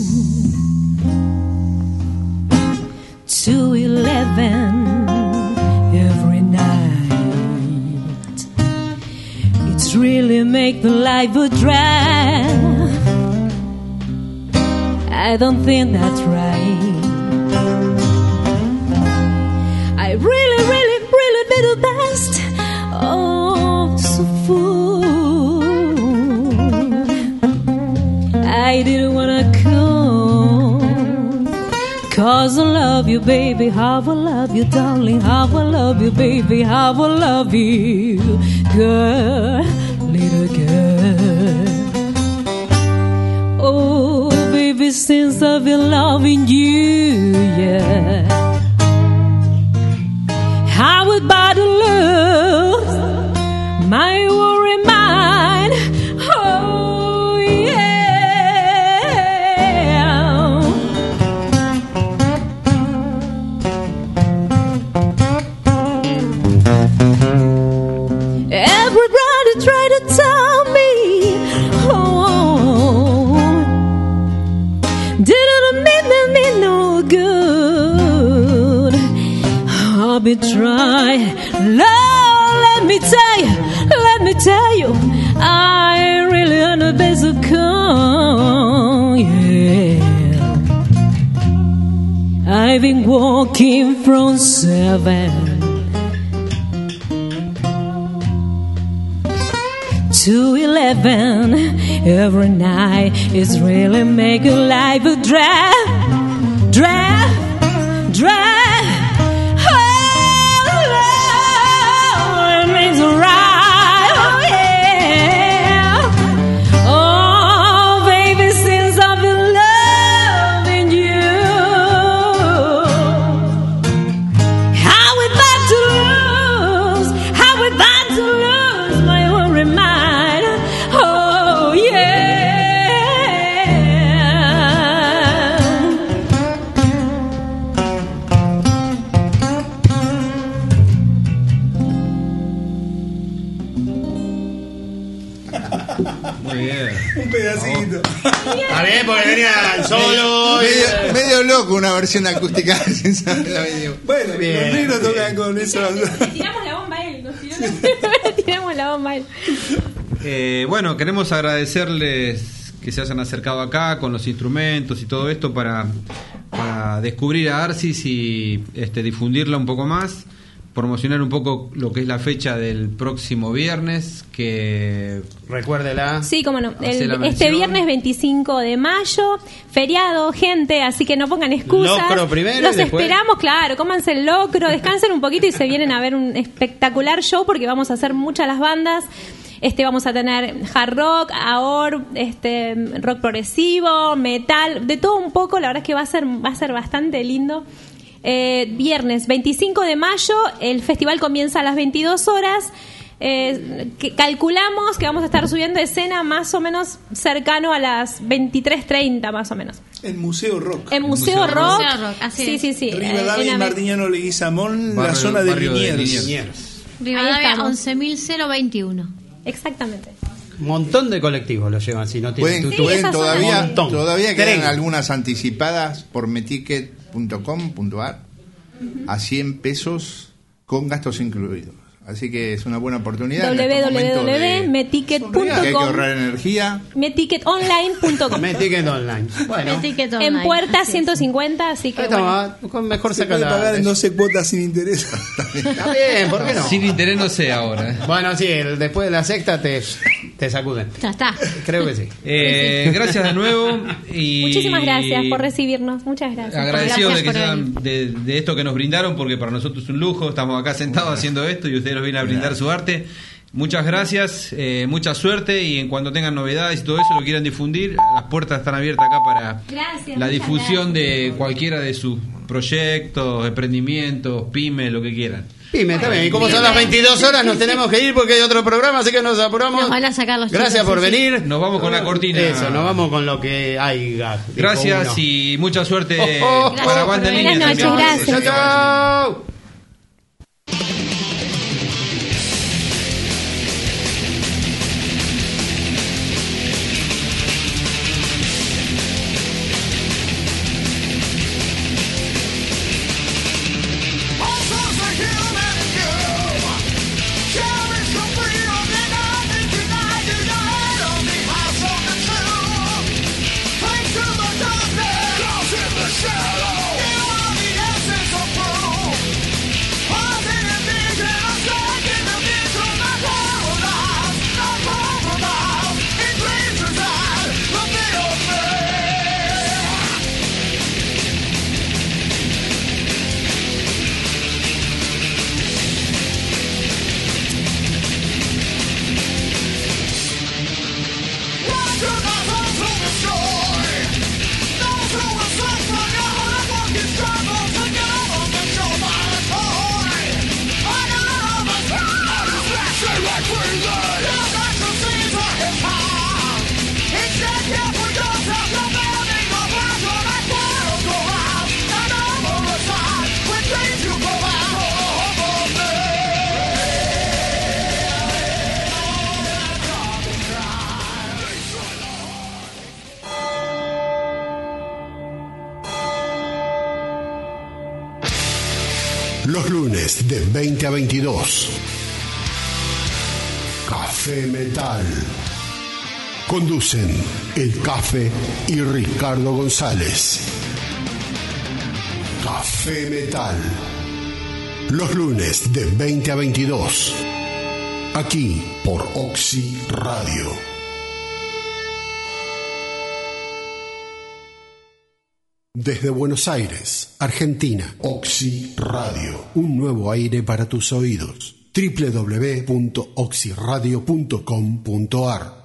to eleven every night. It's really make the life a drag. I don't think that's right. I really, really, really did the best. Oh, so fool. I didn't wanna come, 'cause I love you, baby. How I love you, darling. How I love you, baby. How I love you, girl, little girl. Oh, baby, since I've been loving you, yeah. How about the love? My world be trying. Lord, let me tell you, let me tell you, I really on the best of come, yeah. I've been walking from seven to eleven every night. It's really making life a drag, drag, drag. Está bien, porque venía el solo. Medio, medio loco una versión acústica. Bueno, bien, los negros tocan con eso. Le tiramos la bomba a él. Nos tiramos, tiramos la bomba a él. Eh, bueno, queremos agradecerles que se hayan acercado acá con los instrumentos y todo esto para, para descubrir a Arsis y este, difundirla un poco más, promocionar un poco lo que es la fecha del próximo viernes, que recuérdela. Sí, cómo no. El, este viernes veinticinco de mayo, feriado, gente, así que no pongan excusas. Locro primero. Los y después... esperamos, claro, cómanse el locro, descansen un poquito y se vienen a ver un espectacular show porque vamos a hacer muchas las bandas. Este, vamos a tener hard rock, aor, este, rock progresivo, metal, de todo un poco. La verdad es que va a ser, va a ser bastante lindo. Eh, viernes veinticinco de mayo, el festival comienza a las veintidós horas. Eh, que calculamos que vamos a estar subiendo escena más o menos cercano a las veintitrés treinta más o menos. El Museo Rock. El Museo, Museo Rock. Museo Rock. Así sí, sí, sí. Rivadavia y Martiñano Leguizamón, la zona de Liniers. Rivadavia once mil veintiuno. Exactamente. Un montón de colectivos lo llevan, si no tienen pueden, tutu. pueden sí, todavía, todavía quedan Tren. algunas anticipadas por meticket punto com punto ar a cien pesos con gastos incluidos. Así que es una buena oportunidad. doble u doble u doble u punto meticket punto com. Que hay que ahorrar energía. meticket online punto com. Meticket online. Bueno. Meticket online. En puerta ciento cincuenta, así que bueno. Con mejor se puede pagar en doce cuotas sin interés. Está bien, ¿por qué no? Sin interés no sé ahora. Bueno, sí, el, después de la sexta te, te sacuden. Ya está. Creo que sí. Eh, sí, sí. Gracias de nuevo. Y muchísimas gracias por recibirnos. Muchas gracias. Agradecidos de, que sean, de, de esto que nos brindaron, porque para nosotros es un lujo. Estamos acá sentados haciendo esto y ustedes nos vienen a brindar su arte. Muchas gracias, eh, mucha suerte, y en cuanto tengan novedades y todo eso lo quieran difundir, las puertas están abiertas acá para gracias, la difusión gracias. de cualquiera de sus proyectos, emprendimientos, pymes, lo que quieran. Pyme, está bien. Y como son las veintidós horas, nos tenemos que ir porque hay otro programa, así que nos apuramos. Nos van a sacar los Gracias chicos, por sí, venir. sí. Nos vamos con la cortina. Eso, nos vamos con lo que hay. Gracias y mucha suerte oh, oh, para oh, Banda en Línea. Buenas noches, gracias. Chao, chao. Shadow, you are the essence of proof. Los lunes de veinte a veintidós. Café Metal. Conducen El Café y Ricardo González. Café Metal. Los lunes de veinte a veintidós. Aquí por Oxy Radio. Desde Buenos Aires, Argentina, Oxy Radio. Un nuevo aire para tus oídos. doble u doble u doble u punto oxy radio punto com punto a r